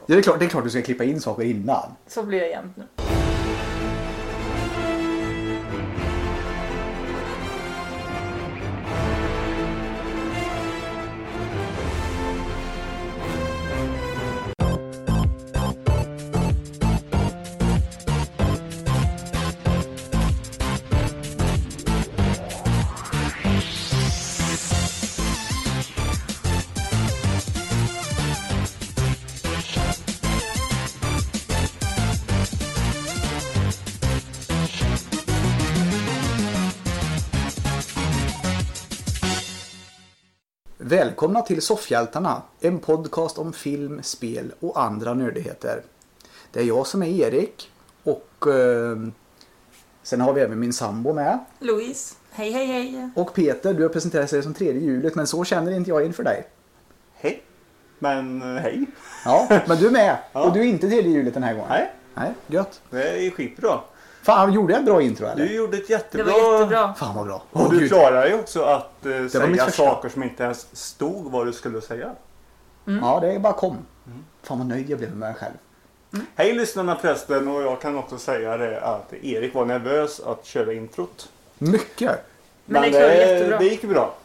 Ja, det är klart du ska klippa in saker innan. Så blir det jämt nu. Välkomna till Soffhjältarna, en podcast om film, spel och andra nördigheter. Det är jag som är Erik och sen har vi även min sambo med. Louise, hej hej hej. Och Peter, du har presenterat sig som tredje hjulet, men så känner inte jag inför dig. Hej, men hej. Ja, men du är med. Ja. Och du är inte tredje hjulet den här gången. Nej, gött. det är skitbra. Fan, gjorde jag ett bra intro eller? Du gjorde ett Det jättebra. var jättebra. Fan vad bra. Och du klarar ju också att mitt säga första. saker som inte ens stod vad du skulle säga. Ja, det bara kom. Fan vad nöjd jag blev med mig själv. Hej lyssnarna förresten, och jag kan också säga det att Erik var nervös att köra introt. Mycket. Men det klarade jättebra. Det gick ju bra.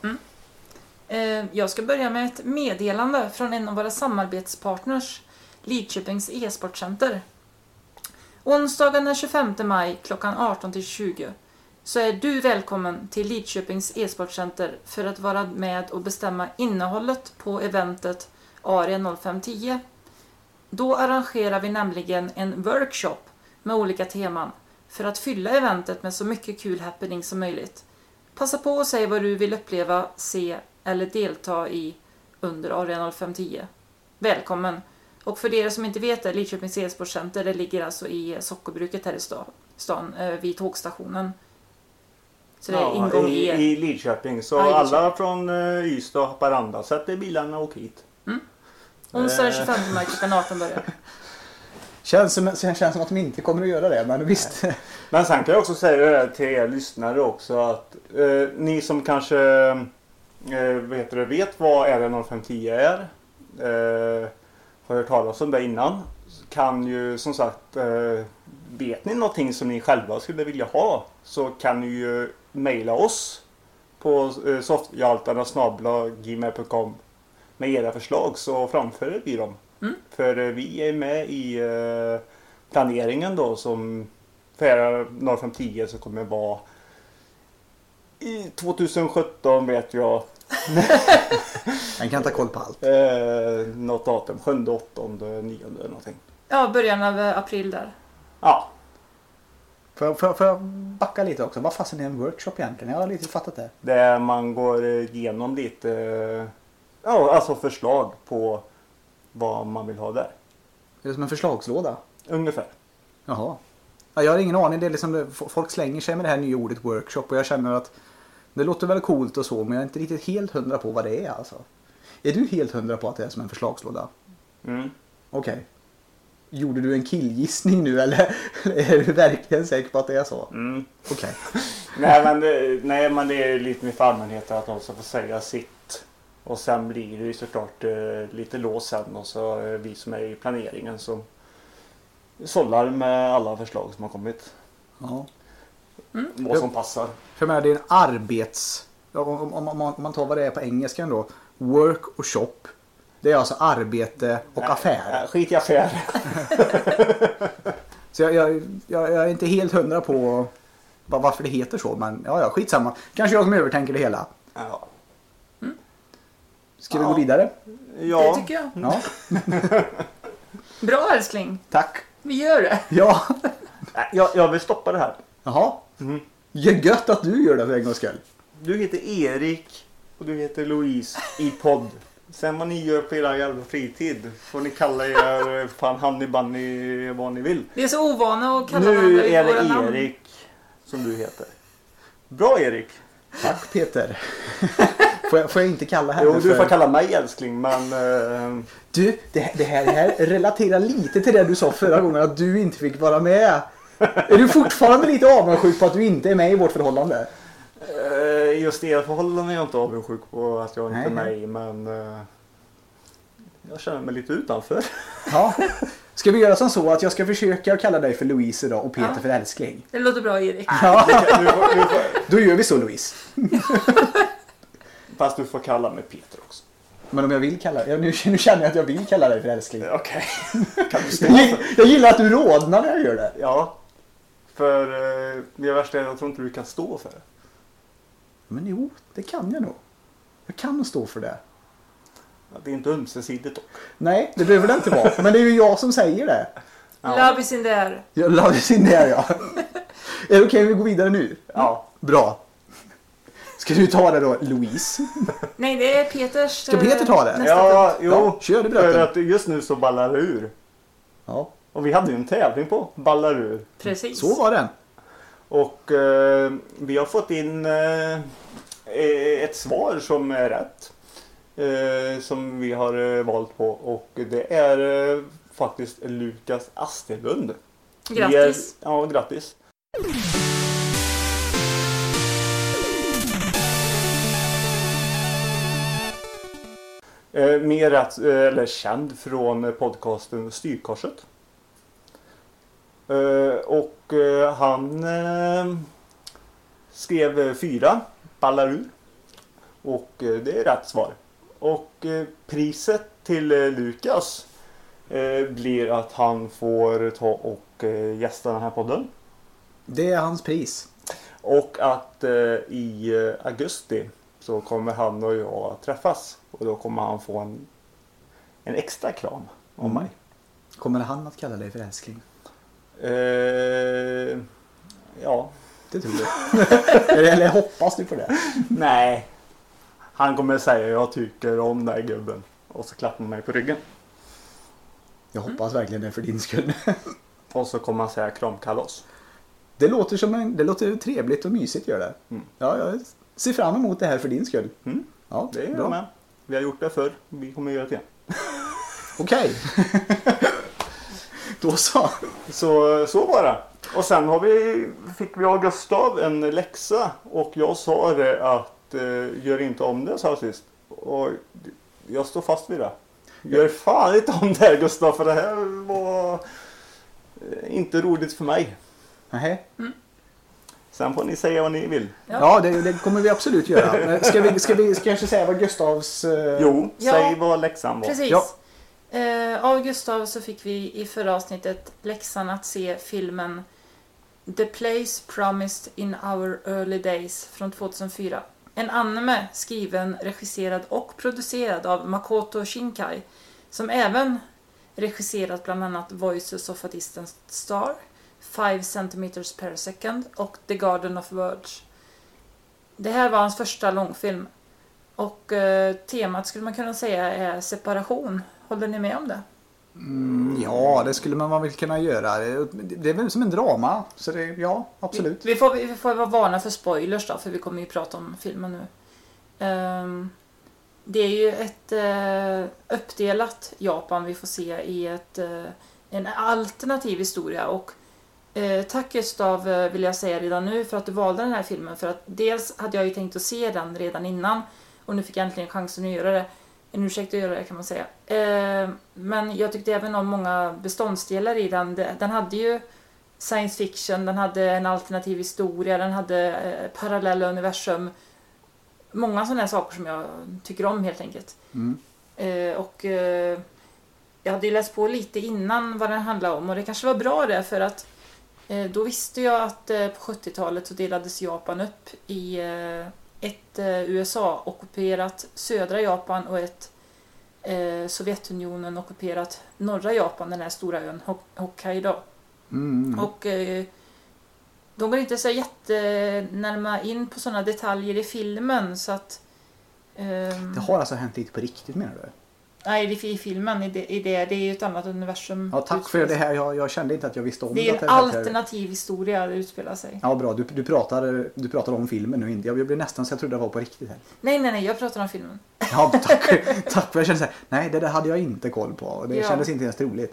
Jag ska börja med ett meddelande från en av våra samarbetspartners, Lidköpings e-sportcenter. Onsdagen den 25 maj klockan 18-20 så är du välkommen till Lidköpings e-sportcenter för att vara med och bestämma innehållet på eventet ARE 0510. Då arrangerar vi nämligen en workshop med olika teman för att fylla eventet med så mycket kul happening som möjligt. Passa på och säg vad du vill uppleva, se eller delta i under ARE 0510. Välkommen! Och för er som inte vet det, Lidköpings e-sportcenter, det ligger alltså i Sockerbruket här i stan vid tågstationen. Så det är ingång i Lidköping. Så Ja, alla från Ystad och Haparanda sätter bilarna och hit. onsdag den 25 maj klockan 18 börjar. Känns som att de inte kommer att göra det, men visst. Men sen kan jag också säga det till er lyssnare också att ni som kanske vet vad ARE 0510 är, har hört talas om det innan, kan ju som sagt, vet ni någonting som ni själva skulle vilja ha, så kan ni ju mejla oss på soffhjaltarna@gmail.com med era förslag, så framför vi dem. För vi är med i planeringen då, som för ARE 0510 så kommer vara i 2017 vet jag. Man kan ta koll på allt. Något datum, 7, 8, 9 någonting. Ja, början av april där. Ja. Får jag backa lite också? Vad fasen är en workshop egentligen? Jag har lite fattat det. Där man går igenom lite alltså förslag på vad man vill ha där. Är det som en förslagslåda? Ungefär. Jaha. Ja, jag har ingen aning. Det är liksom, folk slänger sig med det här nya ordet workshop och jag känner att det låter väl coolt och så, men jag är inte riktigt helt hundra på vad det är alltså. Är du helt hundra på att det är som en förslagslåda? Okej. Gjorde du en killgissning nu eller är du verkligen säker på att det är så? Okej. Nej, men det är lite med för allmänheten att de ska få säga sitt. Och sen blir det ju såklart lite lås sen, och så är vi som är i planeringen som sållar med alla förslag som har kommit. Ja. Vad som passar. För mig är det en arbets... Om man tar vad det är på engelska då. Work och shop. Det är alltså arbete och affär. Skit i affär. Så jag är inte helt hundra på varför det heter så. Men ja, skitsamma. Kanske jag som övertänker det hela. Ja. Ska vi gå vidare? Ja. Det tycker jag. Ja. Bra älskling. Tack. Vi gör det. Ja. Jag vill stoppa det här. Jaha. Gött att du gör det för en gångs skull. Du heter Erik och du heter Louise i podd. Sen vad ni gör på era jävla fritid får ni kalla er fan Hanni Banny vad ni vill. Vi är så ovana att kalla Nu varandra är våra det namn. Erik som du heter. Bra Erik. Tack Peter. Får jag inte kalla henne Jo, du för... får kalla mig älskling, men... Du, det här relaterar lite till det du sa förra gången att du inte fick vara med. Är du fortfarande lite avundsjuk på att du inte är med i vårt förhållande? Just det förhållande är jag inte avundsjuk på att jag inte är Nej. med i, men... Jag känner mig lite utanför. Ja. Ska vi göra som så att jag ska försöka kalla dig för Louise idag och Peter för älskling? Det låter bra, Erik. Ja. Då gör vi så, Louise. Fast du får kalla mig Peter också. Men om jag vill kalla dig... Nu känner jag att jag vill kalla dig för älskling. Okej. Kan du stå Jag gillar att du rodnar när jag gör det. Ja. För det värsta är att jag tror inte du kan stå för det. Men jo, det kan jag nog. Jag kan nog stå för det. Det är inte ömsesidigt dock. Nej, det behöver det inte vara. Men det är ju jag som säger det. Ja. Love is in the air. Jag lades in där, ja. Är det okej om vi går vidare nu? Ja. Bra. Ska du ta det då, Louise? Nej, det är Peters... Ska Peter ta det? nästa Ja, punkt. jo. Ja, kör det För bröten. att just nu så ballar det ur. Ja, Och vi hade ju en tävling på ballar ur. Precis. så var den. Och vi har fått in ett svar som är rätt. Som vi har valt på. Och det är faktiskt Lukas Asterlund. Grattis. Ja, grattis. Mer rätt, eller känd från podcasten Styrkorset. Och han skrev 4 ballar ur. Och det är rätt svar. Och priset till Lukas blir att han får ta och gästa den här podden. Det är hans pris. Och att i augusti så kommer han och jag träffas. Och då kommer han få en extra kram om mig. Kommer han att kalla dig för älskling? Ja. Det tror du. Eller hoppas du på det? Nej. Han kommer säga jag tycker om den här gubben. Och så klappar han mig på ryggen. Jag hoppas verkligen det för din skull. Och så kommer han säga kramkalla oss. Det låter trevligt och mysigt gör det. Mm. Ja, jag ser fram emot det här för din skull. Mm. Ja, Det är bra. jag med. Vi har gjort det förr. Vi kommer göra det igen. Okej. Då så. Så var det. Och sen fick vi av Gustav en läxa. Och jag sa det att gör inte om det, sa jag sist. Och jag står fast vid det. Gör fan inte om det här, Gustav. För det här var inte roligt för mig. Nej. Sen får ni säga vad ni vill. Ja, det kommer vi absolut göra. Ska vi kanske säga vad Gustavs... Jo, Ja. säg vad läxan var. Precis. Ja. Av Gustav så fick vi i förra avsnittet läxan att se filmen The Place Promised in Our Early Days från 2004. En anime skriven, regisserad och producerad av Makoto Shinkai, som även regisserat bland annat Voices of a Distant Star, 5 centimeters per second och The Garden of Words. Det här var hans första långfilm. Och temat skulle man kunna säga är separation. Håller ni med om det? Ja, det skulle man väl kunna göra. Det är väl som en drama. Så det, ja, absolut. Vi får vara varna för spoilers då, för vi kommer ju prata om filmen nu. Det är ju ett uppdelat Japan vi får se i en alternativ historia. Och tack Gustav vill jag säga redan nu för att du valde den här filmen. För att dels hade jag ju tänkt att se den redan innan. Och nu fick jag äntligen chansen att göra det. En ursäkt att göra det kan man säga. Men jag tyckte även om många beståndsdelar i den. Den hade ju science fiction, den hade en alternativ historia, den hade parallella universum. Många sådana här saker som jag tycker om helt enkelt. Jag hade ju läst på lite innan vad den handlade om. Och det kanske var bra det för att då visste jag att på 70-talet så delades Japan upp i ett USA-ockuperat södra Japan och ett Sovjetunionen ockuperat norra Japan, den här stora ön Hokkaido. Och de går inte så jättenärma in på sådana detaljer i filmen så att Det har alltså hänt lite på riktigt menar du? nej, i filmen det är ju ett annat universum. Ja, tack för det här. Jag kände inte att jag visste om det är att en alternativ historia det utspelar sig. Ja, bra. Du pratar om filmen nu. Jag blev nästan så jag trodde det var på riktigt här. Nej, jag pratar om filmen. Ja, tack. Tack. Jag kände så här, nej, det där hade jag inte koll på. Och det kändes inte ens troligt.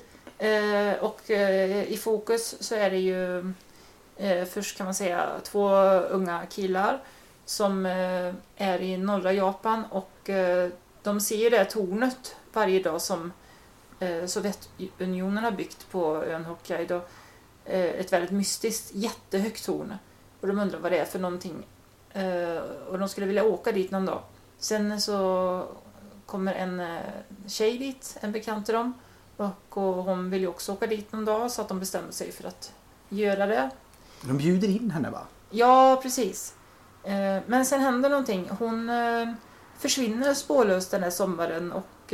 I fokus så är det ju först kan man säga 2 unga killar som är i norra Japan och de ser ju det tornet varje dag som Sovjetunionen har byggt på ön Hokkaido. Ett väldigt mystiskt, jättehögt torn. Och de undrar vad det är för någonting. Och de skulle vilja åka dit någon dag. Sen så kommer en tjej dit, en bekant till dem. Och hon vill ju också åka dit någon dag, så att de bestämmer sig för att göra det. De bjuder in henne, va? Ja, precis. Men sen händer någonting. Hon försvinner spårlöst den här sommaren och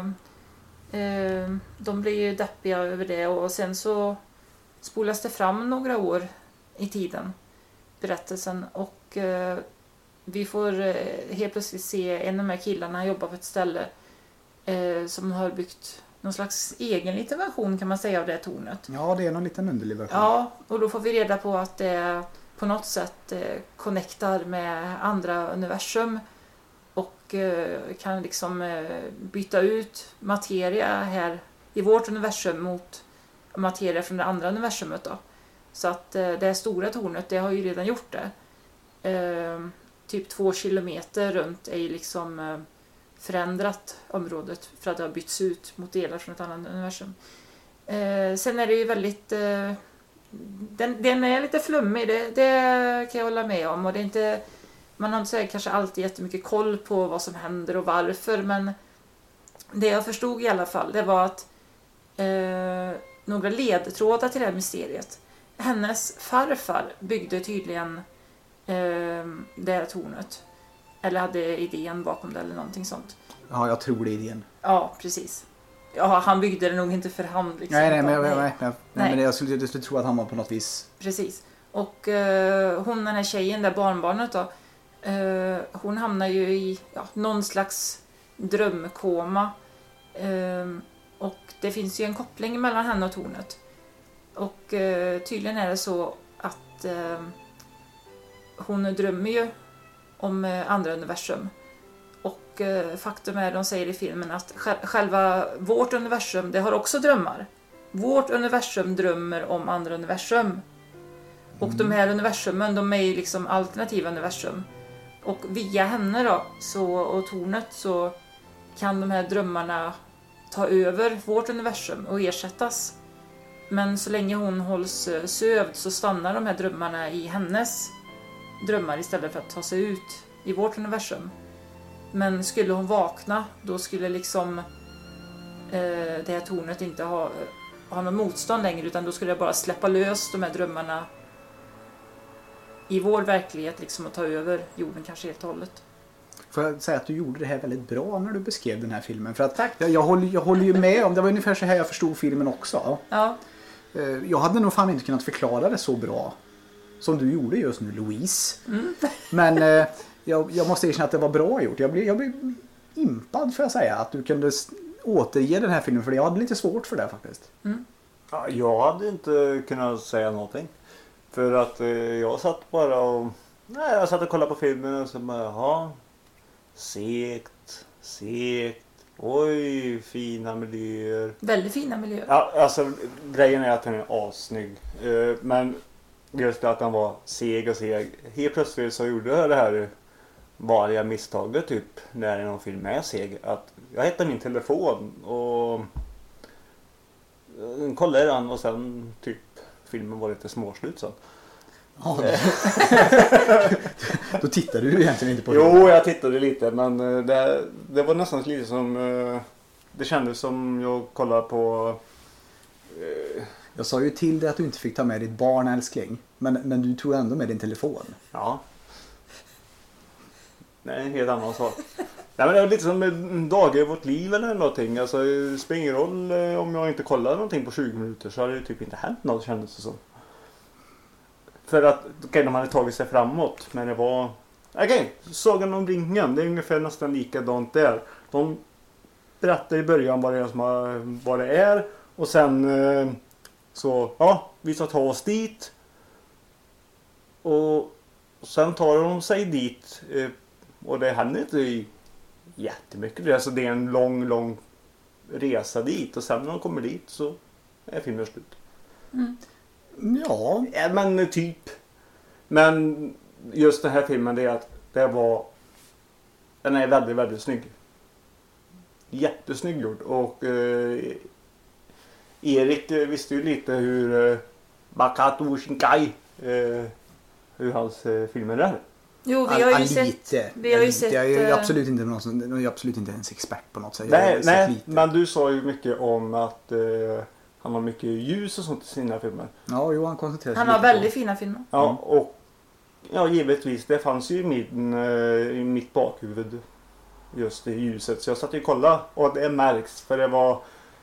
de blir ju deppiga över det. Och sen så spolas det fram några år i tiden, berättelsen. Och vi får helt plötsligt se en av de här killarna jobba på ett ställe som har byggt någon slags egen liten version, kan man säga, av det tornet. Ja, det är någon liten underlig version. Ja, och då får vi reda på att det på något sätt connectar med andra universum och kan liksom byta ut materia här i vårt universum mot materia från det andra universumet då. Så att det stora tornet, det har ju redan gjort det. Typ 2 kilometer runt är ju liksom förändrat området för att det har bytts ut mot delar från ett annat universum. Sen är det ju väldigt den är lite flummig, det kan jag hålla med om, och det är inte, man har inte så kanske alltid jättemycket koll på vad som händer och varför, men det jag förstod i alla fall, det var att några ledtrådar till det här mysteriet. Hennes farfar byggde tydligen det här tornet, eller hade idén bakom det eller någonting sånt. Ja, jag tror det är idén. Ja, precis. Ja, han byggde det nog inte för hand. Liksom. Nej, men jag skulle tro att han var på något vis. Precis. Och hon, den här tjejen, där barnbarnet då, hon hamnar ju i någon slags drömkoma. Och det finns ju en koppling mellan henne och tornet. Och tydligen är det så att hon drömmer ju om andra universum. Och faktum är, de säger i filmen, att själva vårt universum, det har också drömmar. Vårt universum drömmer om andra universum. Och de här universumen, de är ju liksom alternativa universum. Och via henne då, och tornet, så kan de här drömmarna ta över vårt universum och ersättas. Men så länge hon hålls sövd så stannar de här drömmarna i hennes drömmar istället för att ta sig ut i vårt universum. Men skulle hon vakna, då skulle liksom det här tornet inte ha någon motstånd längre, utan då skulle det bara släppa lös de här drömmarna i vår verklighet liksom, och ta över jorden kanske helt och hållet. Får jag säga att du gjorde det här väldigt bra när du beskrev den här filmen. För att jag håller ju med om, det var ungefär så här jag förstod filmen också. Ja. Jag hade nog fan inte kunnat förklara det så bra som du gjorde just nu, Louise. Men jag måste erkänna att det var bra gjort. Jag blev impad, får jag säga, att du kunde återge den här filmen, för jag hade lite svårt för det faktiskt. Ja, jag hade inte kunnat säga någonting. För att jag satt bara och kollade på filmen och så bara, jaha, segt, oj, fina miljöer. Väldigt fina miljöer. Ja, alltså grejen är att den är assnygg. Men just att den var seg. Helt plötsligt så gjorde jag det här vanliga misstaget typ när någon film är seg. Att jag hittade min telefon och kollade den och sen typ filmen var lite småslut så. Ja, då tittade du egentligen inte på det. Jo, jag tittade lite, men det var nästan lite som det kändes som jag kollade på Jag sa ju till dig att du inte fick ta med ditt barn, älskling, men du tog ändå med din telefon. Ja. Nej, en helt annan sak. Nej, men det var lite som en dag i vårt liv eller någonting. Alltså, det spelar ingen roll om jag inte kollar någonting på 20 minuter så hade det typ inte hänt något, kändes det som. För att de hade tagit sig framåt, men det var... Sagan om ringen, det är ungefär nästan likadant där. De berättar i början vad det är och sen så, vi ska ta oss dit. Och sen tar de sig dit och det händer inte jättemycket. Alltså det är en lång resa dit och sen när de kommer dit så är filmen slut. Ja, men typ. Men just den här filmen, det är att den är väldigt, väldigt snygg. jättesnygg gjord. Och Erik visste ju lite hur Makoto Shinkai hur hans filmer är. Jo, vi har ju sett... Jag är absolut inte ens expert på något sätt. Nej, men du sa ju mycket om att han har mycket ljus och sånt i sina filmer. Ja, jo, han koncentrerar sig. Han har väldigt fina filmer. Ja, och ja, givetvis. Det fanns ju i mitt bakhuvud just det ljuset. Så jag satt ju och kollade och det märks. För det var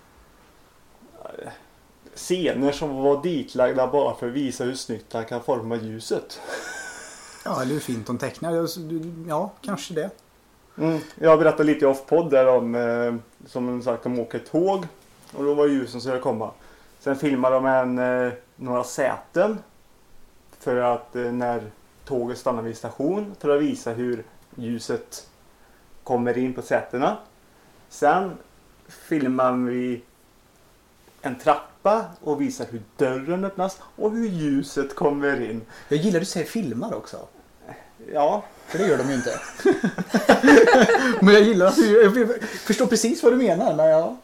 scener som var ditlagda bara för att visa hur snyggt han kan forma ljuset. Ja, eller hur fint de tecknar. Ja, kanske det. Jag berättade lite off-podd där om som sagt, de åker tåg och då var ljusen så jag komma. Sen filmade de några säten för att när tåget stannar vid station för att visa hur ljuset kommer in på sätena. Sen filmar vi en trappa och visar hur dörren öppnas och hur ljuset kommer in. Jag gillar att du säger filmar också. Ja. För det gör de ju inte. Men jag gillar att jag förstår precis vad du menar. Men jag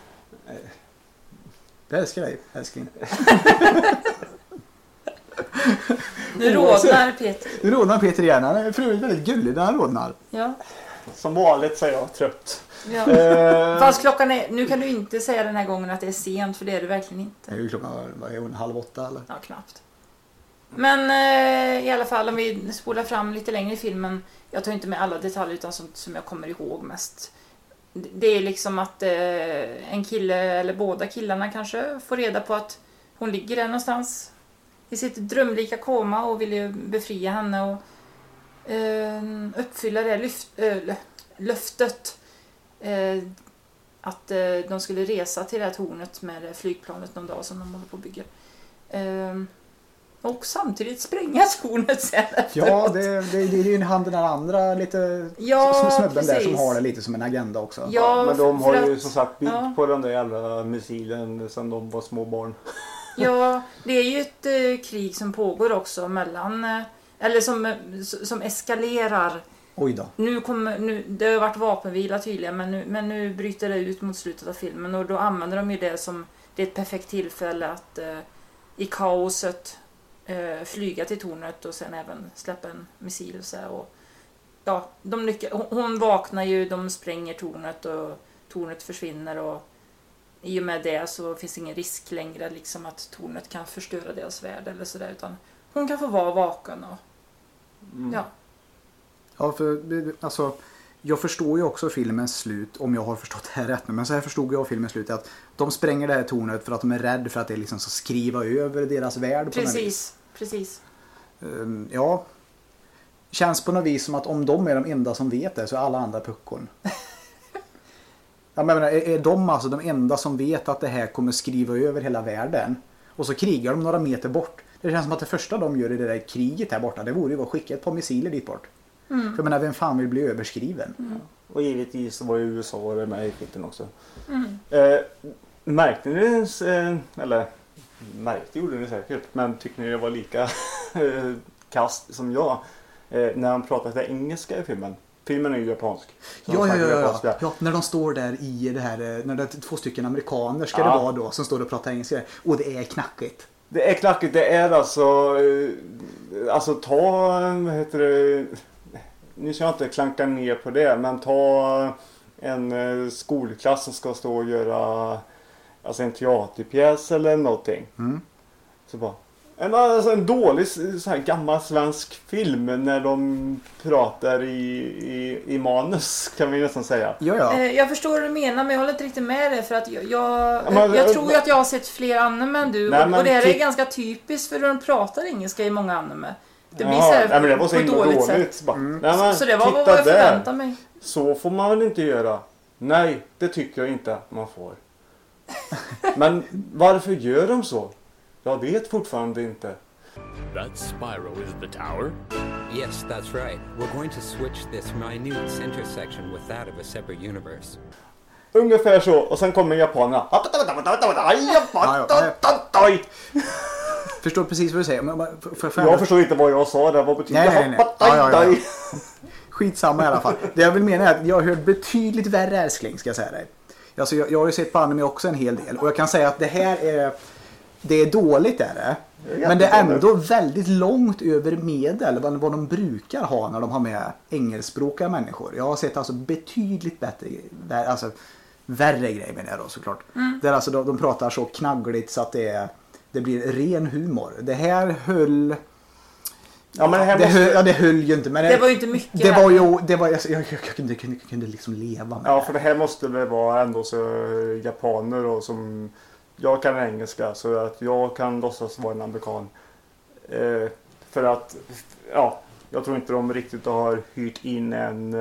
älskar dig, älskling. Nu rodnar Peter. Nu rodnar Peter igen. Han är för övrigt väldigt gullig när han rodnar. Ja. Som vanligt så är jag trött. Ja. Fast klockan är... Nu kan du inte säga den här gången att det är sent, för det är det verkligen inte. Det är ju klockan 7:30 eller? Ja, knappt. Men i alla fall om vi spolar fram lite längre i filmen. Jag tar inte med alla detaljer utan sånt som jag kommer ihåg mest. Det är liksom att en kille eller båda killarna kanske får reda på att hon ligger där någonstans i sitt drömlika koma och vill ju befria henne och uppfylla det löftet att de skulle resa till det här tornet med flygplanet någon dag som de håller på att bygga. Och samtidigt spränga tornet sen efter. Ja, det är ju han den andra lite snubben där som har det lite som en agenda också. Ja, men de har ju som sagt byggt på den där jävla missilen sedan de var små barn. Ja, det är ju ett krig som pågår också mellan, eller som eskalerar. Oj då. Nu, det har varit vapenvila tydligen, men nu bryter det ut mot slutet av filmen och då använder de ju det som det är ett perfekt tillfälle att i kaoset flyga till tornet och sen även släppa en missil och så här, och ja, hon vaknar ju, de spränger tornet och tornet försvinner och i och med det så finns ingen risk längre liksom att tornet kan förstöra deras värld eller sådär, utan hon kan få vara vaken och ja. Ja, för alltså jag förstår ju också filmens slut, om jag har förstått det här rätt nu, men så här förstod jag filmens slut att de spränger det här tornet för att de är rädda för att det liksom ska skriva över deras värld på något vis. Precis. Ja. Känns på något vis som att om de är de enda som vet det så är alla andra puckon. Jag menar, är de alltså de enda som vet att det här kommer skriva över hela världen och så krigar de några meter bort. Det känns som att det första de gör i det där kriget här borta, det vore ju att skicka ett par missiler dit bort. För jag menar, vem fan vill bli överskriven? Ja. Och givetvis så var ju USA med i skiten också. Märkte ni eller märkte gjorde ni säkert, men tyckte ni det var lika kast som jag när han pratade engelska i filmen? Filmen är ju japansk. Ja, när de står där i det här, när det är 2 stycken amerikaner ska det vara då, som står och pratar engelska. Och det är knackigt. Det är knackigt, det är alltså ta, vad heter det, nu ska jag inte klanka ner på det, men ta en skolklass som ska stå och göra alltså en teaterpjäs eller någonting. Så bara en dålig så här gammal svensk film när de pratar i manus, kan vi nästan säga. Ja. Jag förstår vad du menar, men jag håller inte riktigt med det, för att jag tror ju att jag har sett fler anime än du. Nej, och det här är ganska typiskt för hur de pratar engelska i många anime. Det blir så här men det var så himla dåligt. Så det var vad jag förväntade mig. Så får man väl inte göra? Nej, det tycker jag inte att man får. Men varför gör de så? Jag vet fortfarande inte. That Spyro is the tower? Yes, that's right. We're going to switch this minute intersection with that of a separate universe. Ungefär så. Och sen kommer japanerna. Förstår precis vad du säger. Jag förstår inte vad jag sa där. Vad betyder nej. Skitsamma i alla fall. Det jag vill mena är att jag har hört betydligt värre älskling, ska jag säga dig. Alltså jag har ju sett på anime också en hel del. Och jag kan säga att det här är... Det är dåligt är det. Men det är ändå väldigt långt över medel vad de brukar ha när de har med engelskspråkiga människor. Jag har sett alltså betydligt bättre, alltså värre grejer med det då såklart. Där alltså de pratar så knaggligt så att det blir ren humor. Det här höll... Ja, men det höll ju inte. Men det var ju inte mycket. Jag kunde liksom leva med. Ja, för det här måste väl vara ändå så japaner och som... Jag kan engelska så att jag kan låtsas vara en amerikan. För att, ja, jag tror inte de riktigt har hyrt in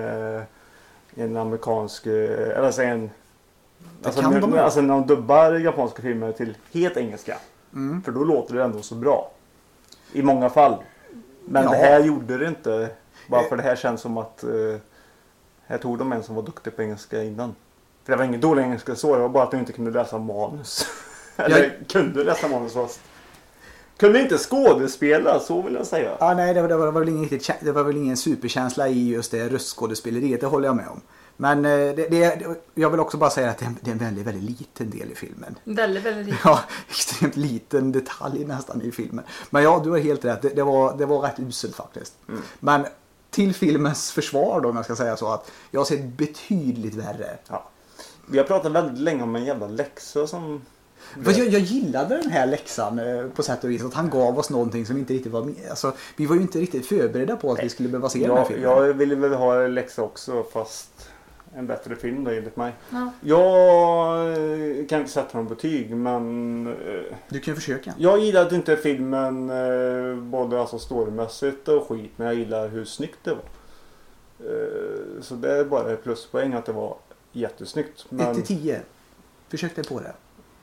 en amerikansk, eller säga en... Alltså när de dubbar japanska filmer till helt engelska. För då låter det ändå så bra. I många fall. Men det här gjorde det inte. Bara för det här känns som att här tog de en som var duktig på engelska innan. För det var ingen dålig engelska så, det var bara att de inte kunde läsa manus. Eller kunde läsa manus fast. Kunde inte skådespela, så vill jag säga. Ja, nej, det var väl ingen superkänsla i just det röstskådespeleriet, det håller jag med om. Men jag vill också bara säga att det är en väldigt, väldigt liten del i filmen. Väldigt, väldigt liten. Ja, extremt liten detalj nästan i filmen. Men ja, du har helt rätt. Det var rätt uselt faktiskt. Men till filmens försvar då, om jag ska säga så, att jag har sett betydligt värre. Ja. Vi har pratat väldigt länge om en jävla läxa som... Jag gillade den här läxan på sätt och vis. Att han gav oss någonting som inte riktigt var med. Alltså, vi var ju inte riktigt förberedda på att vi skulle behöva se den här filmen. Jag ville väl ha en läxa också, fast en bättre film då, enligt mig. Ja. Jag kan inte sätta någon betyg, men... Du kan ju försöka. Jag gillade inte filmen både alltså storymässigt och skit, men jag gillar hur snyggt det var. Så det är bara ett pluspoäng att det var jättesnyggt. Men... 1-10. Försök dig på det.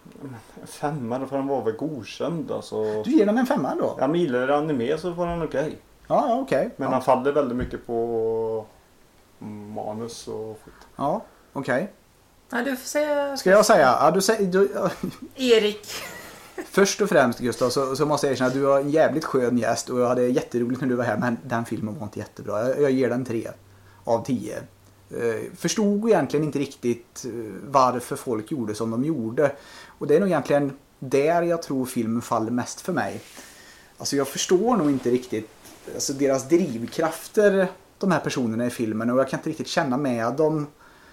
5, för den var väl godkänd alltså. Du ger den en 5 då? Ja, men gillar anime så var den okej. Ja, okej. Men han faller väldigt mycket på manus och skit. Ja, okej. Ja, du får säga... Ska jag säga? Ja, Erik. Först och främst Gustav så måste jag erkänna att du var en jävligt skön gäst och jag hade jätteroligt när du var här, men den filmen var inte jättebra. Jag ger den 3 av 10. Förstod egentligen inte riktigt varför folk gjorde som de gjorde. Och det är nog egentligen där jag tror filmen faller mest för mig. Alltså jag förstår nog inte riktigt alltså deras drivkrafter, de här personerna i filmen, och jag kan inte riktigt känna med dem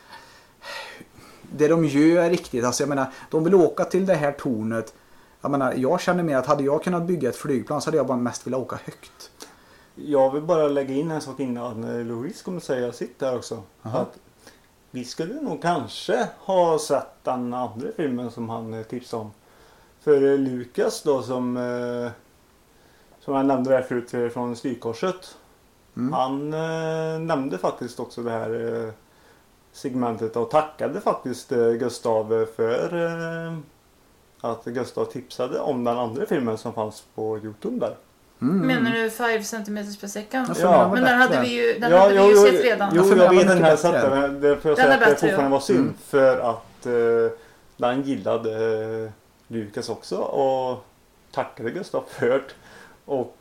det de gör riktigt. Alltså jag menar, de vill åka till det här tornet. Jag menar, jag känner mer att hade jag kunnat bygga ett flygplan så hade jag bara mest velat åka högt. Jag vill bara lägga in en sak innan Louise kommer säga sitt där också. Att vi skulle nog kanske ha sett den andra filmen som han tipsade om. För Lukas då som han nämnde där förut från Styrkorset. Han nämnde faktiskt också det här segmentet och tackade faktiskt Gustav för att Gustav tipsade om den andra filmen som fanns på YouTube där. Menar du 5 cm per second? Ja, men den hade vi ju sett redan. Jo, jag vet den här sättet. Det får jag säga att det bättre, fortfarande var synd för att den gillade Lukas också och tackade Gustav för det. Och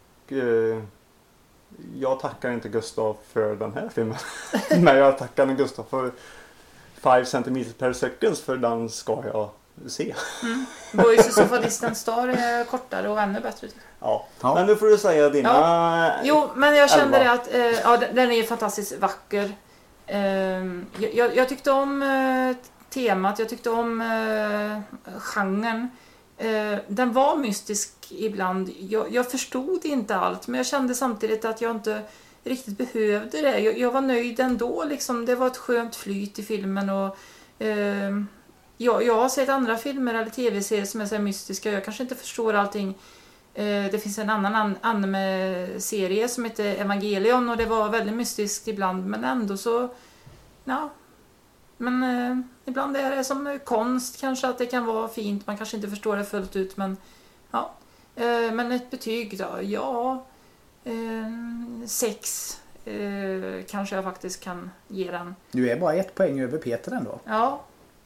jag tackar inte Gustav för den här filmen. Men jag tackar Gustav för 5 cm per second, för den ska jag se. Boys of a Distant Star är kortare och ännu bättre. Ja, men nu får du säga dina... Ja. Jo, men jag kände det att den är ju fantastiskt vacker. Jag tyckte om temat, jag tyckte om genren. Den var mystisk ibland. Jag förstod inte allt, men jag kände samtidigt att jag inte riktigt behövde det. Jag var nöjd ändå. Liksom. Det var ett skönt flyt i filmen. Och jag har sett andra filmer eller tv-serier som är så här mystiska. Jag kanske inte förstår allting. Det finns en annan anime-serie som heter Evangelion, och det var väldigt mystiskt ibland, men ändå så ja, men ibland är det som konst kanske, att det kan vara fint, man kanske inte förstår det fullt ut, men ja, men ett betyg då, ja, 6 kanske jag faktiskt kan ge den. Du är bara 1 poäng över Peter ändå. Ja.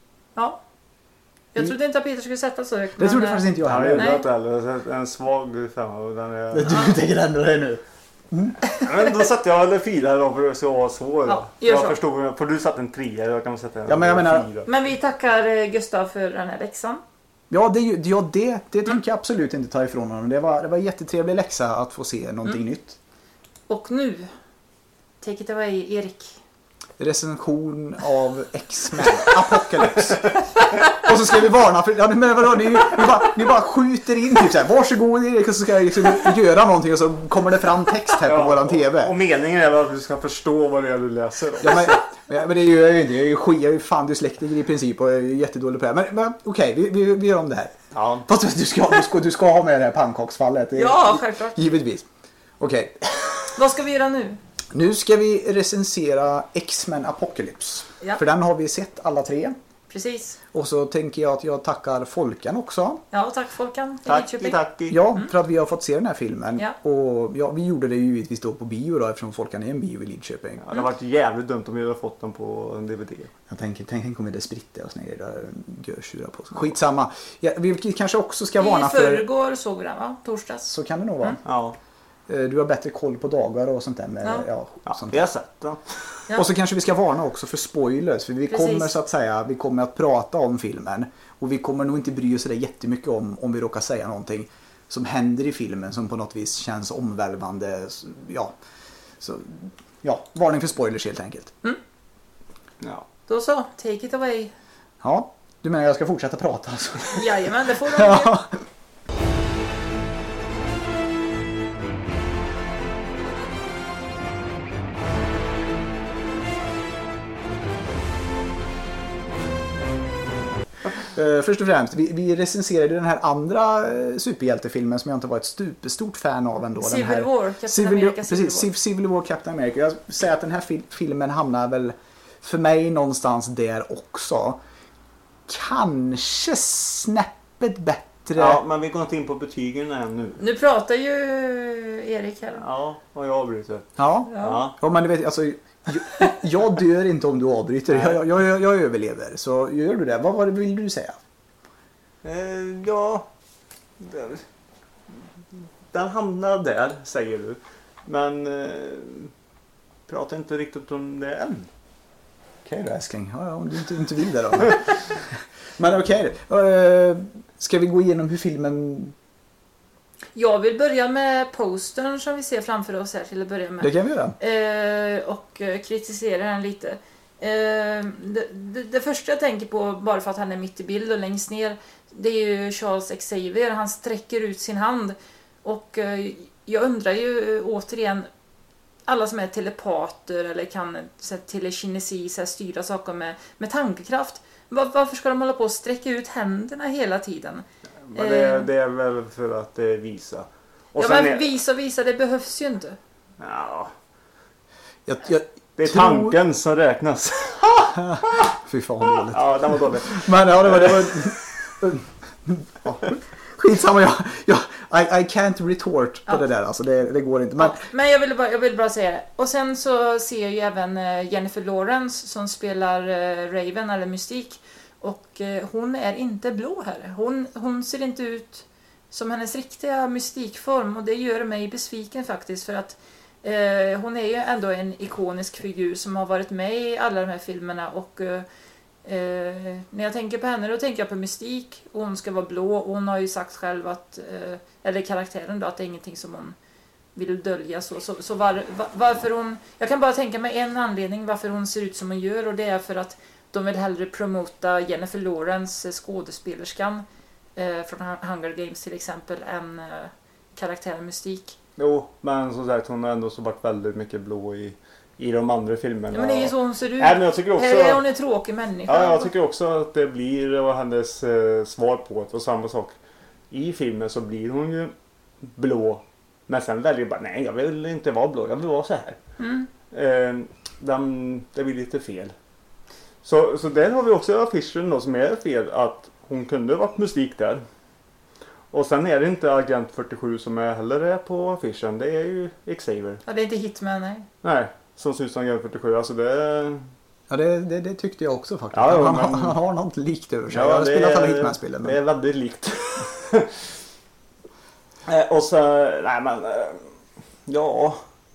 Jag trodde inte att Peter skulle sätta så högt. Det trodde faktiskt inte jag heller. heller. En svag 5. Du tänker ändå det nu. Men då satte jag en 4 då för att så var svår. Ja, gör jag så. förstod, för du satte en 3, jag kan sätta en Ja, men jag menar- 4. Men vi tackar Gustav för den här läxan. Ja, det tänker jag absolut inte ta ifrån honom. Det var en jättetrevlig läxa att få se någonting nytt. Och nu, take it away Erik. Recension av X-Men Apocalypse. Och så ska vi varna för... Ja, men vadå, ni bara skjuter in typ så här. Varsågod Erik, och så ska jag liksom göra någonting och så kommer det fram text här på våran TV. Och meningen är väl att du ska förstå vad det är du läser. Då. Ja, men det gör jag ju inte. Jag är ju fan dyslektiker i princip och jag är jättedålig på det här. Men okej, vi gör om det här. Ja. Fast du ska ha med det här pannkaksfallet. Ja, självklart. Givetvis. Okej. Vad ska vi göra nu? Nu ska vi recensera X-Men Apocalypse. Ja. För den har vi sett alla 3. Precis. Och så tänker jag att jag tackar Folkan också. Ja, tack Folkan. i Tack, Lidköping. tack. Ja, för att vi har fått se den här filmen. Ja. Och ja, vi gjorde det ju givetvis då på bio då, eftersom Folkan är en bio i Lidköping. Ja, det har varit jävligt dumt om vi hade fått den på en DVD. Jag tänk om det spritter och såna grejer där görtjurar på. Skitsamma. Ja, vi kanske också ska varna I för... förrgår såg vi den, va? Torsdags. Så kan det nog vara. Ja, Du har bättre koll på dagar och sånt där. Med, sånt. vi har sett den. Ja. Och så kanske vi ska varna också för spoilers. För vi Precis. kommer så att säga, vi kommer att prata om filmen. Och vi kommer nog inte bry oss så där jättemycket om vi råkar säga någonting som händer i filmen som på något vis känns omvälvande. Ja, varning för spoilers helt enkelt. Ja. Då så, take it away. Ja, du menar jag ska fortsätta prata alltså? Jajamän, det får du göra. Ja. Först och främst, vi recenserade den här andra superhjältefilmen som jag inte var ett stort fan av ändå. Civil den här, War, Captain America Civil War. Civil War, Captain America. Jag säger att den här filmen hamnar väl för mig någonstans där också. Kanske snäppet bättre. Ja, men vi går inte in på betygen än nu. Nu pratar ju Erik här. Ja, och jag avbryter. Ja. Ja, men du vet, alltså, jag dör inte om du avbryter. Jag överlever. Så gör du det. Vad vill du säga? Ja, den hamnar där, säger du. Men prata inte riktigt om det än. Okej då, älskling. Ja, om du inte vill det då. Men okej. Ska vi gå igenom hur filmen... Jag vill börja med postern som vi ser framför oss här till att börja med. Det kan vi göra. Och kritisera den lite. Det första jag tänker på, bara för att han är mitt i bild och längst ner, det är ju Charles Xavier. Han sträcker ut sin hand. Och jag undrar ju återigen, alla som är telepater eller kan telekinesi, styra saker med tankekraft. Varför ska de hålla på och sträcka ut händerna hela tiden? Men det är väl för att visa. Och Ja, sen men visa, det behövs ju inte. Ja, Jag det är tror- tanken som räknas. Fy fan vad dåligt. Ja, den var dålig. Men ja, det var... Ja. Skitsamma, I can't retort på det där. Alltså, det går inte. Men, Ja, men jag vill bara säga det. Och sen så ser jag ju även Jennifer Lawrence som spelar Raven eller Mystique. Och hon är inte blå här. Hon ser inte ut som hennes riktiga mystikform. Och det gör mig besviken faktiskt. För att hon är ju ändå en ikonisk figur som har varit med i alla de här filmerna. Och när jag tänker på henne, då tänker jag på Mystique. Och hon ska vara blå. Och hon har ju sagt själv att, eller karaktären då, att det är ingenting som hon vill dölja. Så varför hon... Jag kan bara tänka mig en anledning varför hon ser ut som hon gör. Och det är för att de vill hellre promota Jennifer Lawrence, skådespelerskan från Hunger Games till exempel, än karaktären Mystique. Jo, men som sagt, hon har ändå så varit väldigt mycket blå i de andra filmerna. Ja, men det är ju så hon ser ut. Nej, men jag tycker också... Här är hon en tråkig människa. Ja, jag tycker också att det blir hennes svar på det. Och samma sak. I filmen så blir hon ju blå. Men sen väljer bara, nej jag vill inte vara blå, jag vill vara så här. Det blir lite fel. Så där har vi också affischen då som är fel. Att hon kunde varit musik där. Och sen är det inte Agent 47 som heller är på affischen. Det är ju Xavier. Ja, det är inte Hitman, nej. Nej, som syns som Agent 47. Alltså det... ja, det tyckte jag också faktiskt. Ja, han har något likt över sig. Jag har spelat alla Hitman-spelen. Det är väldigt likt. Och så, nej men, ja,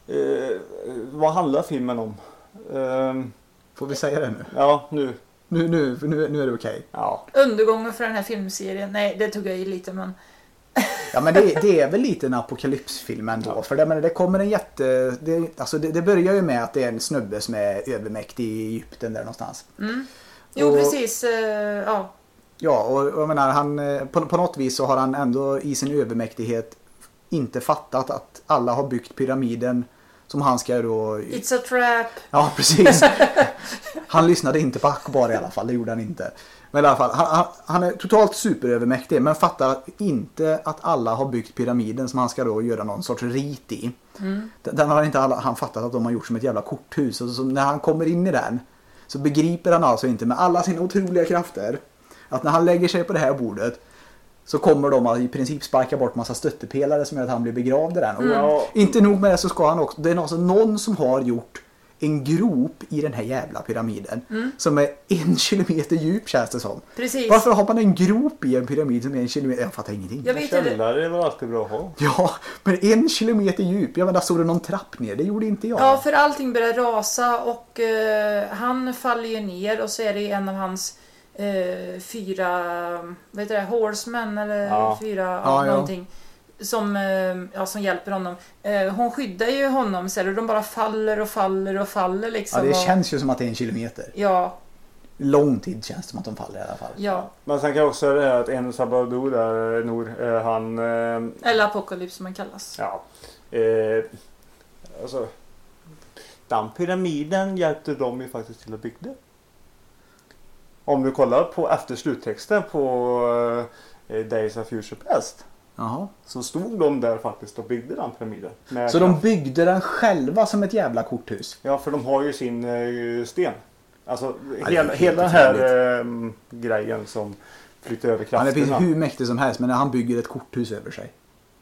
Vad handlar filmen om? Får vi säga det nu? Ja, nu. Nu är det okej. Ja. Undergången för den här filmserien. Nej, det tog jag i lite, men... Ja, men det är väl lite en apokalypsfilm ändå. Ja. För det kommer en det börjar ju med att det är en snubbe som är övermäktig i Egypten där någonstans. Mm. Jo, precis. Ja. Ja, och jag menar, han, på något vis så har han ändå i sin övermäktighet inte fattat att alla har byggt pyramiden som han ska då... It's a trap. Ja, precis. Han lyssnade inte på Akbar i alla fall, det gjorde han inte. Men i alla fall, han är totalt superövermäktig men fattar inte att alla har byggt pyramiden som han ska då göra någon sorts rit i. Mm. Den har inte han fattat att de har gjort som ett jävla korthus. Och så när han kommer in i den så begriper han alltså inte med alla sina otroliga krafter att när han lägger sig på det här bordet så kommer de att i princip sparka bort massa stöttepelare som gör att han blir begravd i den. Och inte nog med det så ska han också, det är alltså någon som har gjort en grop i den här jävla pyramiden som är 1 kilometer djup, känns det som. Precis. Varför har man en grop i en pyramid som är 1 kilometer? Jag fattar ingenting. Jag vet källare var alltid bra att ha. Ja, men 1 kilometer djup. Jag menar, stod det någon trapp ner? Det gjorde inte jag. Ja, för allting börjar rasa och han faller ju ner och så är det en av hans 4 vad heter det, horsemen eller 4 någonting. Som hjälper honom. Hon skyddar ju honom så de bara faller liksom. Ja, det känns ju som att det är 1 kilometer. Ja. Lång tid känns det som att de faller i alla fall. Ja. Men sen kan jag också säga att en Sabadou där, han... Eller Apocalypse som man kallas. Ja. Alltså, den pyramiden hjälpte de ju faktiskt till att bygga. Om du kollar på efter sluttexten på Days of Future Past. Jaha. Så stod de där faktiskt och byggde den pyramiden. Så de byggde den själva som ett jävla korthus? Ja, för de har ju sin sten. Alltså hela den här grejen som flyttar över krafterna. Han är precis hur mäktig som helst, men när han bygger ett korthus över sig.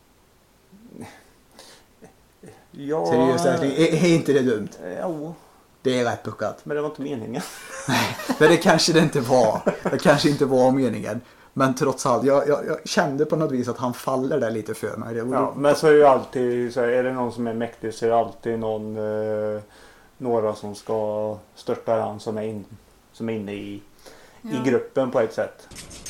Ja. Seriöst, är inte det dumt? Jo. Det är rätt puckat. Men det var inte meningen. Nej, det kanske det inte var. Det kanske inte var meningen. Men trots allt, jag kände på något vis att han faller där lite för mig. Ja, men så är ju alltid, så är det någon som är mäktig så är det alltid några som ska störta han som är inne i gruppen på ett sätt.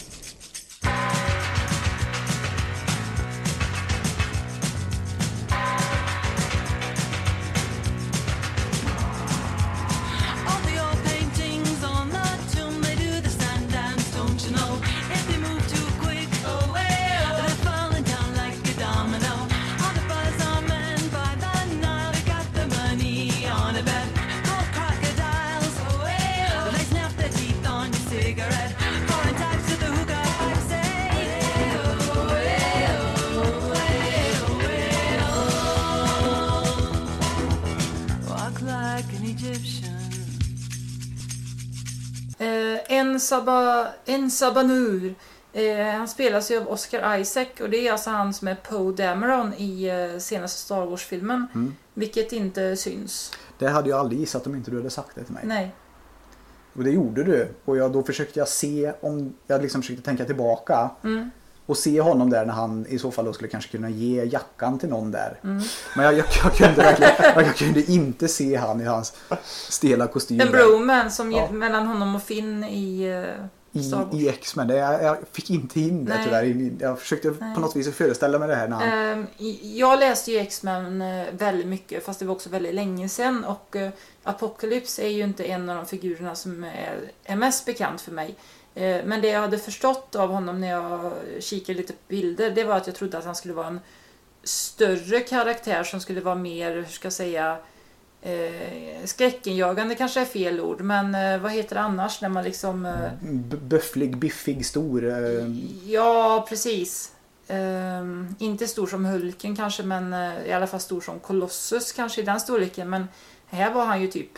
En Sabanur. Han spelas ju av Oscar Isaac och det är alltså han som är Poe Dameron i senaste Star Wars-filmen. Vilket inte syns. Det hade jag aldrig gissat om inte du hade sagt det till mig. Nej. Och det gjorde du. Och då försökte jag se om jag liksom försökte tänka tillbaka. Och se honom där när han i så fall då skulle kanske kunna ge jackan till någon där. Men jag kunde verkligen, jag kunde inte se han i hans stela kostym. En bromance som mellan honom och Finn i Star Wars. I X-Men. Jag fick inte in det tyvärr. Jag försökte på något vis föreställa mig det här. När han... Jag läste ju X-Men väldigt mycket fast det var också väldigt länge sedan. Och Apocalypse är ju inte en av de figurerna som är mest bekant för mig. Men det jag hade förstått av honom när jag kikade lite på bilder, det var att jag trodde att han skulle vara en större karaktär som skulle vara mer, hur ska jag säga, skräckenjagande kanske är fel ord, men vad heter det annars när man liksom... Bufflig, biffig, stor. Ja, precis. Inte stor som Hulken kanske, men i alla fall stor som Colossus kanske i den storleken, men här var han ju typ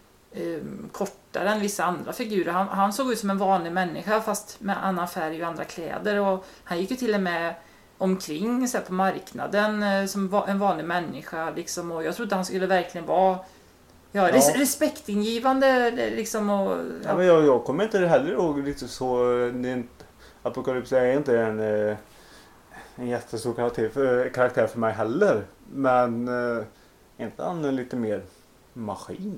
kortare än vissa andra figurer. Han såg ut som en vanlig människa fast med annan färg och andra kläder, och han gick ju till och med omkring så här, på marknaden som en vanlig människa liksom, och jag trodde han skulle verkligen vara respektingivande liksom, och ja, men jag kommer inte heller ihåg lite så. Apocalypse är inte en jättestor karaktär för mig heller, men Är inte han lite mer maskin?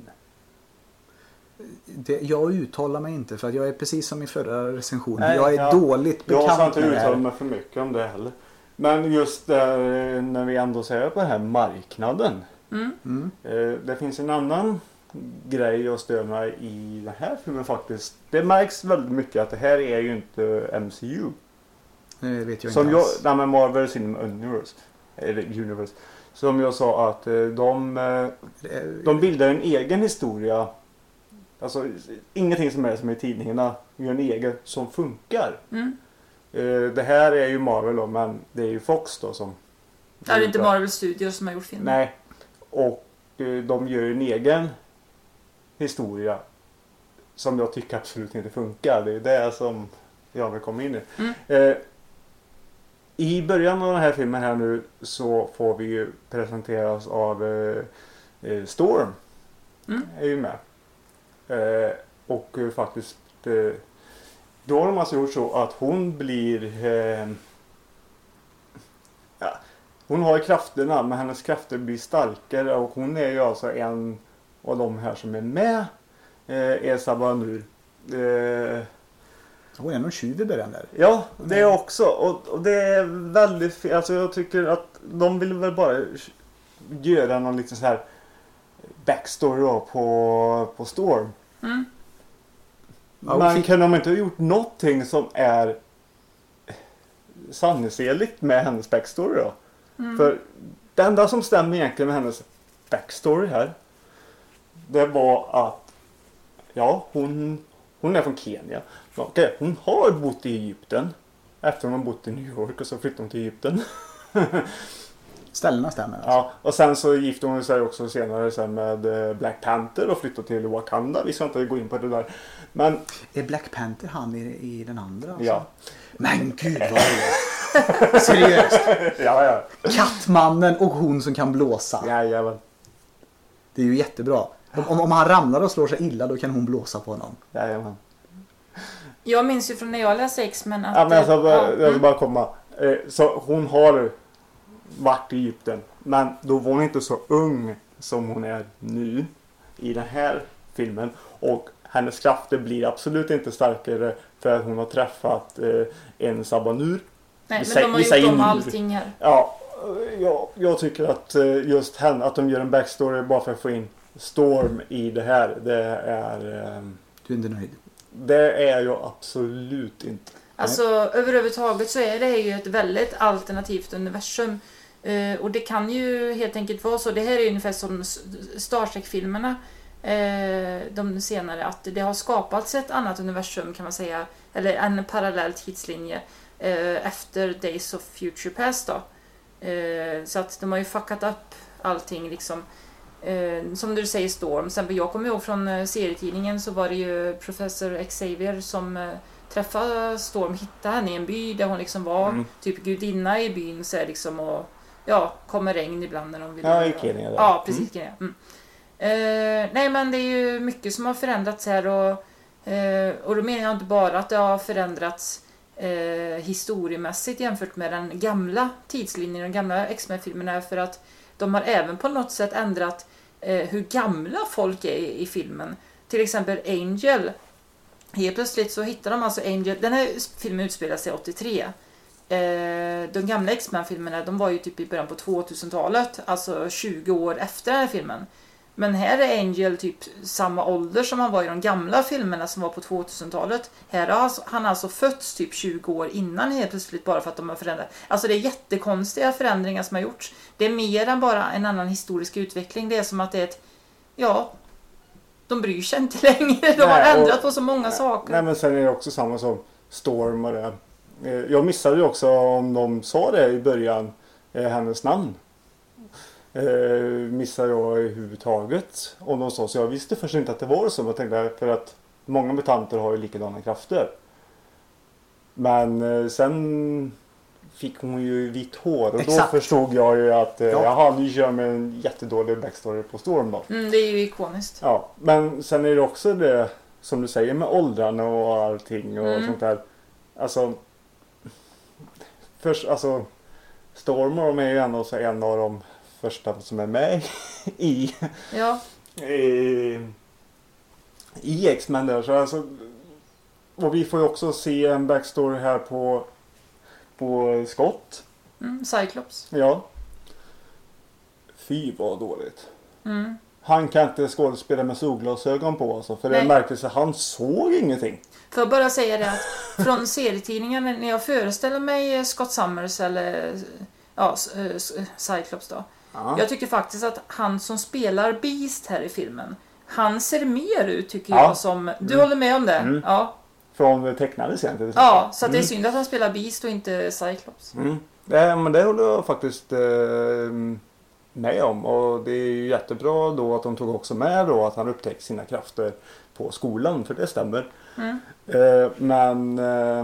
Jag uttalar mig inte för att jag är precis som i förra recensionen. Nej, jag är dåligt Jag bekant ska inte med det uttala här. mig för mycket om det heller. Men just där, när vi ändå ser på den här marknaden. Det finns en annan grej jag stör mig i den här filmen faktiskt. Det märks väldigt mycket att det här är ju inte MCU. Det vet jag Som inte alls. nej men Marvel Cinema Universe. Eller Universe. Som jag sa att de bildar en egen historia. Alltså ingenting som är som i tidningarna. Gör en egen som funkar. Det här är ju Marvel då, men det är ju Fox då som... Det är inte Marvel Studios som har gjort filmen. Nej. Och de gör en egen historia som jag tycker absolut inte funkar. Det är det som jag vill komma in i. I början av den här filmen här nu så får vi ju presenteras av Storm. Är ju med. Och faktiskt då har de alltså gjort så att hon blir hon har krafterna, men hennes krafter blir starkare och hon är ju alltså en av de här som är med är Sabanur. Hon är någon tjuv i början där. Ja, det är också. Och det är väldigt fel. Alltså jag tycker att de vill väl bara göra någon liten så här backstory då på Storm. Men kan de inte ha gjort någonting som är sanningsenligt med hennes backstory då? För det enda som stämmer egentligen med hennes backstory här, det var att hon är från Kenya. Okej, hon har bott i Egypten efter hon har bott i New York och så flyttade hon till Egypten. Ställena stämmer alltså. Ja, och sen så gifte hon sig också senare sen med Black Panther och flyttade till Wakanda. Vi ska inte gå in på det där. Men är Black Panther han i den andra alltså? Ja. Men gud vad är det? Seriöst. Ja. Kattmannen och hon som kan blåsa. Jajamän. Det är ju jättebra. Om han ramlar och slår sig illa då kan hon blåsa på honom. Jajamän. Jag minns ju från när jag läste X-Men att... Ja, men jag vill bara komma. Så hon har varit i Egypten. Men då var hon inte så ung som hon är nu i den här filmen. Och hennes krafter blir absolut inte starkare för att hon har träffat en Sabanur. Nej, men de har gjort om allting här. Ja, jag tycker att just henne, att de gör en backstory bara för att få in Storm i det här, det är... Du är inte nöjd? Det är jag absolut inte. Alltså överhuvudtaget så är det ju ett väldigt alternativt universum. Och det kan ju helt enkelt vara så. Det här är ungefär som Star Trek-filmerna. De senare. Att det har skapats ett annat universum kan man säga. Eller en parallell tidslinje. Efter Days of Future Past då. Så att de har ju fuckat upp allting liksom. Som du säger Storm. Sen jag kommer ihåg från serietidningen så var det ju Professor Xavier som träffade Storm, hittade henne i en by där hon liksom var typ gudinna i byn så liksom och kommer regn ibland när de vill. Ja, i Kenya. Ja, precis. Kenya. Nej, men det är ju mycket som har förändrats här och då menar jag inte bara att det har förändrats historiemässigt jämfört med den gamla tidslinjen, de gamla X-Men-filmerna, för att de har även på något sätt ändrat hur gamla folk är i filmen. Till exempel Angel. Helt plötsligt så hittar de alltså Angel. Den här filmen utspelar sig 83. De gamla X-Men-filmerna, de var ju typ i början på 2000-talet. Alltså 20 år efter den här filmen. Men här är Angel typ samma ålder som han var i de gamla filmerna som var på 2000-talet. Här har han alltså fötts typ 20 år innan helt plötsligt bara för att de har förändrat. Alltså det är jättekonstiga förändringar som har gjorts. Det är mer än bara en annan historisk utveckling. Det är som att det är ett... de bryr sig inte längre. De har ändrat på så många saker. Nej, men sen är det också samma som Storm och det. Jag missade ju också om de sa det i början, hennes namn. Missade jag överhuvudtaget om de sa, så jag visste först inte att det var så. Jag tänkte för att många mutanter har ju likadana krafter. Men sen fick hon ju vitt hår och Exakt. då förstod jag ju att nu kör med en jättedålig backstory på Storm då. Det är ju ikoniskt. Ja, men sen är det också det som du säger med åldrarna och allting och sånt där. Alltså Storm och de är ju ändå så en av de första som är med Ja. i X-Men där. Så alltså, och vi får ju också se en backstory här på Scott. Cyclops. Ja. Fy vad dåligt. Mm. Han kan inte skådespela med solglasögon på alltså, för det Nej. märktes att han såg ingenting. Får jag bara säga det att från serietidningen när jag föreställer mig Scott Summers eller Cyclops då. Ja. Jag tycker faktiskt att han som spelar Beast här i filmen, han ser mer ut tycker Ja. jag som... Du håller med om det? Mm. Ja. Från tecknade scen till Ja, så att det är synd att han spelar Beast och inte Cyclops. Men det håller jag faktiskt med om. Och det är ju jättebra då att de tog också med då att han upptäckte sina krafter på skolan. För det stämmer. Men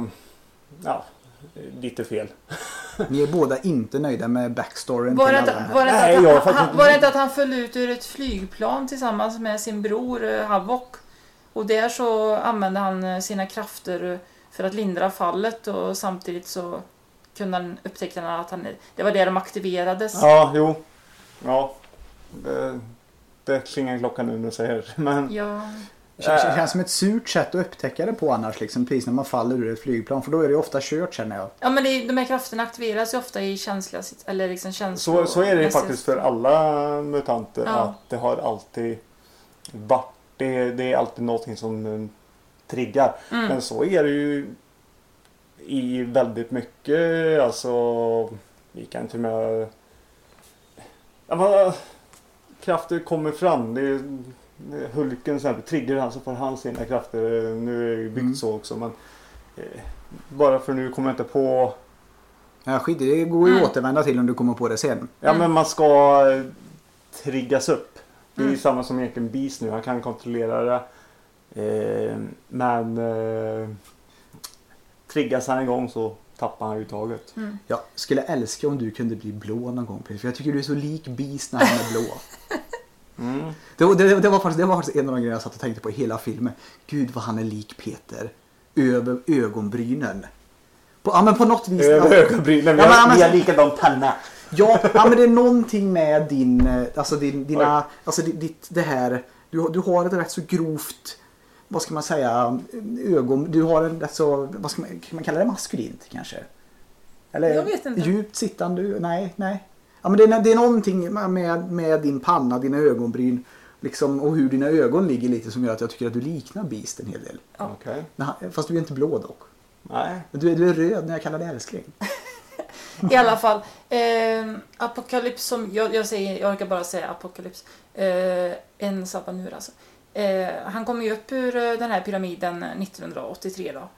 lite fel. Ni är båda inte nöjda med backstoryn Var till det alla inte att han föll ut ur ett flygplan tillsammans med sin bror Havok? Och där så använde han sina krafter för att lindra fallet och samtidigt så kunde han upptäcka att det var där de aktiverades. Ja, jo. Ja. Det klingar klockan nu när du säger. Men Ja. Det känns som ett surt sätt att upptäcka det på annars liksom, precis när man faller ur ett flygplan, för då är det ofta kört känner jag. Ja, men de här krafterna aktiveras ju ofta i känsliga eller liksom så är det ju faktiskt för alla mutanter. Ja. Att det har alltid varit. Det är alltid någonting som triggar. Men så är det ju i väldigt mycket. Alltså, vi kan till och med... krafter kommer fram. Det är Hulken till exempel. Triggar han så får han sina krafter. Nu är det ju byggt så också. Men bara för nu kommer jag inte på... Ja, skit, det går ju att återvända till om du kommer på det sen. Ja, men man ska triggas upp. Det är samma som egentligen Beast nu. Han kan kontrollera det. Men triggas han igång så tappar han uttaget. Jag skulle älska om du kunde bli blå någon gång. För jag tycker du är så lik Beast när han är blå. Det var faktiskt en av de grejer jag satt och tänkte på i hela filmen. Gud vad han är lik Peter. Över ögonbrynen. Men på något vis. Över ögonbrynen. Vi har likadan panna. Ja, men det är någonting med det här. Du har ett rätt så grovt, vad ska man säga, ögon. Du har en rätt så, vad ska man kalla det, maskulint kanske? Eller Jag vet inte. Djupt sittande, nej. Ja, men det är någonting med din panna, dina ögonbryn liksom, och hur dina ögon ligger lite som gör att jag tycker att du liknar Beast en hel del. Ja. Okay. Fast du är inte blå dock. Nej. Du är röd när jag kallar dig älskling. I alla fall. Apocalypse som... Jag orkar bara säga Apocalypse. En Sabanur alltså. Han kom ju upp ur den här pyramiden 1983 då.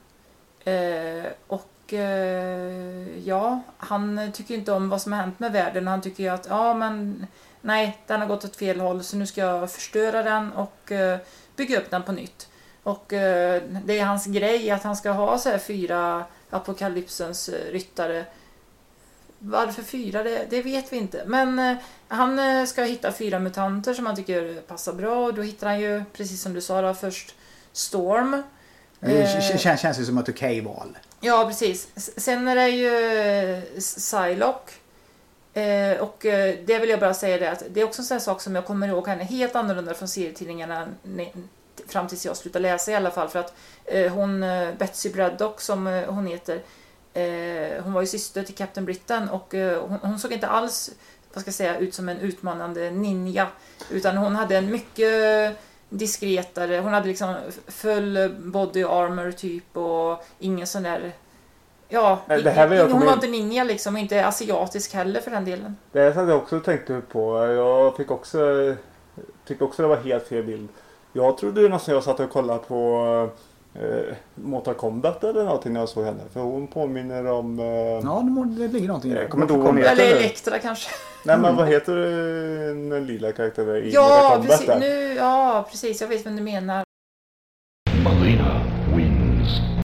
Han tycker inte om vad som har hänt med världen. Han tycker ju att nej, den har gått åt fel håll så nu ska jag förstöra den och bygga upp den på nytt. Och det är hans grej att han ska ha så här 4 apokalypsens ryttare. Varför 4? Det vet vi inte. Men han ska hitta 4 mutanter som han tycker passar bra. Och då hittar han ju, precis som du sa då, först Storm. Det känns ju som ett okej val. Ja, precis. Sen är det ju Psylocke. Och det vill jag bara säga det att det är också en sån här sak som jag kommer ihåg henne helt annorlunda från serietidningarna fram tills jag slutar läsa i alla fall. För att hon, Betsy Braddock som hon heter, hon var ju syster till Captain Britain och hon såg inte alls, vad ska jag säga, ut som en utmanande ninja. Utan hon hade en mycket diskretare, hon hade liksom full body armor typ och ingen sån där, hon var inte ninja liksom och inte asiatisk heller för den delen. Det hade jag också tänkt på. Jag tyckte också det var helt fel bild. Jag trodde nästan jag satt och kollade på Mortal Kombat eller någonting när jag såg henne. För hon påminner om... Ja, det ligger någonting där. Eller Elektra kanske. Nej, men vad heter den lila karaktären i Mortal Kombat? Precis. Jag vet vem du menar. Melina wins.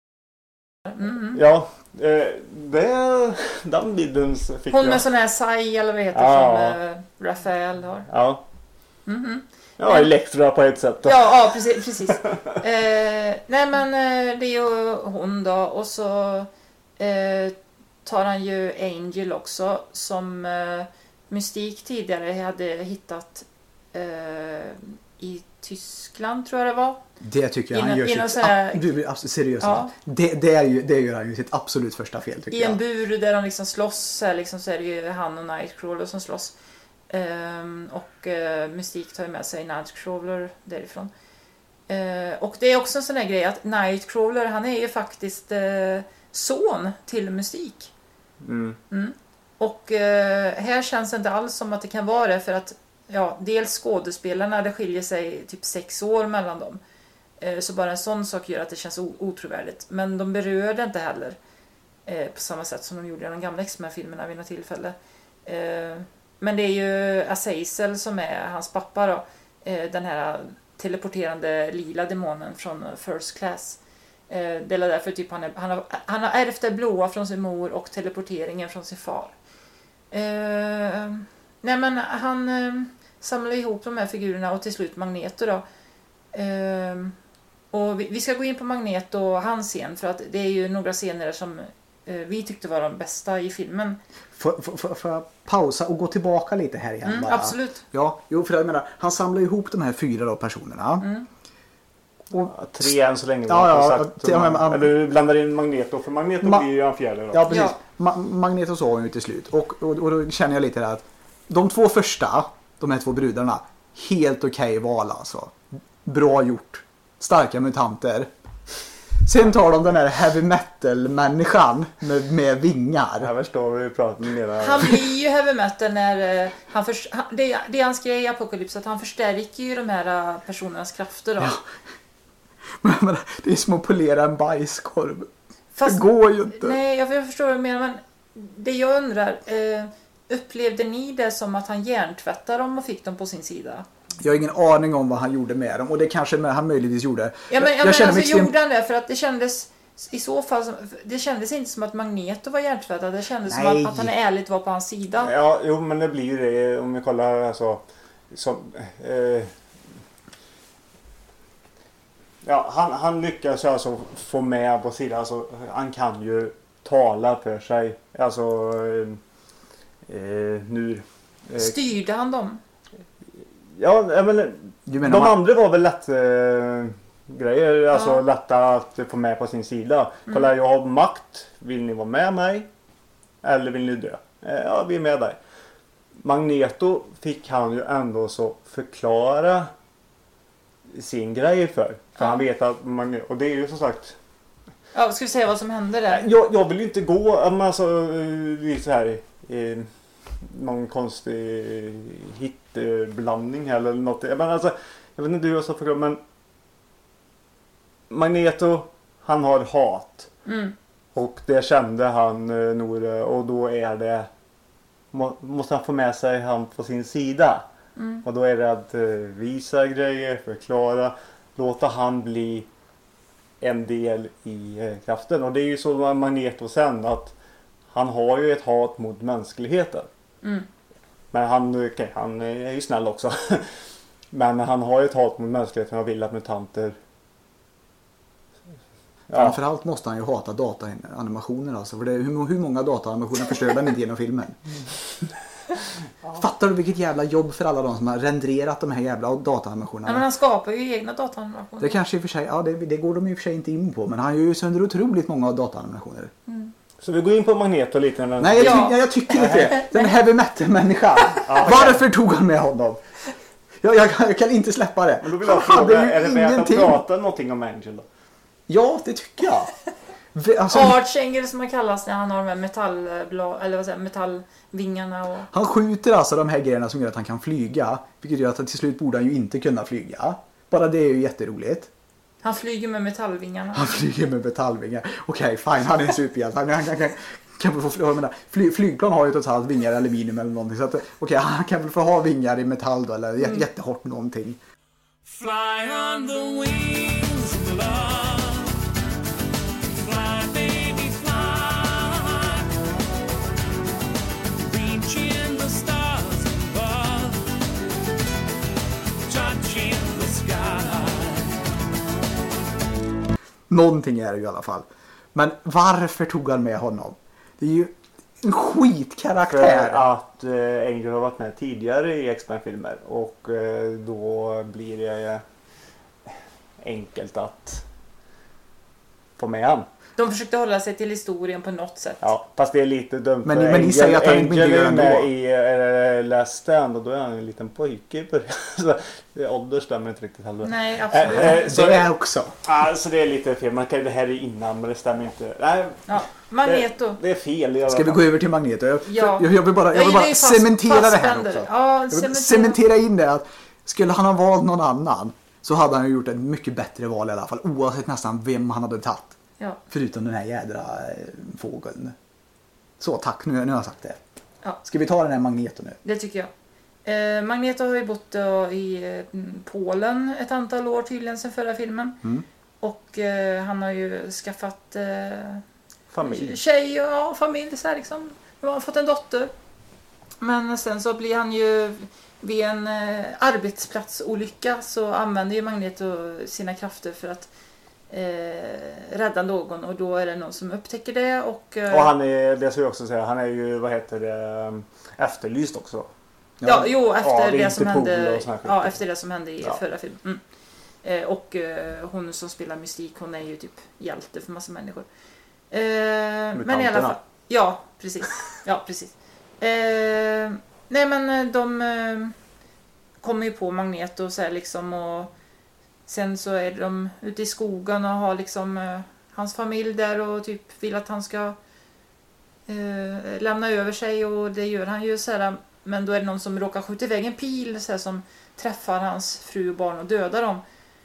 Ja, den bilden fick hon jag. med sån här Sai eller vad heter som Raphael har. Ja. Ja, Elektra på ett sätt. Ja, precis. Nej, men det är ju hon då. Och så tar han ju Angel också. Som Mystik tidigare hade hittat i Tyskland tror jag det var. Det tycker jag I han någon- i gör någon sitt... så här- Du, alltså, seriöst. Ja. Det gör han ju sitt absolut första fel tycker I jag. en bur där de liksom slåss så är det ju han och Nightcrawler som slåss. Mystique tar ju med sig Nightcrawler därifrån. Och det är också en sån där grej att Nightcrawler, han är ju faktiskt son till Mystique. Och här känns det inte alls som att det kan vara det, för att dels skådespelarna, det skiljer sig typ 6 år mellan dem. Så bara en sån sak gör att det känns otrovärdigt. Men de berör det inte heller på samma sätt som de gjorde i de gamla X-Men-filmerna vid något tillfälle. Men det är ju Azazel som är hans pappa då. Den här teleporterande lila demonen från First Class. Det är därför typ han har ärvt det blåa från sin mor och teleporteringen från sin far. Nej men han samlar ihop de här figurerna och till slut Magneto då. Och vi ska gå in på Magneto och hans scen, för att det är ju några scener som vi tyckte var de bästa i filmen. Får jag pausa och gå tillbaka lite här igen bara? Absolut. Ja, jo, för jag menar, han samlar ihop de här 4 då personerna. Och 3 än så länge. Ja, eller du blandar in Magneto, för Magneto blir ju en fjärde då. Ja, precis. Ja. Magneto sa han ju till slut. Och då känner jag lite där att de 2 första, de här 2 brudarna, helt okej val alltså. Bra gjort. Starka mutanter. Sen tar de den här heavy metal människan med vingar. Jag förstår vad du pratar med. Han blir ju heavy metal när det är hans grej i Apocalypse, att han förstärker ju de här personernas krafter då. Ja. Men det är som att polera en bajskorv. Fast, det går ju inte. Nej, jag förstår vad du menar, men det jag undrar, upplevde ni det som att han hjärntvättade dem och fick dem på sin sida? Jag har ingen aning om vad han gjorde med dem, och det kanske han möjligtvis gjorde. Jag känner alltså, mig gjorde han det? För att det kändes i så fall det kändes inte som att Magneto var hjärntvättad. Det kändes som att han ärligt var på hans sida. Ja, jo, men det blir ju det om vi kollar alltså som han lyckas alltså få med på sidan, alltså han kan ju tala för sig, alltså nu styrde han dem? Ja, men de andra var väl lätt grejer, alltså lätta att få med på sin sida. Kolla, jag har makt, vill ni vara med mig eller vill ni dö? Ja, vi är med dig. Magneto fick han ju ändå så förklara sin grej för han vet att och det är ju som sagt. Ja, ska vi säga vad som hände där? Jag vill ju inte gå alltså lite så här någon konstig hitblandning eller något. Men alltså, jag vet inte hur jag ska förklara, men Magneto, han har hat. Och det kände han nog, och då är det måste han få med sig han på sin sida. Och då är det att visa grejer, förklara, låta han bli en del i kraften. Och det är ju så med Magneto sen, att han har ju ett hat mot mänskligheten. Men han är ju snäll också. Men han har ju ett hat mot mänskligheten och vill att mutanter. Framförallt måste han ju hata dataanimationer alltså. För det är, hur många dataanimationer förstör den inte genom filmen? Fattar du vilket jävla jobb för alla de som har renderat de här jävla dataanimationerna? Ja, men han skapar ju egna dataanimationer. Det kanske i och för sig, det går de i och för sig inte in på. Men han gör ju sönder otroligt många dataanimationer. Så vi går in på Magneto lite. Nej, jag tycker inte det. Den heavy metal-människan. Varför tog han med honom? Jag kan inte släppa det. Men då vill jag fråga, är det värt att prata någonting om Angel då? Ja, det tycker jag. Alltså, Archangel som han kallas när han har de här metallvingarna. Och... Han skjuter alltså de här grejerna som gör att han kan flyga. Vilket gör att till slut borde han ju inte kunna flyga. Bara det är ju jätteroligt. Han flyger med metallvingarna. Okej, fine, han är en superhjälte. Han kan väl få flygplan har ju totalt vingar i aluminium eller någonting. Så att, han kan väl få ha vingar i metall då, eller jättehårt någonting. Fly on the wings of love. Fly, baby, fly. Reaching the stars above. Touching the sky. Någonting är det ju i alla fall. Men varför tog han med honom? Det är ju En För skitkaraktär. att Angel har varit med tidigare i X-Men-filmer och då blir det enkelt att få med han. De försökte hålla sig till historien på något sätt. Ja, fast det är lite dumt. Men för ni säger att han inte Angel gör är med ändå. i Last Stand och då är han en liten pojke i början. Så det ålder stämmer inte riktigt heller. Nej, absolut. Så Det är också. så det är lite fel. Man kan det här är innan men det stämmer inte. Nej, Ja, Magneto. det är fel i alla Ska vi fall. gå över till Magneto? Jag Ja. vill bara Jag gillar ju cementera det här Fassbender. också. Ja, Jag vill cementera in det att skulle han ha valt någon annan så hade han ju gjort ett mycket bättre val i alla fall. Oavsett nästan vem han hade tagit. Ja. Förutom den här jädra fågeln. Så tack, nu har jag sagt det. Ja. Ska vi ta den här Magneto nu? Det tycker jag. Magneto har ju bott i Polen ett antal år tydligen sedan förra filmen. Mm. Och han har ju skaffat Familj. tjej och familj så här liksom. Nu har han fått en dotter. Men sen så blir han ju vid en arbetsplatsolycka så använder ju Magneto sina krafter för att rädda någon och då är det någon som upptäcker det och han är, det ska jag också säga, han är ju, vad heter det, efterlyst också. ja, jo, efter av det som Interpol hände och sån här skit. ja, efter det som hände i Ja. förra filmen. Och hon som spelar Mystik, hon är ju typ hjälte för massa människor. Men i alla Mutanterna. fall. Ja, precis. Ja, precis. Nej men de kommer ju på Magneto och så här liksom och sen så är de ute i skogen och har liksom hans familj där och typ vill att han ska lämna över sig och det gör han ju så här. Men då är det någon som råkar skjuta iväg en pil så här, som träffar hans fru och barn och dödar dem.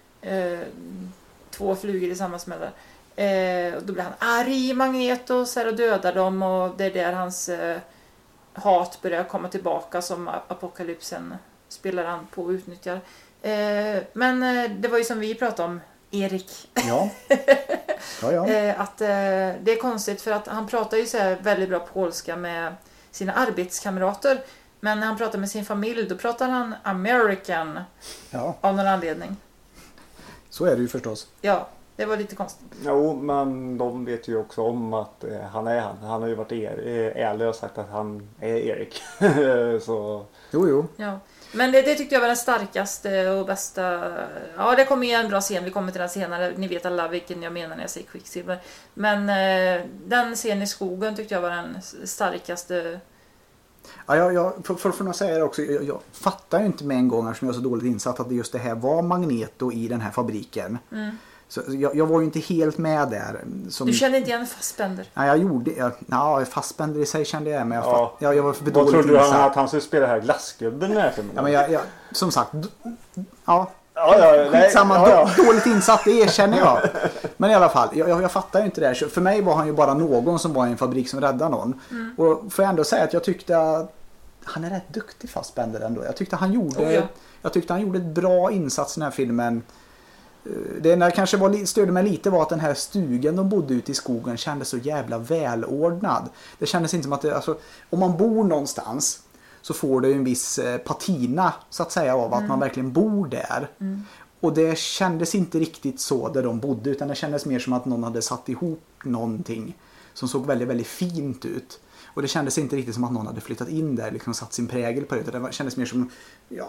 2 flugor i samma smäll där. Och då blir han arg i Magneto så här, och dödar dem och det är där hans hat börjar komma tillbaka som apokalypsen spelar an på och utnyttjar. Men det var ju som vi pratade om Erik. Ja. Ja. Att det är konstigt för att han pratar ju så här väldigt bra polska med sina arbetskamrater. Men när han pratar med sin familj då pratar han American Ja, av någon anledning. så är det ju förstås. Ja, det var lite konstigt. Jo, men de vet ju också om att han är han. Han har ju varit ärlig och sagt att han är Erik. Så Jo. Ja. Men det tyckte jag var den starkaste och bästa. Ja, det kommer ju en bra scen. Vi kommer till den senare. Ni vet alla vilken jag menar när jag säger Quicksilver. Men den scenen i skogen tyckte jag var den starkaste. Ja, jag för att säga det också, jag fattar ju inte med en gång eftersom jag är så dåligt insatt att just det här var Magneto i den här fabriken. Mm. Så jag var ju inte helt med där. Som... Du kände inte igen Fassbender? Nej, jag gjorde... Fassbender i sig kände jag med. Ja. Jag var för vad dåligt trodde du insatt. att han skulle spela här glassgubben i den här filmen? Ja, men jag som sagt... Ja, Ja, skitsamma. ja. Dåligt insatt, det erkänner jag. Men i alla fall, jag fattar ju inte det här. För mig var han ju bara någon som var i en fabrik som räddade någon. Och får jag ändå säga att jag tyckte att han är rätt duktig Fassbender ändå. Jag tyckte han gjorde ett bra insats i den här filmen. Det enda kanske störde mig lite var att den här stugan de bodde ute i skogen kändes så jävla välordnad. Det kändes inte som att alltså, om man bor någonstans så får det en viss patina så att säga av att man verkligen bor där. Och det kändes inte riktigt så där de bodde utan det kändes mer som att någon hade satt ihop någonting som såg väldigt, väldigt fint ut. Och det kändes inte riktigt som att någon hade flyttat in där liksom satt sin prägel på det. Det kändes mer som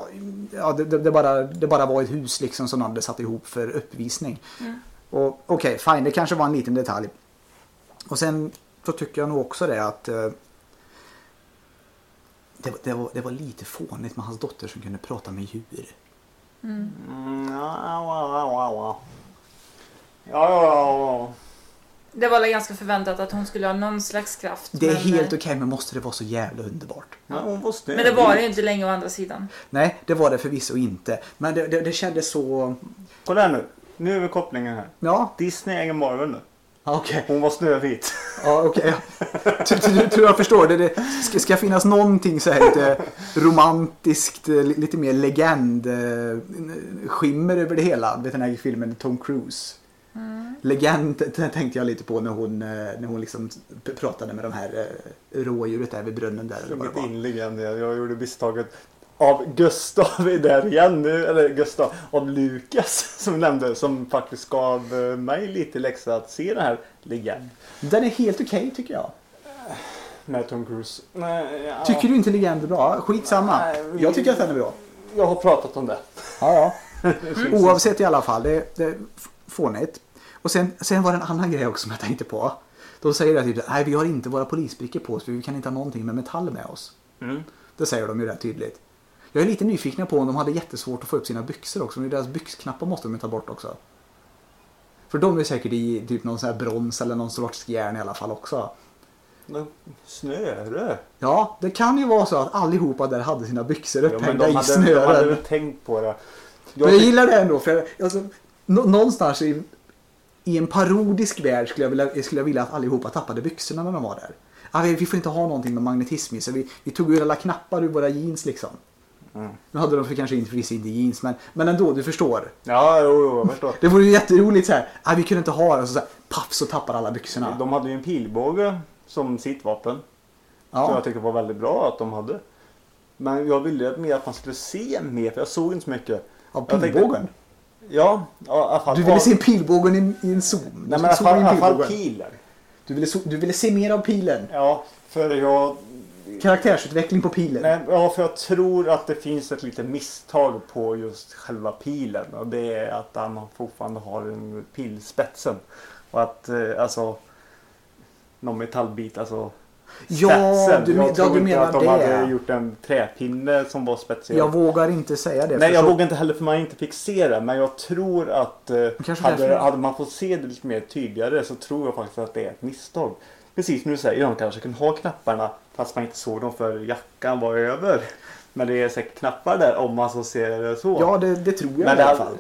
det bara var ett hus liksom som någon hade satt ihop för uppvisning. Och okej, fine, det kanske var en liten detalj. Och sen så tycker jag nog också det att det var lite fånigt med hans dotter som kunde prata med djur. Ja. Det var ganska förväntat att hon skulle ha någon slags kraft. Det är men, helt okej, men måste det vara så jävla underbart? Ja, hon var snäll. Men det var det inte länge å andra sidan. Nej, det var det förvisso inte. Men det kändes så... Kolla här nu. Nu är vi kopplingen här. Ja, Disney äger Marvel nu. okej. Hon var snövit. Ja, okej. Tror jag förstår. Det ska finnas någonting så här lite romantiskt, lite mer legendskimmer över det hela. Vet den här filmen Tom Cruise. Legend tänkte jag lite på när hon liksom pratade med de här rådjuret där vid brunnen där. Eller vad det var. Inliggande. Jag gjorde misstaget av Gustav där igen nu. Eller Gustav av Lukas som vi nämnde. Som faktiskt gav mig lite läxa att se den här legend. Den är helt okej tycker jag. med Tom Cruise. Nej, ja. Tycker du inte Legend är bra? Skitsamma. Nej, Jag tycker att den är bra. Jag har pratat om det. Ja. Oavsett i alla fall. Det är fånigt. Och sen var det en annan grej också som jag tänkte på. De säger det typ, nej vi har inte våra polisbrickor på oss för vi kan inte ha någonting med metall med oss. Det säger de ju rätt tydligt. Jag är lite nyfiken på om de hade jättesvårt att få upp sina byxor också. Men deras byxknappar måste de ta bort också. För de är säkert i typ någon sån här brons eller någon sorts järn i alla fall också. Snöre? Ja, det kan ju vara så att allihopa där hade sina byxor upphängda i De snören. hade väl tänkt på det. Men jag gillar det ändå för alltså, någonstans i en parodisk värld skulle jag vilja att allihopa tappade byxorna när de var där. Ja, vi får inte ha någonting med magnetism i så vi tog ju alla knappar ur våra jeans liksom. Nu hade de för kanske inte jeans men ändå, du förstår. Ja, jo, jag förstår. Det vore ju jätteroligt så här. Ja, vi kunde inte ha det så här, paff så tappar alla byxorna. De hade ju en pilbåge som sitt vapen. Ja. Som jag tyckte var väldigt bra att de hade. Men jag ville mer att man skulle se mer för jag såg inte så mycket. Av pilbågen? Ja, i alla fall. Du ville se pilbågen i en zoom? Nej, men i alla fall pilen. Du ville se mer av pilen? Ja, för jag... Karaktärsutveckling på pilen? Nej, ja, för jag tror att det finns ett litet misstag på just själva pilen. Och det är att han fortfarande har en pilspetsen. Och att, alltså... Någon metallbit, alltså... Ja, jag tror du inte menar att de det. hade gjort en träpinne som var speciell. Jag vågar inte säga det. Nej, jag vågar inte heller för man inte fick se det. Men jag tror att hade man fått se det lite mer tydligare så tror jag faktiskt att det är ett misstag. Precis som du säger, de kanske kunde ha knapparna fast man inte såg dem för jackan var över. Men det är säkert knappar där om man så ser det så. Ja, det tror jag men i alla fall.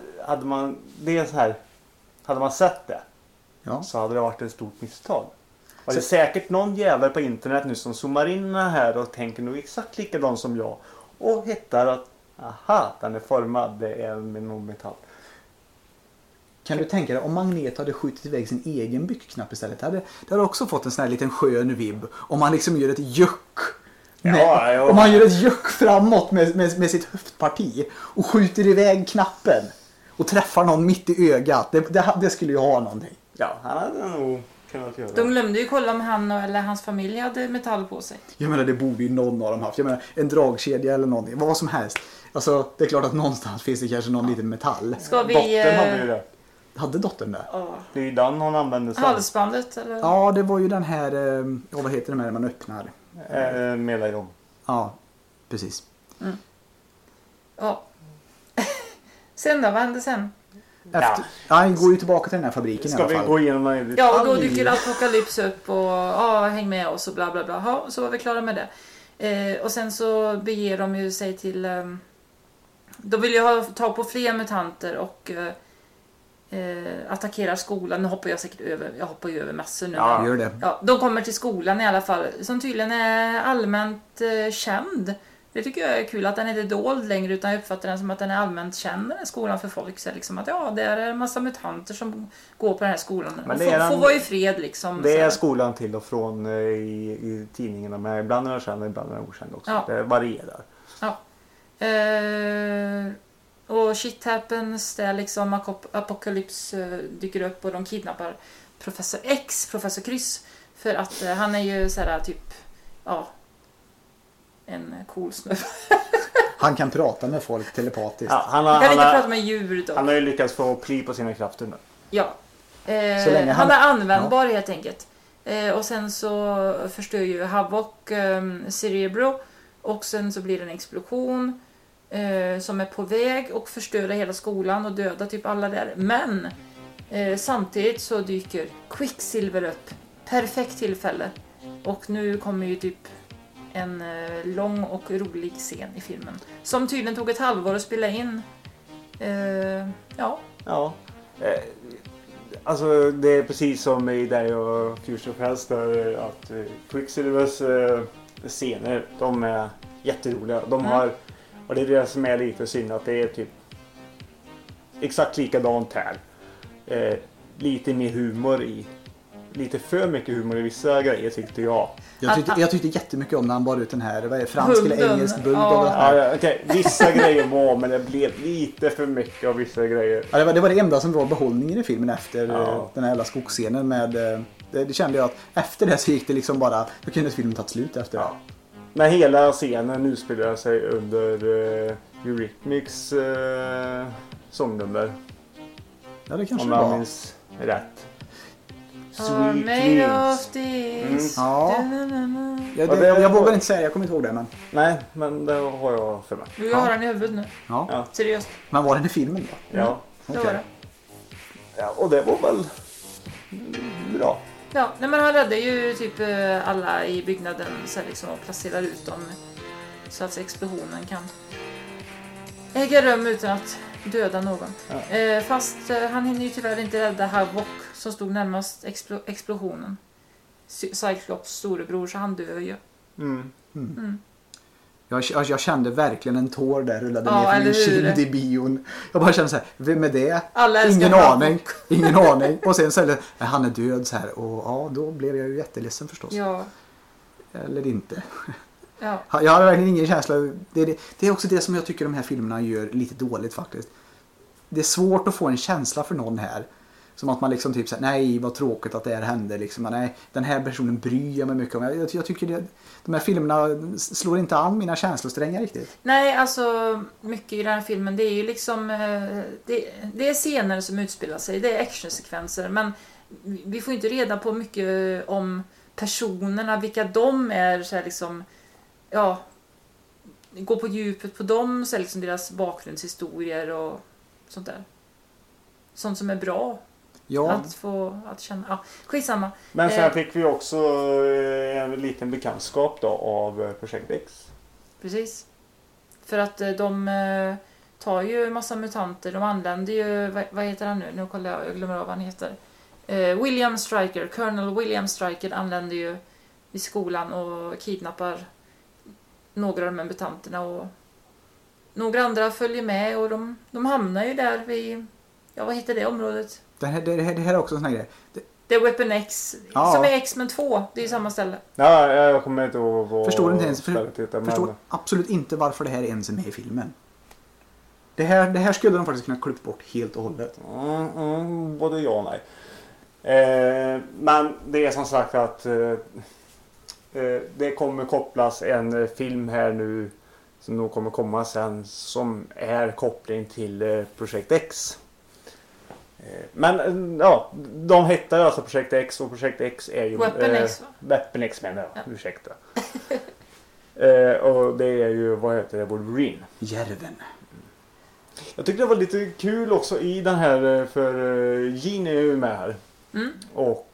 Hade man sett det så hade det varit ett stort misstag. Och det är säkert någon jävel på internet nu som zoomar in här och tänker nog exakt likadant som jag. Och hittar att, aha, den är formad, det är med någon metall. Kan du tänka dig om Magnet hade skjutit iväg sin egen byxknapp istället? Det hade också fått en sån här liten skön vibb. Om man liksom gör ett juck. Om man gör ett juck framåt med sitt höftparti. Och skjuter iväg knappen. Och träffar någon mitt i ögat. Det skulle ju ha någonting. Ja, han hade nog kunnat göra. De glömde ju kolla om han eller hans familj hade metall på sig. Jag menar, det borde ju någon av dem haft. Jag menar, en dragkedja eller någonting. Vad som helst. Alltså, det är klart att någonstans finns det kanske någon liten metall. Ska vi... Dottern hade ju det. Hade dottern det? Ja. Det är ju den hon använde sen. Halsbandet eller? Ja, det var ju den här... vad heter det med när man öppnar? Medaljon. Ja, precis. Ja. Sen då? Vad hände sen? Han går ju tillbaka till den här fabriken i alla fall. Ska vi gå igenom en detalj? Ja, och då dyker Apocalypse upp och häng med oss och bla bla bla. Ja, så var vi klara med det. Och sen så beger de ju sig till... de vill ju ha tag på fler mutanter och attackerar skolan. Nu hoppar jag säkert över. Jag hoppar ju över massor nu. Ja, gör det. Ja, de kommer till skolan i alla fall. Som tydligen är allmänt känd. Det tycker jag är kul att den inte är dold längre utan jag uppfattar den som att den är allmänt känd den här skolan för folk. Så liksom att det är en massa mutanter som går på den här skolan. Men och får vara i fred liksom. Det är skolan till och från i tidningarna men ibland är den känd och ibland är den okänd också. Ja. Det varierar. Ja. Och shit happens där liksom Apocalypse dyker upp och de kidnappar Professor X, Professor Kryss. För att han är ju såhär typ en cool snubbe. Han kan prata med folk telepatiskt. Ja, Han kan inte prata med djur då. Han har ju lyckats få pli på sina krafter nu. Ja. Så länge han är användbar helt enkelt. Och sen så förstör ju Havok Cerebro. Och sen så blir det en explosion som är på väg och förstör hela skolan och döda typ alla där. Men samtidigt så dyker Quicksilver upp. Perfekt tillfälle. Och nu kommer ju typ en lång och rolig scen i filmen. Som tydligen tog ett halvår att spela in. Ja. Alltså det är precis som i dig och Future Pals där att Quicksilvers scener, de är jätteroliga. De har, och det är det som är lite synd att det är typ exakt likadant här. Lite mer humor i. Lite för mycket humor i vissa grejer tyckte jag. Jag tyckte jättemycket om när han bar ut den här, vad är det, fransk eller engelsk bulldog. Ja. Okay. Vissa grejer var, men det blev lite för mycket av vissa grejer. Ja, det var det enda som var behållningen i filmen efter den här jävla skogsscenen med Det kände jag att efter det så gick det liksom bara, då kunde filmen tagit slut efter det. Ja. När hela scenen utspelar sig under Eurythmics sångnummer. Ja, det kanske Om det jag var. minns rätt. Are made of this. Ja. Da-na-na-na. Jag vågar inte säga, jag kommer inte ihåg det, men... Nej, men det har jag för mig. Du har den i huvudet nu. Ja. Ja. Seriöst. Men var den i filmen då? Ja. Det Okej. var det. Ja, och det var väl bra. Ja, nej, men han räddade ju typ alla i byggnaden så här, liksom, och placerar ut dem så att explosionen kan äga rum utan att döda någon. Ja. Fast han hinner ju tyvärr inte rädda Havok som stod närmast explosionen. Cyclops storebror, så han dör ju. Mm. Jag kände verkligen en tår där rullade Ja, ner från eller min hur? kind i bion. Jag bara kände så här, vem är det? Alla älskar Ingen Havok. aning. Ingen aning. Och sen så är det, nej, han är död så här. Och ja, då blev jag ju jätteledsen förstås. Ja, Eller inte. ja. Jag hade verkligen ingen känsla. Det är också det som jag tycker de här filmerna gör lite dåligt faktiskt. Det är svårt att få en känsla för någon här. Som att man liksom typ säger, nej vad tråkigt att det här hände. Liksom. Nej, den här personen bryr jag mig mycket om. Jag tycker de här filmerna slår inte an mina känslosträngar riktigt. Nej, alltså mycket i den här filmen, det är ju liksom det är scener som utspelar sig, det är actionsekvenser, men vi får inte reda på mycket om personerna, vilka de är, så här liksom, ja, gå på djupet på dem, så här liksom deras bakgrundshistorier och sånt där. Sånt som är bra Ja, att känna. Ja, skitsamma. Men sen fick vi också en liten bekantskap då av Projekt X. Precis. För att de tar ju massa mutanter. De använder ju, vad heter han nu? Nu kollar jag glömmer av vad han heter. William Stryker, Colonel William Stryker använder ju i skolan och kidnappar några av de här mutanterna. Och några andra följer med och de hamnar ju där vid, ja vad heter det området? det här är också en sån här grej. Det är Weapon X, Ja. som är X-Men 2. Det är ju samma ställe. Ja, jag kommer inte ihåg vad Förstår inte ens, stället heter, förstår men... absolut inte varför det här ens är med i filmen. Det här skulle de faktiskt kunna klippa bort helt och hållet. Både ja och nej. Men det är som sagt att det kommer kopplas en film här nu som nog kommer komma sen som är koppling till Projekt X. Men ja, de heter alltså Projekt X och Projekt X är ju Weapon X, va? Weapon X menar jag, Ja. ursäkta. Och det är ju, vad heter det, Wolverine. Järven. Jag tyckte det var lite kul också i den här, för Jean är ju med här. Mm. Och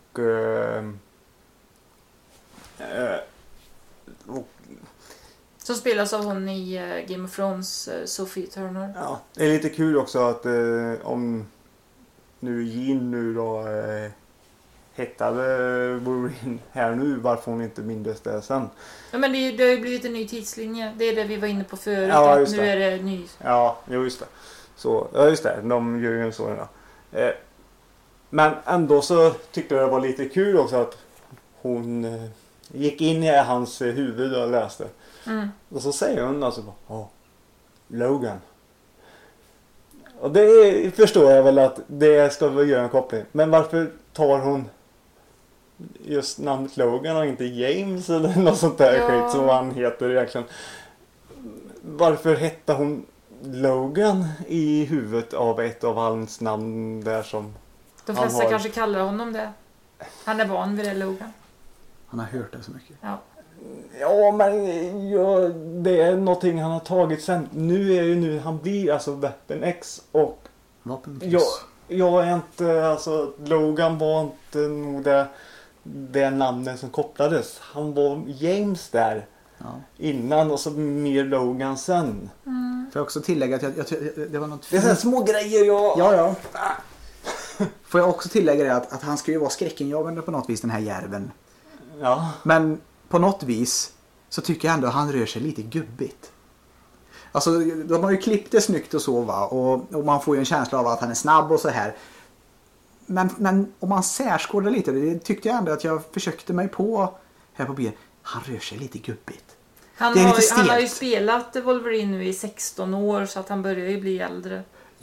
Som spelas av hon i Game of Thrones, Sophie Turner. ja, det är lite kul också att om nu Jean nu då hettade Wolverine här nu, varför hon inte mindes det sen. Ja, men det har ju blivit en ny tidslinje. Det är det vi var inne på förut. Ja, att just nu det. är det ny. Ja, jo, just det. Så, ja, just det. De gör ju en sån. Ja. Men ändå så tyckte jag det var lite kul också att hon gick in i hans huvud och läste. Mm. Och så säger hon alltså bara, Logan. Och det förstår jag väl att det ska väl göra en koppling. Men varför tar hon just namnet Logan och inte James eller något sånt där Ja. skit som han heter egentligen? Varför hette hon Logan i huvudet av ett av hans namn där som De han flesta har? kanske kallar honom det. Han är van vid det, Logan. Han har hört det så mycket. Ja. Ja, men ja, det är någonting han har tagit sen. Nu är ju nu han blir alltså Weapon X och jag är inte, alltså Logan var inte nog det namnet som kopplades. Han var James där Ja. innan och så mer Logan sen. Får jag också tillägga att det var något Det är så här små grejer jag... Ja. Får jag också tillägga det att han ska ju vara skräckenjagande på något vis, den här järven. Ja. Men på något vis så tycker jag ändå att han rör sig lite gubbigt. Alltså de har ju klippt det snyggt och så va. Och man får ju en känsla av att han är snabb och så här. Men om man särskådar lite, det tyckte jag ändå att jag försökte mig på här på bilen. Han rör sig lite gubbigt. Han Det är lite har ju stelt. spelat Wolverine nu i 16 år så att han börjar ju bli äldre.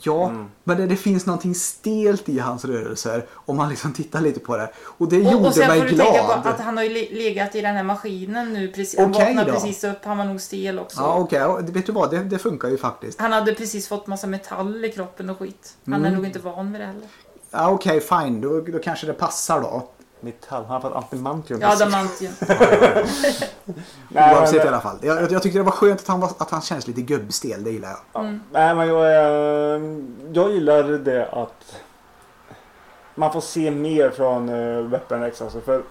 Ja, men det finns någonting stelt i hans rörelser om man liksom tittar lite på det. Och det gjorde och sen mig får du glad. tänka på att han har ju legat i den här maskinen nu precis. Okej Han vaknade då. precis upp, han var nog stel också. Ja, okej. Vet du vad? Det funkar ju faktiskt. Han hade precis fått massa metall i kroppen och skit. Han är nog inte van vid det heller. Ja, okej, fine. Då kanske det passar då. Metall, han har fått antimantium. Ja, damantium. Nej, Oavsett men- i alla fall. Jag tyckte det var skönt att han känns lite gubbstel. Det gillar jag. Ja. Nej, men jag gillar det att man får se mer från Weapon X. Alltså för,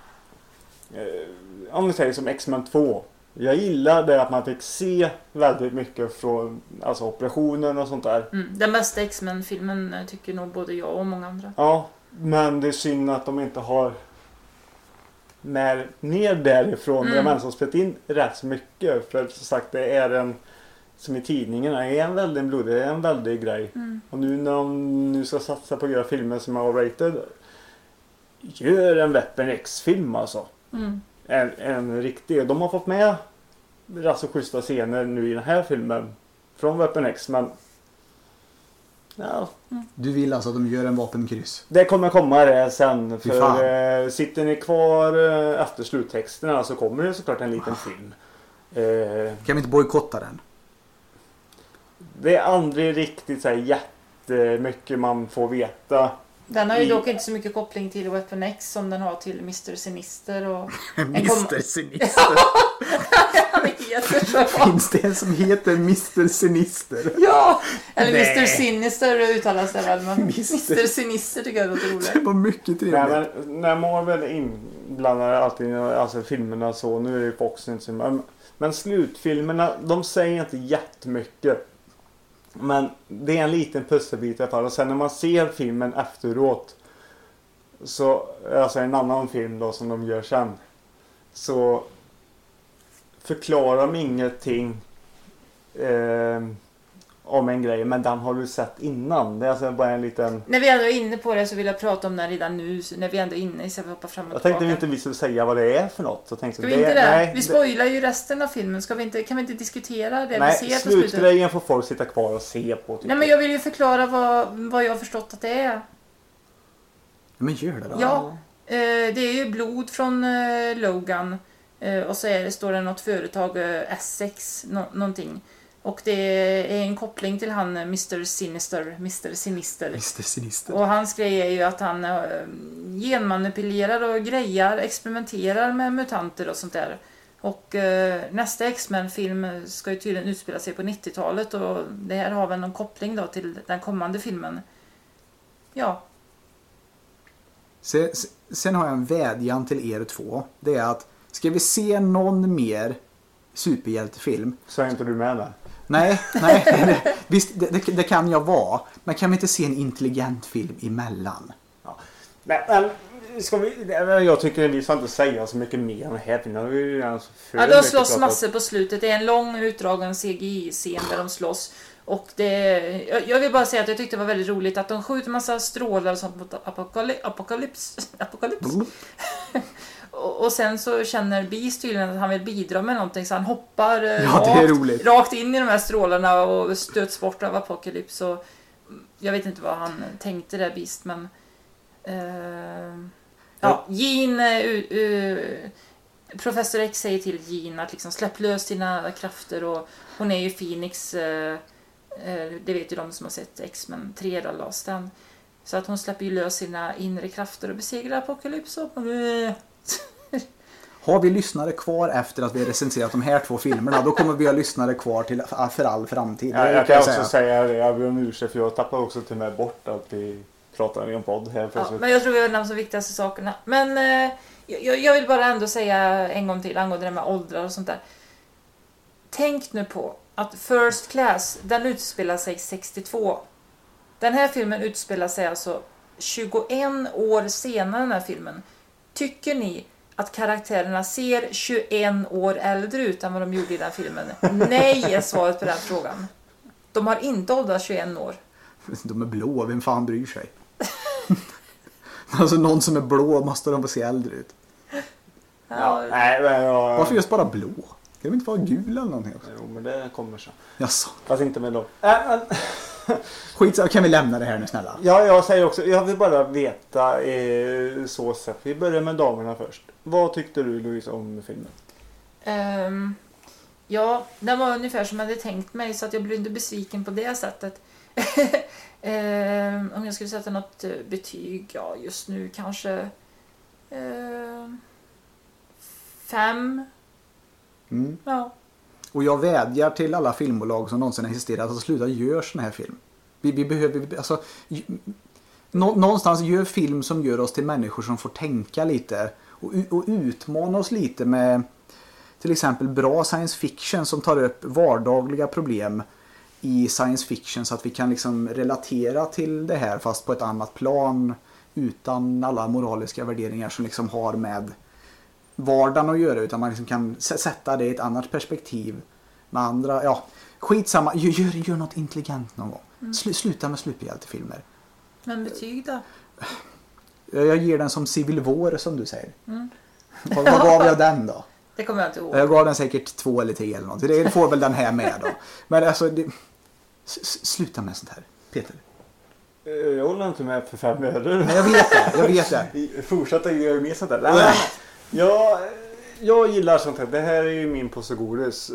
om vi säger som X-Men 2. Jag gillar det att man fick se väldigt mycket från alltså operationen och sånt där. Den bästa X-Men-filmen tycker nog både jag och många andra. Ja, men det är synd att de inte har ner därifrån. De har spelat in rätt så mycket. För som sagt, det är en, som i tidningarna, är en väldigt blodig, det är en väldig grej. Och nu när de nu ska satsa på att göra filmer som är rated, gör en Weapon X-film alltså. En riktig. De har fått med rätt så schyssta scener nu i den här filmen från Weapon X, men ja, Du vill alltså att de gör en vapenkryss? det kommer komma det sen. Fy fan. För sitter ni kvar efter sluttexterna så kommer det såklart en liten film. Kan vi inte bojkotta den? Det är aldrig riktigt så här jättemycket man får veta. Den har ju dock inte så mycket koppling till Weapon X som den har till Mr. Sinister och... Mr. Sinister. Han heter så. Finns det en som heter Mr. Sinister? Ja! Eller Nej. Mr. Sinister uttalas det väl, men Mr. Mr. Sinister tycker jag låter Det roligt. var mycket Nej, trevligt. men när Marvel inblandar alltid alltså filmerna så, nu är det Fox inte så, men slutfilmerna, de säger inte jättemycket. Men det är en liten pusselbit i alla fall. Och sen när man ser filmen efteråt, så, alltså en annan film då som de gör sen, så förklarar de ingenting om en grej, men den har du sett innan. Det är alltså bara en liten... När vi ändå är inne på det så vill jag prata om den redan nu. När vi ändå är inne så vi hoppar fram och Jag tänkte tillbaka. inte vi skulle säga vad det är för något. Så tänkte Ska vi inte det? Nej, Vi spoilar ju resten av filmen. Kan vi inte diskutera det nej, vi ser på slutet? slutgrejen får folk sitta kvar och se på. tycker Nej, men jag vill ju förklara vad jag har förstått att det är. Men gör det då. Ja, det är ju blod från Logan. Och så står det något företag, Essex, någonting. Och det är en koppling till han Mr. Sinister. Mr. Sinister. Och hans grej är ju att han genmanipulerar och grejar, experimenterar med mutanter och sånt där. Och nästa X-Men-film ska ju tydligen utspela sig på 90-talet. Och det här har väl någon koppling då till den kommande filmen. Ja. Sen har jag en vädjan till er två. Det är att ska vi se någon mer superhjältefilm? Så är inte du med där. Nej. Visst, det kan jag vara. Men kan vi inte se en intelligent film emellan? Nej, men ska vi, jag tycker vi ska inte säga så mycket mer om det här. Ja, de slåss massor på slutet. Det är en lång utdragen CGI-scen där de slåss. Och jag vill bara säga att jag tyckte det var väldigt roligt att de skjuter massa strålar och sånt mot apokalyps. Och sen så känner Beast tydligen att han vill bidra med någonting, så han hoppar rakt in i de här strålarna och stöts bort av Apocalypse. Och jag vet inte vad han tänkte där, Beast, men Jean, Professor X säger till Jean att liksom släpp lös dina krafter, och hon är ju Phoenix, det vet ju de som har sett X-Men 3 då, Last Stand. Så att hon släpper ju lös sina inre krafter och besegrar Apocalypse. Har vi lyssnare kvar efter att vi har recenserat de här två filmerna, då kommer vi ha lyssnare kvar för all framtid. Ja, jag kan också säga det, jag ber om ursäkt för jag tappar också till mig bort att vi pratar i en podd här. Ja, men jag tror vi har nämnt de viktigaste sakerna. Men jag vill bara ändå säga en gång till angående det med åldrar och sånt där. Tänk nu på att First Class, den utspelar sig 62. Den här filmen utspelar sig alltså 21 år senare, den här filmen. Tycker ni att karaktärerna ser 21 år äldre ut än vad de gjorde i den filmen? Nej är svaret på den frågan. De har inte åldrats 21 år. De är blå, vem fan bryr sig? Alltså någon som är blå måste de få se äldre ut. Varför just bara blå? Kan de inte vara gul eller någonting också? Jo, men det kommer så. Jaså. Fast inte med dem. Skitsamma, kan vi lämna det här nu snälla? Ja, jag säger också, jag vill bara veta så sätt. Vi börjar med damerna först. Vad tyckte du, Louise, om filmen? Ja, den var ungefär som jag hade tänkt mig, så att jag blev inte besviken på det sättet. Om jag skulle sätta något betyg, ja just nu kanske 5. Ja. Och jag vädjar till alla filmbolag som någonsin har existerat att sluta göra sån här film. Vi behöver, alltså, någonstans gör film som gör oss till människor som får tänka lite och utmana oss lite med till exempel bra science fiction som tar upp vardagliga problem i science fiction så att vi kan liksom relatera till det här fast på ett annat plan utan alla moraliska värderingar som liksom har med vardagen att göra, utan man liksom kan sätta det i ett annat perspektiv med andra, ja, skitsamma, gör något intelligent någon gång. Sluta med superhjältefilmer. Men betyg då? Jag ger den som Civil War som du säger. Vad gav jag den då? Det kommer jag inte ihåg. Jag gav den säkert 2 eller 3 eller något. Det får väl den här med då. Men alltså, sluta med sånt här. Peter. Jag håller inte med för 5 öre. Nej, jag vet det. Fortsätta göra mer sånt där. Jag gillar sånt här. Det här är ju min påse godis.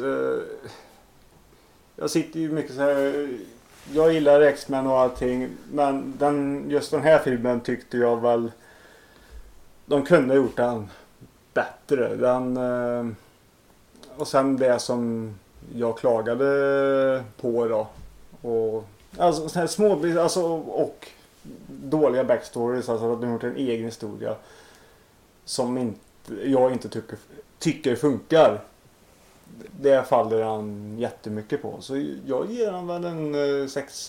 Jag sitter ju mycket så här. Jag gillar X-Men och allting. Men just den här filmen tyckte jag väl. De kunde ha gjort den bättre. Och sen det som jag klagade på då. Och alltså så här små, alltså, och dåliga backstories, alltså att de har gjort en egen historia som jag inte tycker funkar. Det faller han jättemycket på. Så jag ger han väl en 6.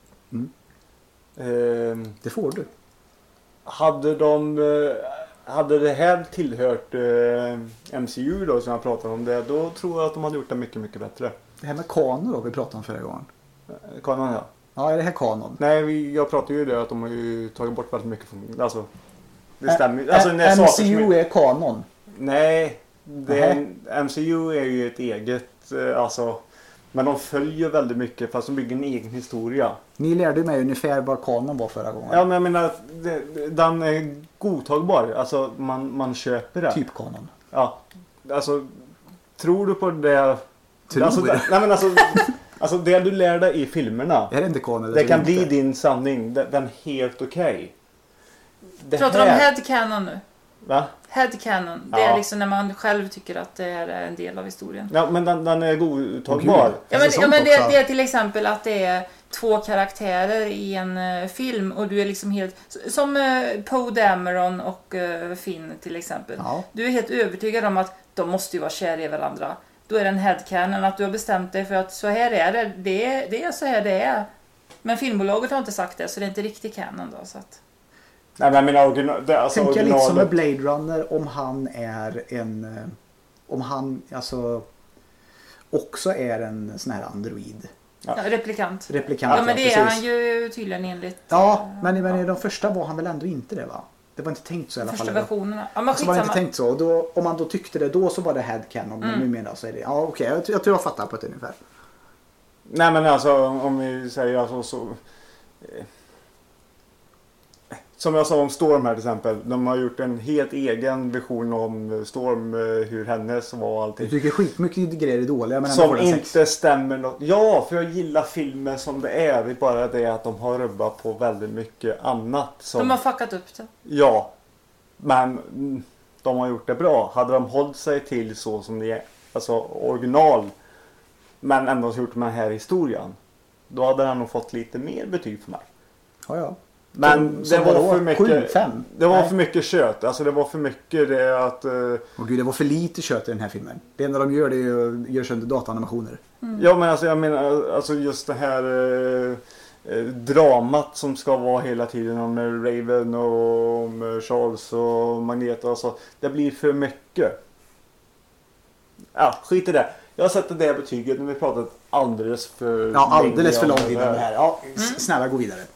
Det får du. Hade det här tillhört MCU då, som jag pratade om det, då tror jag att de hade gjort det mycket, mycket bättre. Det här med kanon då vi pratade om förra gången. Kanon, ja. Ja, är det här kanon? Nej, jag pratade ju det att de har ju tagit bort väldigt mycket från, alltså det stämmer. Alltså, MCU är kanon. Nej, MCU är ju ett eget, alltså, men de följer väldigt mycket fast de bygger en egen historia. Ni lärde mig ungefär vad kanon var förra gången. Ja, men jag menar att den är godtagbar. Alltså man köper det. Typ kanon. Ja, alltså tror du på det? Tror alltså, du? Nej, men alltså det du lär dig i filmerna. Är det inte kanon? Det kan bli din sanning. Den är helt okej. Pratar om headcanon nu? Va? Headcanon. Det är liksom när man själv tycker att det är en del av historien. Ja, men den är godtagbar. Ja, men det är till exempel att det är 2 karaktärer i en film och du är liksom helt som Poe Dameron och Finn till exempel. Ja. Du är helt övertygad om att de måste ju vara kära i varandra. Då är det en headcanon att du har bestämt dig för att så här är det. Det är så här det är. Men filmbolaget har inte sagt det, så det är inte riktigt canon då, så att. Nej, men jag menar alltså tänker lite som med Blade Runner om han är en om han alltså också är en sån här android. Ja, replikant. Ja, men det är han ju tydligen enligt. Ja, men i de första var han väl ändå inte det, va? Det var inte tänkt så i alla fall. Första versionerna. Ja, men så var det inte tänkt så. Och då, om man då tyckte det då så var det headcanon. Men numera så är det. Ja, okej. Jag tror jag fattar på ett ungefär. Nej, men alltså om vi säger alltså så. Som jag sa om Storm här till exempel. De har gjort en helt egen vision om Storm, hur hennes var och allting. Jag tycker skitmycket grejer är dåliga. Men som inte stämmer något. Ja, för jag gillar filmen som det är. Det är bara det att de har rubbat på väldigt mycket annat. Som... De har fuckat upp det. Ja, men de har gjort det bra. Hade de hållit sig till så som det är, alltså original, men ändå gjort med den här historien, då hade den nog fått lite mer betyg för mig. Ja. Men det var för mycket. 7-5. Det var för mycket kött. Alltså det var för mycket det att. Och gud, det var för lite kött i den här filmen. Det enda de gör det är att göra sönder dataanimationer. Ja, men alltså jag menar alltså just det här dramat som ska vara hela tiden om Raven och om Charles och Magneto, alltså det blir för mycket. Ja, skit i det. Jag sätter det betyget när vi pratat alldeles för alldeles för långt innan det här. Ja, snälla gå vidare.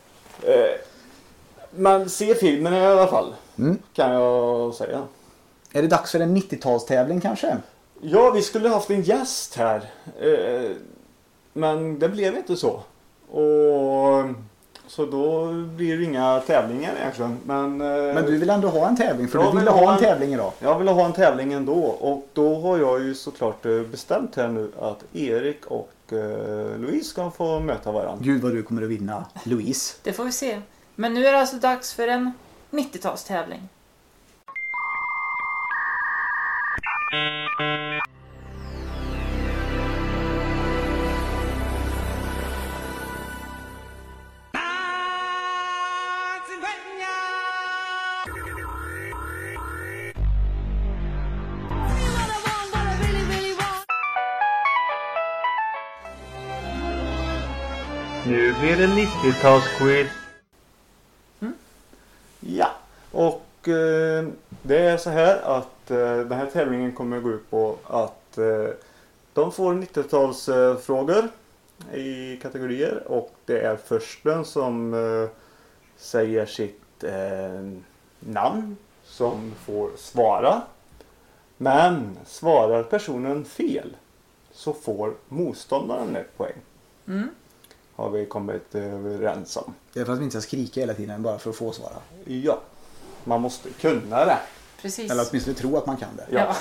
Men se filmen i alla fall. Kan jag säga. Är det dags för en 90-talstävling kanske? Ja, vi skulle haft en gäst här. Men det blev inte så. Och så då blir det inga tävlingar egentligen. Men du vill ändå ha en tävling, för jag du vill ville ha en tävling idag. Jag vill ha en tävling ändå. Och då har jag ju såklart bestämt här nu att Erik och Louise ska få möta varandra. Gud vad du kommer att vinna, Louise. Det får vi se. Men nu är det alltså dags för en 90-talstävling. Nu blir det 90-talsquiz. Ja, och det är så här att den här tävlingen kommer att gå ut på att de får 90-talsfrågor i kategorier och det är försten som säger sitt namn som får svara. Men svarar personen fel så får motståndaren ett poäng. Har vi kommit överens om. Det är för att vi inte ska skrika hela tiden bara för att få svara. Ja, man måste kunna det. Precis. Eller åtminstone tro att man kan det. Ja.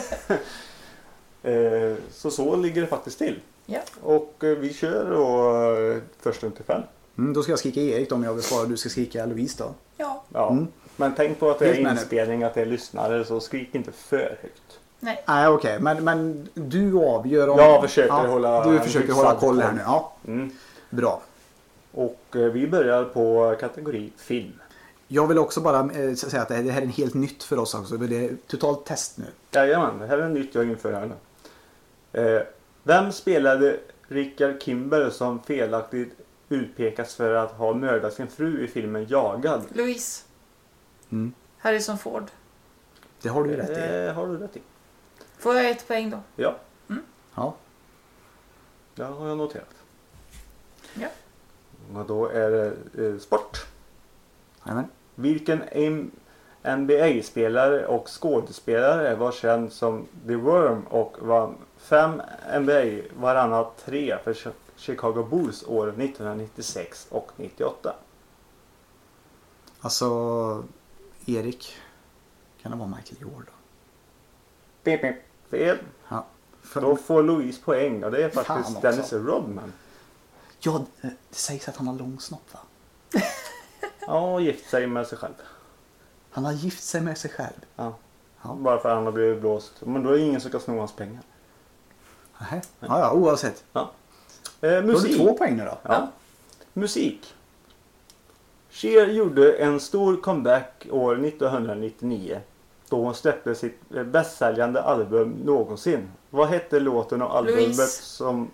Så ligger det faktiskt till. Ja. Och vi kör då först till 5. Då ska jag skrika Erik då, om jag vill svara. Du ska skrika Louise då. Ja. Ja. Men tänk på att det är Helt med nu. inspelning, att det är lyssnare, så skrik inte för högt. Nej. Nej, okej. Men du avgör om... Jag försöker hålla Du försöker hyfsad hålla koll här koll. nu. Ja, Mm. bra. Och vi börjar på kategori film. Jag vill också bara säga att det här är helt nytt för oss också. Det är totalt test nu. Jajamän, det här är nytt jag inför här nu. Vem spelade Richard Kimber som felaktigt utpekas för att ha mördat sin fru i filmen Jagad? Louise. Mm. Harrison Ford. Det har du rätt i. Det har du rätt i. Får jag ett poäng då? Ja, Ja. det har jag noterat. Ja. Och då är det sport. Amen. Vilken NBA-spelare och skådespelare var känd som The Worm och vann 5 NBA varannat 3 för Chicago Bulls år 1996 och 98? Alltså, Erik. Kan det vara Michael Jordan? Pip, pip. Fel. Ja. Då får Louise poäng och det är Fan faktiskt också. Dennis Rodman. Ja, det sägs att han har lång snopp, va? Ja, gift sig med sig själv. Han har gift sig med sig själv. Ja. Ja. Bara för att han har blivit blåst. Men då är det ingen som kan sno hans pengar. Nähä. Ja, oavsett. Ja. Då har du Musik. 2 poäng nu då. Ja. Musik. Cher gjorde en stor comeback år 1999 då hon släppte sitt bästsäljande album någonsin. Vad hette låten och albumet Louise. som...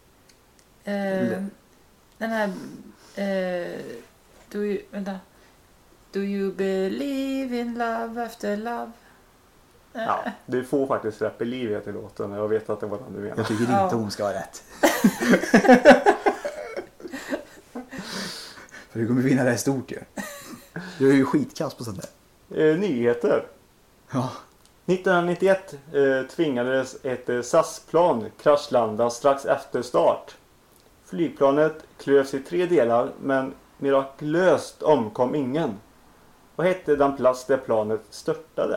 Den här... Do you believe in love after love? Ja, du får faktiskt rätt i livet i låten. Jag vet att det var den du menar. Jag tycker Ja. inte hon ska ha rätt. För du kommer vinna det här stort ju. Du är ju skitkast på sånt där. Nyheter. Ja. 1991 tvingades ett SAS-plan kraschlanda strax efter start. Flygplanet klövs i 3 delar men mirakulöst omkom ingen. Vad hette den plats där planet störtade?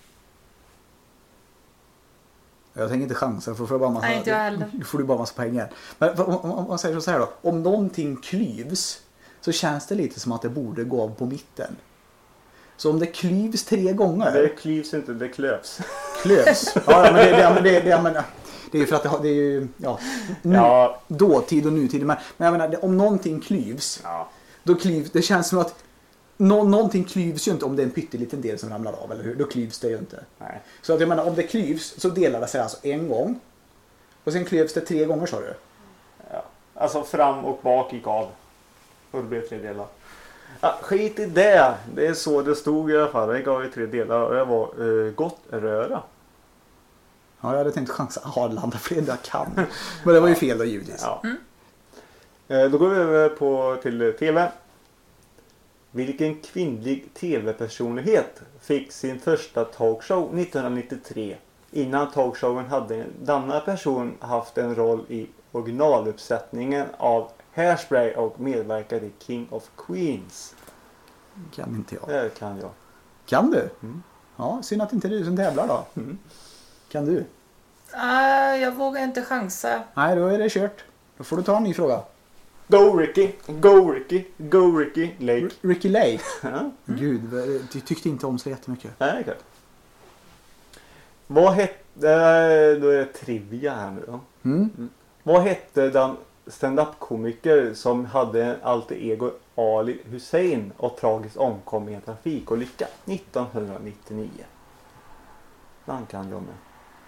Jag tänker inte chansa för då får jag bara massa, Nej, inte jag heller. då får du bara massa pengar. Men om man säger så här då. Om någonting klyvs så känns det lite som att det borde gå av på mitten. Så om det klyvs 3 gånger. Det klyvs inte, det klövs. Klövs. Ja, men det är ju för att det är ju Ja. dåtid och nutid. Men jag menar, om någonting klyvs, Ja. då klyvs det känns som att någonting klyvs ju inte om det är en pytteliten del som ramlar av, eller hur? Då klyvs det ju inte. Nej. Så att jag menar, om det klyvs så delar det sig alltså 1 gång. Och sen klyvs det 3 gånger, sa du? Ja. Alltså fram och bak gick av. Och det blev 3 delar. Ja, skit i det. Det är så det stod i alla fall. Det gav ju 3 delar och det var Gottröra. Ja, jag hade tänkt chansa Arlanda för det jag kan. Men det var ju fel då givetvis. Ja. Då går vi över till TV. Vilken kvinnlig TV-personlighet fick sin första talkshow 1993? Innan talkshowen hade denna person haft en roll i originaluppsättningen av Hairspray och medverkade i King of Queens. Kan inte jag. Det kan jag. Kan du? Ja, synd att inte du som tävlar då. Kan du? Jag vågar inte chansa. Nej, då är det kört. Då får du ta en ny fråga. Go Ricky, go Ricky, go Ricky Lake. Ricky Lake. Ja, Gud, du tyckte inte om så jättemycket. nej, det är klart. Vad hette, då är det trivia här nu då. Vad hette den stand-up-komiker som hade en alter ego Ali Hussein och tragiskt omkom i en trafikolycka 1999? Den kan jag med.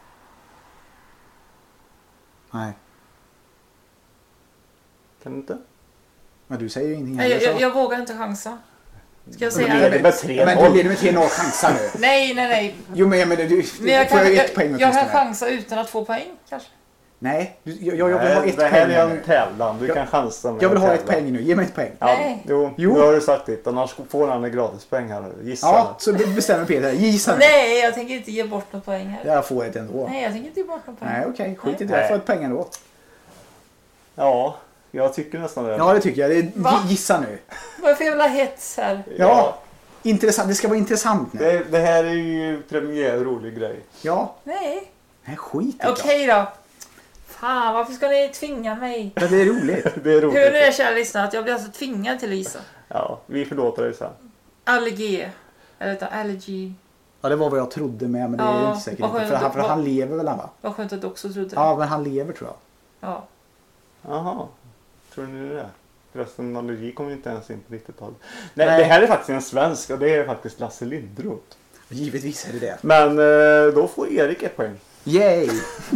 Nej. Kan du inte? Men du säger ju ingenting Nej, heller, så. jag vågar inte chansa. Ska jag Men säga? det är med 3-0. Men du leder med 3-0, chansa nu. Nej. Jo, men du Men jag får kan, jag ett poäng jag kan åtminstone. chansa utan att få poäng kanske. Nej, jag vill ha ett det här poäng är en nu. tävlan. Du kan chansa med Jag vill en ha ett tävlan. poäng nu. Ge mig ett poäng. Ja, Nej. jo, Jo. nu har du sagt det. Annars får han en gratispoäng här nu. Gissa Ja, så bestämmer Peter. Gissa nu. Nej, jag tänker inte ge bort något poäng här. Jag får ett ändå. Nej, jag tänker inte ge bort något poäng. Nej, okej. Skit i det. Nej. Jag får ett poäng ändå. Ja, jag tycker nästan det. Ja, det tycker jag. Va? Gissa nu. Vad är för jävla hets här? Ja. Intressant. Det ska vara intressant nu. Det här är ju premiär rolig grej. Ja. Nej. Nej, skit i det. Okej då. Fan, varför ska ni tvinga mig? Ja, det är roligt. Det är roligt. Hör ni det, kära lyssnare, att jag blir alltså tvingad till att gissa? Ja, vi förlåter dig sen. Allergi. Eller utan allergi. Ja, det var vad jag trodde med, men det är Ja, ju inte säkert. vad Inte. skönt. För han lever väl, han va? Vad skönt att du också trodde det. Ja, men han lever tror jag. Ja. Jaha, tror ni det? Förresten, allergi kommer inte ens in på 90-talet. Nej, Nej. det här är faktiskt en svensk och det är faktiskt Lasse Lindroth. Givetvis är det det. Men då får Erik ett poäng. Yay!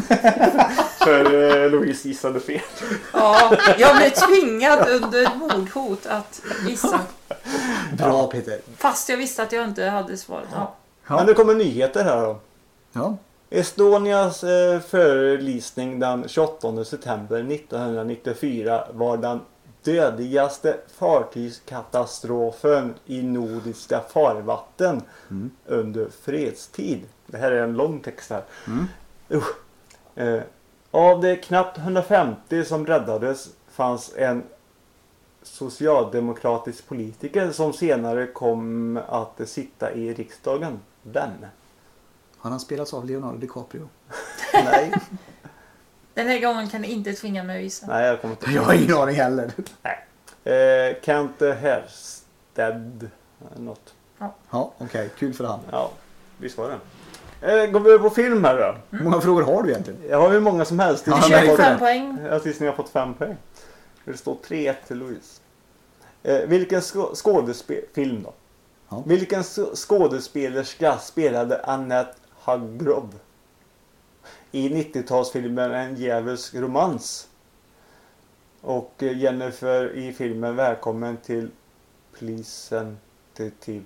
För Louise gissade fel. Ja, jag blev tvingad under mordhot att gissa. Bra Peter. Fast jag visste att jag inte hade svaret. Ja. Men det kommer nyheter här då. Ja. Estonias förlisning den 28 september 1994 var den dödligaste fartygskatastrofen i nordiska farvatten under fredstid. Det här är en lång text här. Av de knappt 150 som räddades fanns en socialdemokratisk politiker som senare kom att sitta i riksdagen. Vem? Har han spelats av Leonardo DiCaprio? Nej. Den här gången kan ni inte tvinga mig att gissa. Nej, jag kommer inte. Jag har ingen aning heller. Kent Hersted. Något. Ja, okej. Kul för han. Ja, visst var det. Går vi över på film här då? Hur många frågor har du egentligen? Jag har ju många som helst. Ja, Vi men kör får 5 det. poäng. Tills ni har fått 5 poäng. Det står 3-1 till Louise. Vilken skådespelfilm då? Ja. Vilken skådespelerska spelade Annette Haggrove i 90-talsfilmen En djävulsk romans? Och Jennifer i filmen Välkommen till Pleasantive.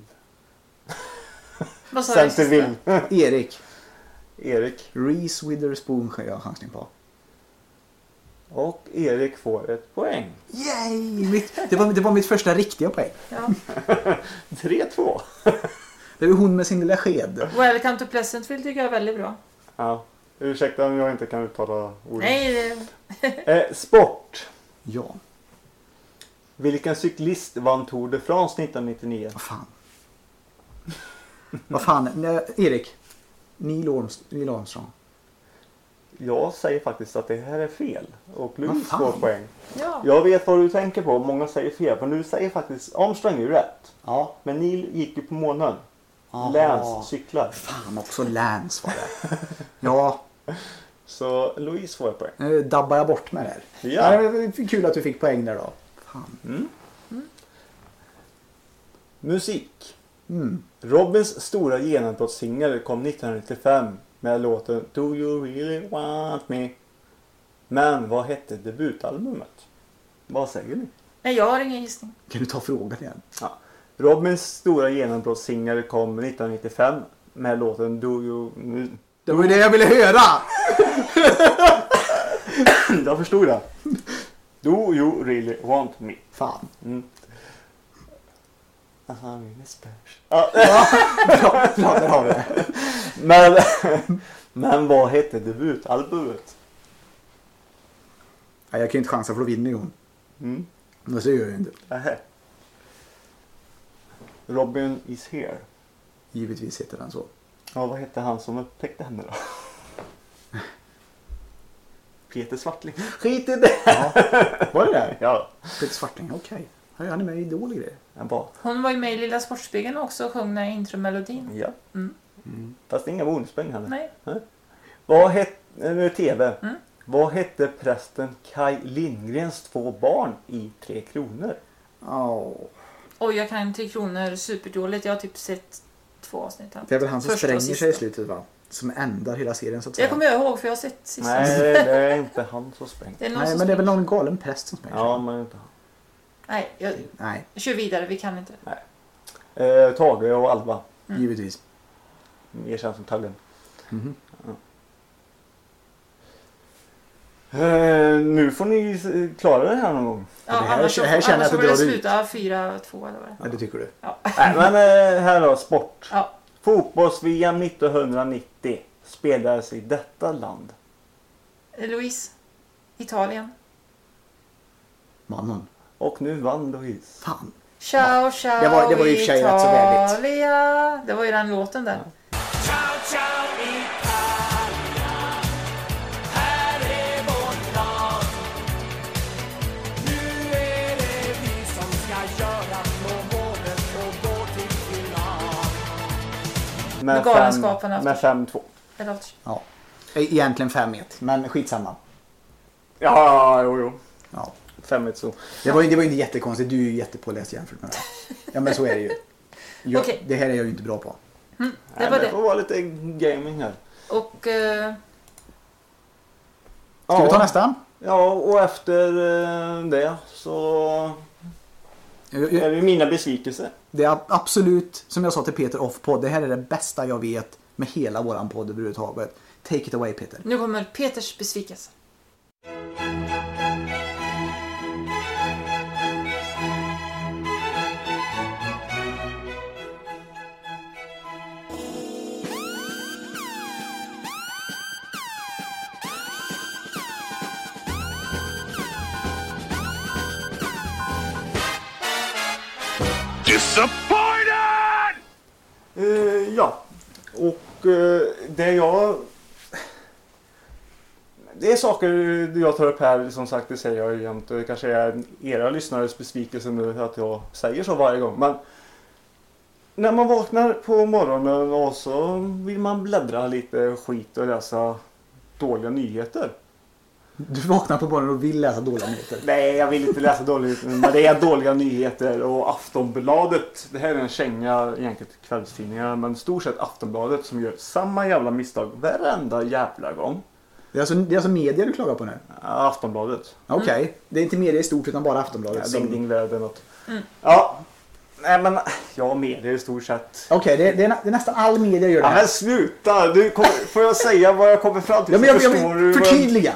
Vad sa du? Centerville. Erik. Erik. Reese Witherspoon har jag chansning på. Och Erik får ett poäng. Yay! Det var mitt första riktiga poäng. Ja. 3-2. Det är hon med sin lilla sked. Welcome to Pleasantville tycker jag är väldigt bra. Ja. Ursäkta om jag inte kan uttala ordet. Nej, det... Sport. Ja, Vilken cyklist vann Tour de France 1999? vad fan. Vad fan. Nej, Erik. Neil Armstrong. Jag säger faktiskt att det här är fel. Och Louise Vad fan? får poäng. Ja. Jag vet vad du tänker på. Många säger fel. Men du säger faktiskt Armstrong är ju rätt. Ja. Men Neil gick ju på månen. Aha. Lance cyklar. Fan också Lance var det. Ja, Så Louise får ett poäng. nu dabbar jag bort med det här. Ja. Det var kul att du fick poäng där då. Fan. Musik. Mm. Robins stora genombrottssingel kom 1995 med låten Do You Really Want Me? Men vad hette debutalbumet? Vad säger ni? Nej, jag har ingen gissning. Kan du ta frågan igen? Ja. Robins stora genombrottssingel kom 1995 med låten Do You... Det var ju det jag ville höra! Jag förstod det. Do You Really Want Me? Fan. Aha, ja. Bra, där har vi det. Men vad hette debutalbumet? Ja, jag kan ju inte chansa för då vinner ju hon. Men så gör jag ju inte. Nähä. Robin is here. Givetvis heter den så. Ja, vad hette han som upptäckte henne då? Peter Swartling. Skit i det! Ja. Var det där? Ja. Peter Swartling, okej. Han är med i Idol och grejer. Han var. Hon var ju med i Lilla Sportspegeln också och sjöng den här intromelodin. Ja. Fast inga bonuspoäng hade. Nej. Vad hette TV? Vad hette prästen Kai Lindgrens 2 barn i 3 kronor? Oj, jag kan 3 kronor superdåligt. Jag har typ sett 2 avsnitt. Det är väl han som Första och spränger sista. sig i slutet, va? Som ändar hela serien, så att säga. Jag kommer ihåg för jag har sett sista. Nej, det är inte han som spränger. Det är någon Nej, som men det är väl springer. någon galen präst som spränger sig. Ja, men inte han. Nej, jag Nej, kör vidare. Vi kan inte. Tage och Alva. givetvis. Mer känd som Taggen. Mhm. Nu får ni klara det här någon gång. Ja, det här- annars så- här känner jag annars att det får det drar ut. sluta 4-2 eller vad det är. Ja, det tycker du. Nej, men här då, sport. Ja. Fotbolls-VM 1990 spelades i detta land. Louise. Italien. Mannen. Och nu vann Louise. Fan. Ciao, ciao, Det var ju i och för sig rätt så vänligt. Italia. Det var ju den låten där. Ciao, ciao Italia, här är vårt lag. Nu är det vi som ska göra små målet och gå till final. Med Galenskaparna efter. Med 5-2. Eller åt- Ja. Egentligen 5-1, men skitsamma. Ja, jo. Ja. 5-1 så. Det var ju inte jättekonstigt. Du är ju jättepåläst jämfört med det. Ja, men så är det ju. Okej. Det här är jag ju inte bra på. Det Nej, var det det. får vara lite gaming här. Och Ska vi ta nästa? Ja, och efter det så är det mina besvikelser. Det är absolut, som jag sa till Peter off-podd, det här är det bästa jag vet med hela våran podd överhuvudtaget. Take it away, Peter. nu kommer Peters besvikelse. Disappointed! Ja, och det jag... Det är saker jag tar upp här, som sagt, det säger jag jämt. Det kanske är era lyssnares besvikelse nu att jag säger så varje gång. Men när man vaknar på morgonen och så vill man bläddra lite skit och läsa dåliga nyheter. Du vaknar på morgonen och vill läsa dåliga nyheter. Nej, jag vill inte läsa dåliga nyheter, men det är dåliga nyheter. Och Aftonbladet, det här är en känga egentligen till kvällstidningar, men stort sett Aftonbladet som gör samma jävla misstag varenda jävla gång. Det är alltså media du klagar på nu? Aftonbladet. Okej. Det är inte media i stort utan bara Aftonbladet. Ja, ding väder något. Ja, nej men ja, media i stort sett. Okej, det är nästan all media gör det Ja, här. men sluta! Får jag säga vad jag kommer fram till? Ja, men så jag förstår du vill vad- förtydliga.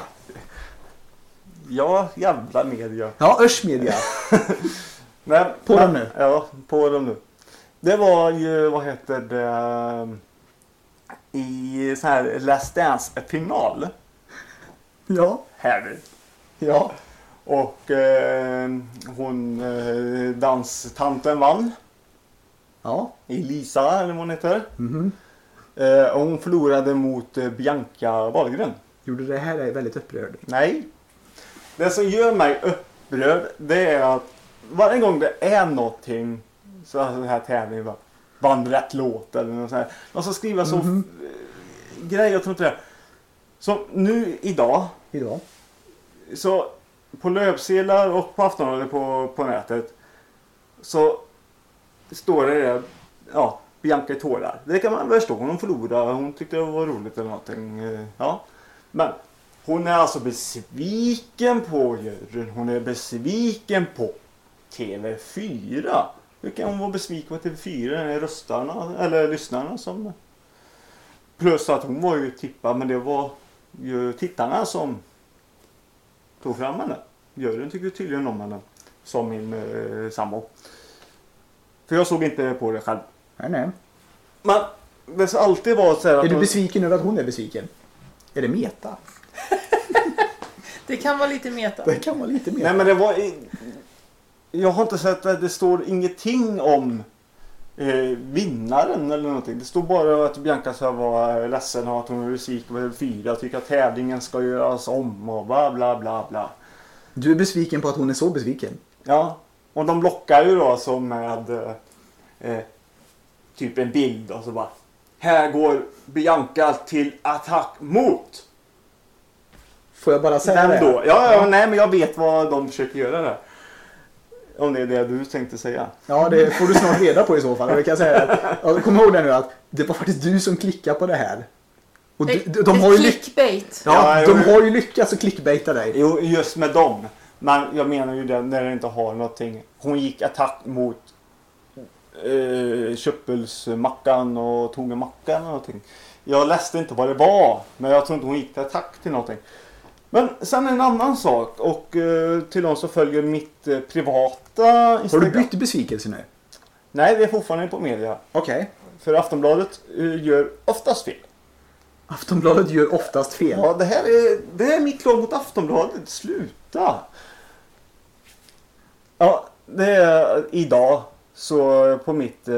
Ja, jävla media. Ja, Örsmedia. Men, På dem nu. Ja, på dem nu. Det var ju, vad heter det, i så här Last Dance-final Ja. här. Ja. Och hon, danstanten vann. Ja. Elisa, eller vad hon heter. Mhm. Och hon förlorade mot Bianca Wahlgren. Gjorde det här är väldigt upprörd. Nej. Det som gör mig upprörd, det är att varje gång det är någonting, så här tävling, bara, vann rätt låt eller något sånt här. Och så skriva så grejer, jag tror inte det. Så nu idag, så på löpsedlar och på Aftonbladet på nätet, så står det, ja, Bianca i tårar. Det kan man förstå, hon förlorade, hon tyckte det var roligt eller någonting. Ja. Men hon är alltså besviken på juryn, hon är besviken på TV4. Hur kan hon vara besviken på TV4? Det är röstarna, eller lyssnarna som... Plus att hon var ju tippad, men det var ju tittarna som tog fram henne. Juryn tycker tydligen om henne, som min sambo. För jag såg inte på det själv. Nej. Men det ska alltid vara så här att Är du hon... besviken över att hon är besviken? Är det meta? Det kan vara lite meta. Det kan vara lite meta. Nej, men det var... Jag har inte sett att det står ingenting om vinnaren eller någonting. Det står bara att Bianca ska vara ledsen och att hon är besviken på 4. Tycker att tävlingen ska göras om och bla bla bla bla. Du är besviken på att hon är så besviken? Ja, och de blockar ju då så med typ en bild och så bara här går Bianca till attack mot. Får jag bara säga det? Då? Ja, nej men jag vet vad de försöker göra där. Om det är det du tänkte säga. Ja, det får du snart reda på i så fall. Jag kan säga, kom ihåg det nu att det var faktiskt du som klickade på det här. Och de har ju clickbait. de har ju lyckats att clickbaita dig. Jo, just med dem. Men jag menar ju det när det inte har någonting. Hon gick attack mot köppelsmackan och Tungemackan och någonting. Jag läste inte vad det var. Men jag tror inte hon gick till attack till någonting. Men sen en annan sak. Och till de som följer mitt privata Instagram. Har du bytt besvikelse nu? Nej, vi är fortfarande på media. Okej. För Aftonbladet gör oftast fel. Aftonbladet gör oftast fel. Ja, det här är mitt lag mot Aftonbladet. Sluta! Ja, det är idag så på mitt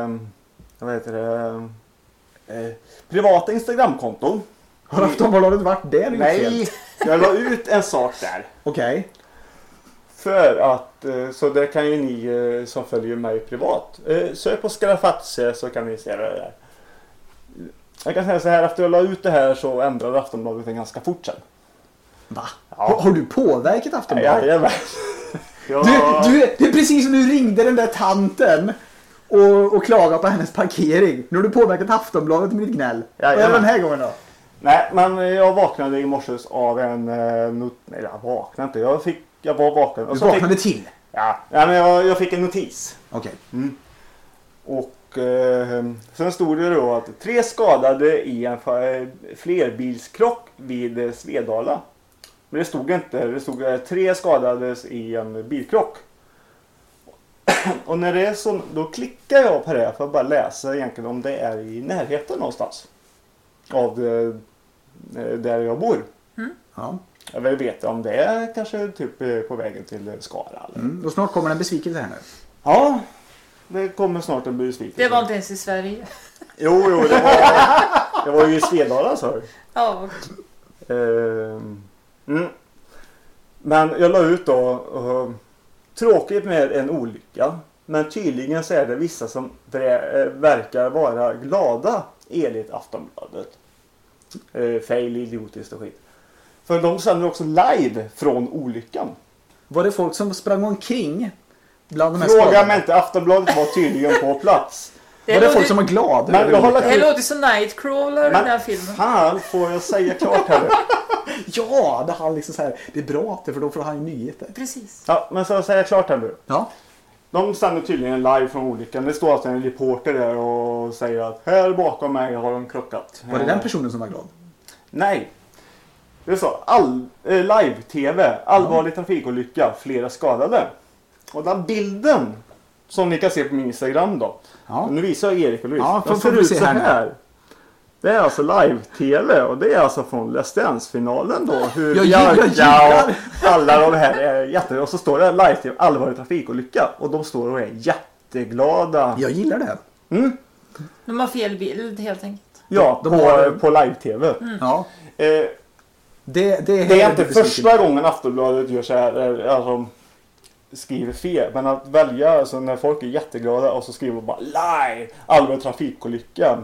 privata Instagramkonto. Har Aftonbladet varit där? Nej, jag la ut en sak där. Okej. För att, så det kan ju ni som följer mig privat. Sök på Scarafatse så kan ni se det där. Jag kan säga så här, efter jag la ut det här så ändrade Aftonbladet en ganska fort sen. Va? Ja. Har du påverkat Aftonbladet? Jajamän. Ja. Det är precis som du ringde den där tanten och klagade på hennes parkering. Nu har du påverkat Aftonbladet med ditt gnäll. Vad är det den här gången då? Nej, men jag vaknade i morse av en... Nej, jag vaknade inte. Jag var vaken. Du vaknade till? Ja, men jag fick en notis. Okej. Mm. Och sen stod det då att 3 skadade i en flerbilskrock vid Svedala. Men det stod inte. Det stod 3 skadades i en bilkrock. Och när det är så, då klickar jag på det för att bara läsa egentligen om det är i närheten någonstans. Av där jag bor. Mm. Ja. Jag vill veta om det är kanske typ på vägen till Skara. Och snart kommer en besvikelse här nu. Ja, det kommer snart en besvikelse. Det var inte ens i Sverige. Jo, det var ju i Svedala så. Ja. Men jag la ut då tråkigt med en olycka. Men tydligen så är det vissa som verkar vara glada enligt Aftonbladet. Fail, idiotiskt och skit. För de sänder också live från olyckan. Var det folk som sprang omkring bland de här Fråga skadorna? mig inte, Aftonbladet var tydligen på plats. Var det folk som var glada? Men jag håller Det låter som Nightcrawler den här filmen. fan får jag säga klart här nu. Ja, det har liksom så här. Det är bra för då får han ju nyheter. Precis. Ja, men så säger jag klart här nu. Ja. De sänder tydligen live från olyckan. Det står alltså en reporter där och säger att här bakom mig har de krockat. Var det den personen som var glad? Nej. Det är så. Live-tv. Allvarlig trafikolycka. Flera skadade. Och den bilden som ni kan se på min Instagram då. Ja. Nu visar jag Erik och Louise. Ja, den får ser vi ut se så här här. Det är alltså live-tv och det är alltså från Let's Dance-finalen då. Hur Jag gillar. och alla de här är jätte... Och så står det live-tv, allvarlig trafikolycka. Och de står och är jätteglada. Jag gillar det. Mm. De har fel bild helt enkelt. Ja, på live-tv. Ja. Det är inte första gången Aftonbladet gör så här, alltså skriver fel. Men att välja, alltså när folk är jätteglada och så skriver de bara live, allvarlig trafikolycka.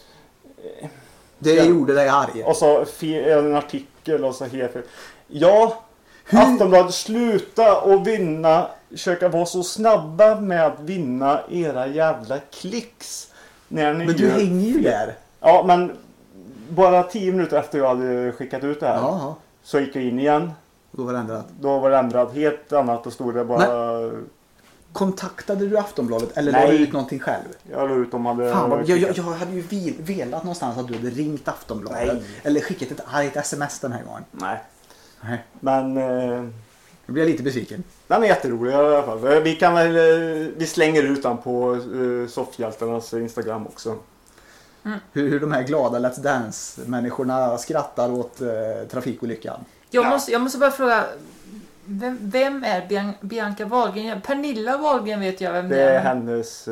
Det gjorde dig arg. Och så en artikel och så helt fel. Ja, Aftonbladet, sluta och vinna. Försöka vara så snabba med att vinna era jävla klicks. När ni Men du hänger ju där. Ja, men bara 10 minuter efter jag hade skickat ut det här. Jaha. Så gick jag in igen. Då var det ändrat. Då var det ändrat helt annat och stod det bara... Kontaktade du Aftonbladet eller Nej. la du ut någonting själv? Jag la ut om hade... Fan, jag hade ju velat någonstans att du hade ringt Aftonbladet. Nej. Eller skickat ett argt sms den här gången. Nej. Nej. Men... Nu blir jag lite besviken. Den är jätterolig i alla fall. Vi kan väl... Vi slänger ut den på Soffhjältarnas Instagram också. Hur de här glada Let's Dance-människorna skrattar åt trafikolyckan. Jag måste bara fråga. Vem är Bianca Wahlgren? Pernilla Wahlgren vet jag vem det Det är är. hennes...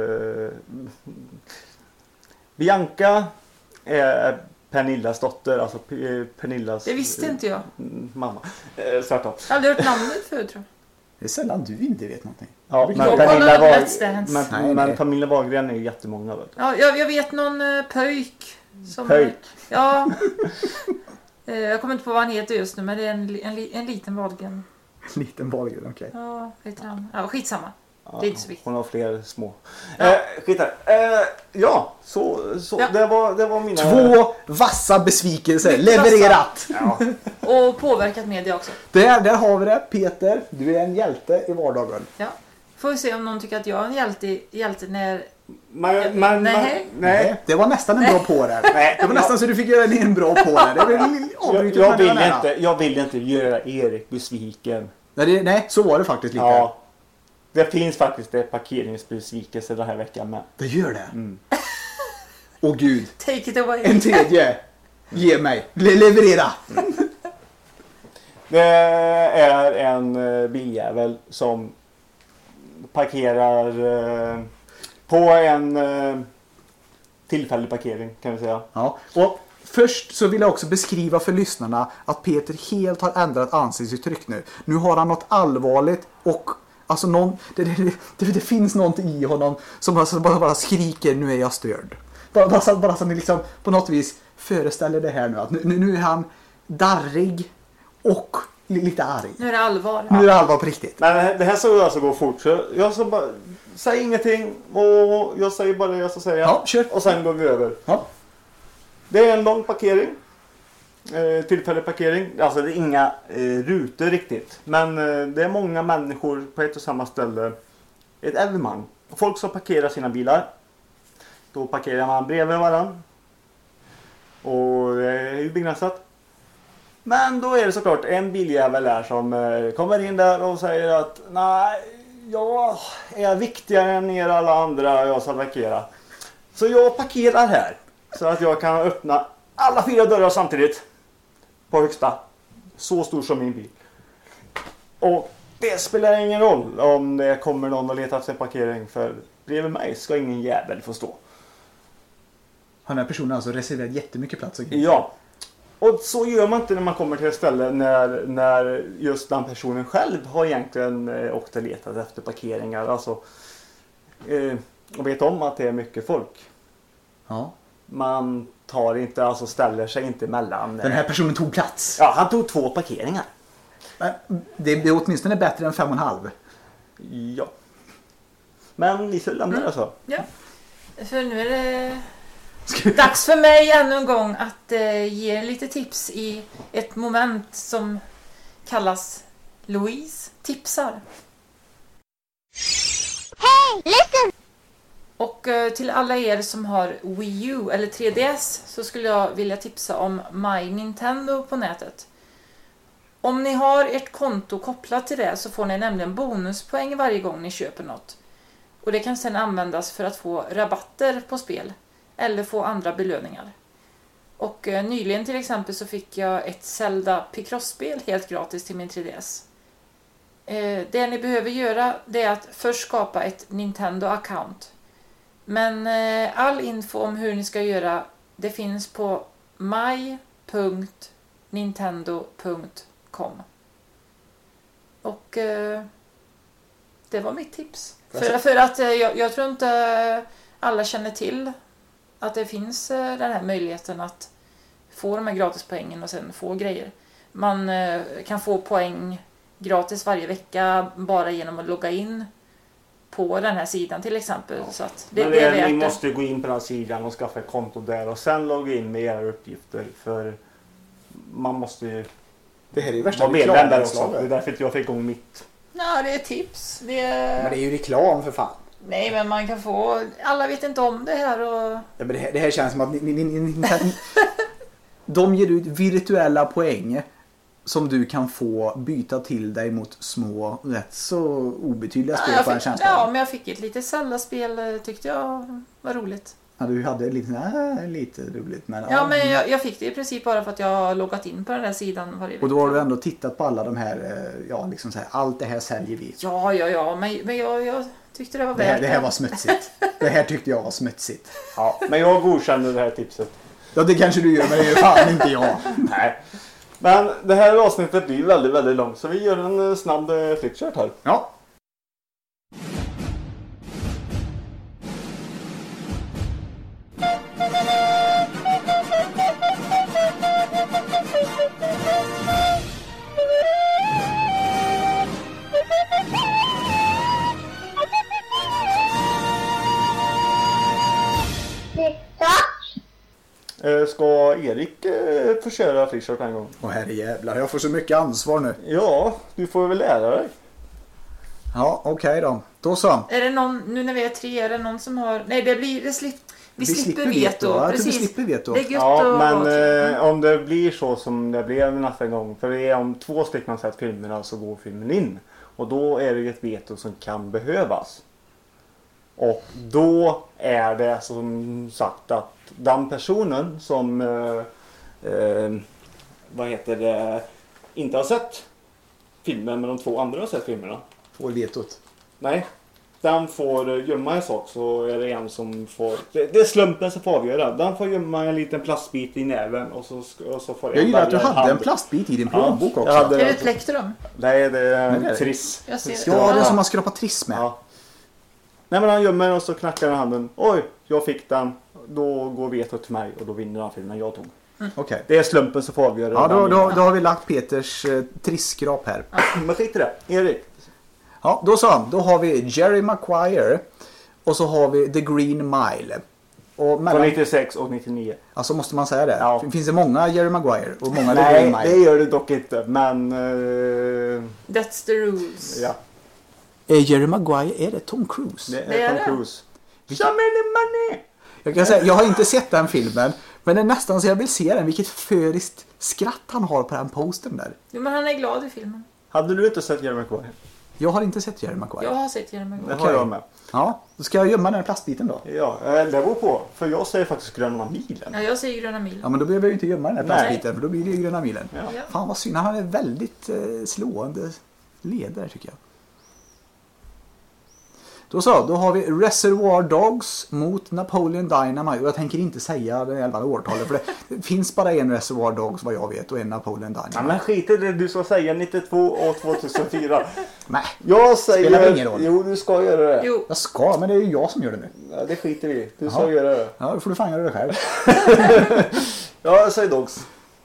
Bianca är Pernillas dotter, alltså Pernillas... Det visste inte jag. Mamma. Tvärtom. Jag har aldrig hört namnet förut, tror Det är sällan du inte vet någonting. Ja, Jag kollar Let's Dance. men Pernilla Wahlgren är ju jättemånga. Vet du. Ja, jag vet någon pöjk. Som, Pöjk? Ja. Jag kommer inte på vad han heter just nu, men det är en liten Wahlgren. En liten Wahlgren, okej. Ja, vad heter han? Ja, skitsamma. Ja, Det är inte så viktigt. hon har fler små. Ja. Skit där. Ja, så Ja. Det var mina... 2 vassa besvikelser. Levererat! Ja. Och påverkat media också. Där har vi det. Peter, du är en hjälte i vardagen. Ja. Får vi se om någon tycker att jag är en hjälte när... Nej. Det var nästan en bra på där. Nej. Det var nästan så du fick göra en bra på där. Det var Jag vill inte göra Erik besviken. Nej, så var det faktiskt lite. Ja. Det finns faktiskt ett parkeringsbesvikelse den här veckan med. Det gör det. Åh gud. Take it away. En tredje. Ge mig. Leverera. Det är en biljävel som parkerar på en tillfällig parkering, kan vi säga. Ja. Och först så vill jag också beskriva för lyssnarna att Peter helt har ändrat ansiktsuttryck nu. Nu har han något allvarligt och alltså det finns någonting i honom som bara skriker, nu är jag störd. Bara så ni liksom på något vis föreställer det här nu. Att nu är han darrig och lite arg. Nu är det allvar. Nu är det allvar på riktigt. Men det här ska alltså gå fort. Så jag ska bara säga ingenting och jag säger bara det jag ska säga. Ja, kör. Och sen går vi över. Ja. Det är en lång parkering. Tillfällig parkering. Alltså det är inga rutor riktigt. Men det är många människor på ett och samma ställe. Ett evenemang. Folk som parkerar sina bilar. Då parkerar man bredvid varann. Och det är ju begränsat. Men då är det såklart en biljävel där som kommer in där och säger att nej, jag är viktigare än er alla andra, jag ska parkera. Så jag parkerar här så att jag kan öppna alla 4 dörrar samtidigt på högsta. Så stor som min bil. Och det spelar ingen roll om det kommer någon och letar efter parkering, för bredvid mig ska ingen jävel få stå. Har den här personen alltså reserverat jättemycket plats? Ja. Och så gör man inte när man kommer till ett ställe när just den personen själv har egentligen åkt och letat efter parkeringar. Alltså, och vet om att det är mycket folk. Ja. Man tar inte, alltså ställer sig inte mellan. Den här personen tog plats. Ja, han tog 2 parkeringar. Men det är åtminstone bättre än 5,5. Ja. Men vi lämnar det så. Ja. För nu är det dags för mig ännu en gång att ge lite tips i ett moment som kallas Louise tipsar. Hey, listen! Och till alla er som har Wii U eller 3DS så skulle jag vilja tipsa om My Nintendo på nätet. Om ni har ert konto kopplat till det så får ni nämligen bonuspoäng varje gång ni köper något. Och det kan sedan användas för att få rabatter på spel eller få andra belöningar. Och nyligen till exempel så fick jag ett Zelda Picross-spel helt gratis till min 3DS. Det ni behöver göra det är att först skapa ett Nintendo-account. Men all info om hur ni ska göra det finns på my.nintendo.com. Och det var mitt tips. För att jag tror inte alla känner till att det finns den här möjligheten att få de här gratispoängen och sen få grejer. Man kan få poäng gratis varje vecka bara genom att logga in på den här sidan till exempel. Ja. Så att det är värt ni måste gå in på den här sidan och skaffa ett konto där och sen logga in med era uppgifter, för man måste ju Det här är ju värsta vara medlem där också. reklamslaget. Det är därför jag fick igång mitt. Ja, det är tips. Men det är ju reklam för fan. Nej, men man kan få... Alla vet inte om det här och... Ja, men det här känns som att de ger ut virtuella poäng som du kan få byta till dig mot små, rätt så obetydliga spel på en känsla. Ja, men jag fick ett litet Zelda-spel tyckte jag var roligt. Ja, du hade lite roligt. Men, Ja, men jag fick det i princip bara för att jag har loggat in på den där sidan varje vecka. Och då har du ändå tittat på alla de här, liksom så här, allt det här säljer vi. Ja, men jag tyckte det var Det här var smutsigt. Det här tyckte jag var smutsigt. Ja, men jag godkände det här tipset. Ja, det kanske du gör, men det är fan inte jag. Nej. Men det här avsnittet blir väldigt, väldigt långt. Så vi gör en snabb flickchart här. Ja. Ska Erik få köra flickchart en gång? Åh herrejävlar, jag får så mycket ansvar nu. Ja, du får väl lära dig. Ja, okej då. Då så. Är det någon, nu när vi är 3, är det någon som har... Nej, vi slipper veto. Ja, Precis. vi slipper veto. Det är gött Ja, att men ha till. om det blir så som det blev nästa gång. För det är om 2 stycken har sett filmerna så går filmen in. Och då är det ju ett veto som kan behövas. Och då är det som sagt att den personen som inte har sett filmen men de 2 andra har sett filmerna. Får vetot. Nej, den får gömma en sak så är det en som får... Det är slumpen som får avgöra. Den får gömma en liten plastbit i näven och så får Jag gillar att du välja hade en hand. plastbit i din plånbok också. jag hade- Är det ett plektrum? Nej, det är Nej, det är en det. triss. Jag ser det. Ja, det är som man skrapar triss med. Ja. Nej, men han gömmer och så knackar han handen. Oj, jag fick den. Då går vetot till mig och då vinner han filmen jag tog. Okej. Det är slumpen som får avgöra. Ja, den då har vi lagt Peters trissskrap här. Men skit i det. Erik. Ja, då så. Då har vi Jerry Maguire. Och så har vi The Green Mile. Och Från mellan... 96 och 99. Alltså måste man säga det? Ja. Finns det många Jerry Maguire och många The Green Nej, Mile? det gör det dock inte. Men... That's the rules. ja, Jerry Maguire, är det Tom Cruise? det Det är är det. Tom Cruise. So many money! Jag kan säga, jag har inte sett den filmen. Men det är nästan så jag vill se den. Vilket föriskt skratt han har på den posten där. Jo, men han är glad i filmen. Hade du inte sett Jerry Maguire? Jag har inte sett Jerry Maguire. Jag har sett Jeremy Det Maguire. har jag med. Ja, då ska jag gömma den här plastbiten då. Ja, det beror på. För jag säger faktiskt Gröna milen. Ja, jag säger Gröna milen. Ja, men då behöver jag ju inte gömma den här Nej. plastbiten. För då blir det ju Gröna milen. Ja. Ja. Fan vad synd. Han är väldigt slående ledare tycker jag. Då så, då har vi Reservoir Dogs mot Napoleon Dynamite. Och jag tänker inte säga det 11 årtalet. För det finns bara en Reservoir Dogs vad jag vet och en Napoleon Ja, Dynamite. men skit i det du ska säga 92 och 2004. Nej, Jag säger... Spelar ingen roll. Jo, du ska göra det. Jo, jag ska, men det är ju jag som gör det nu. Ja, det skiter vi i. Du ska Jaha. göra det. Ja, då får du fan göra det själv. Ja, jag säger Dogs.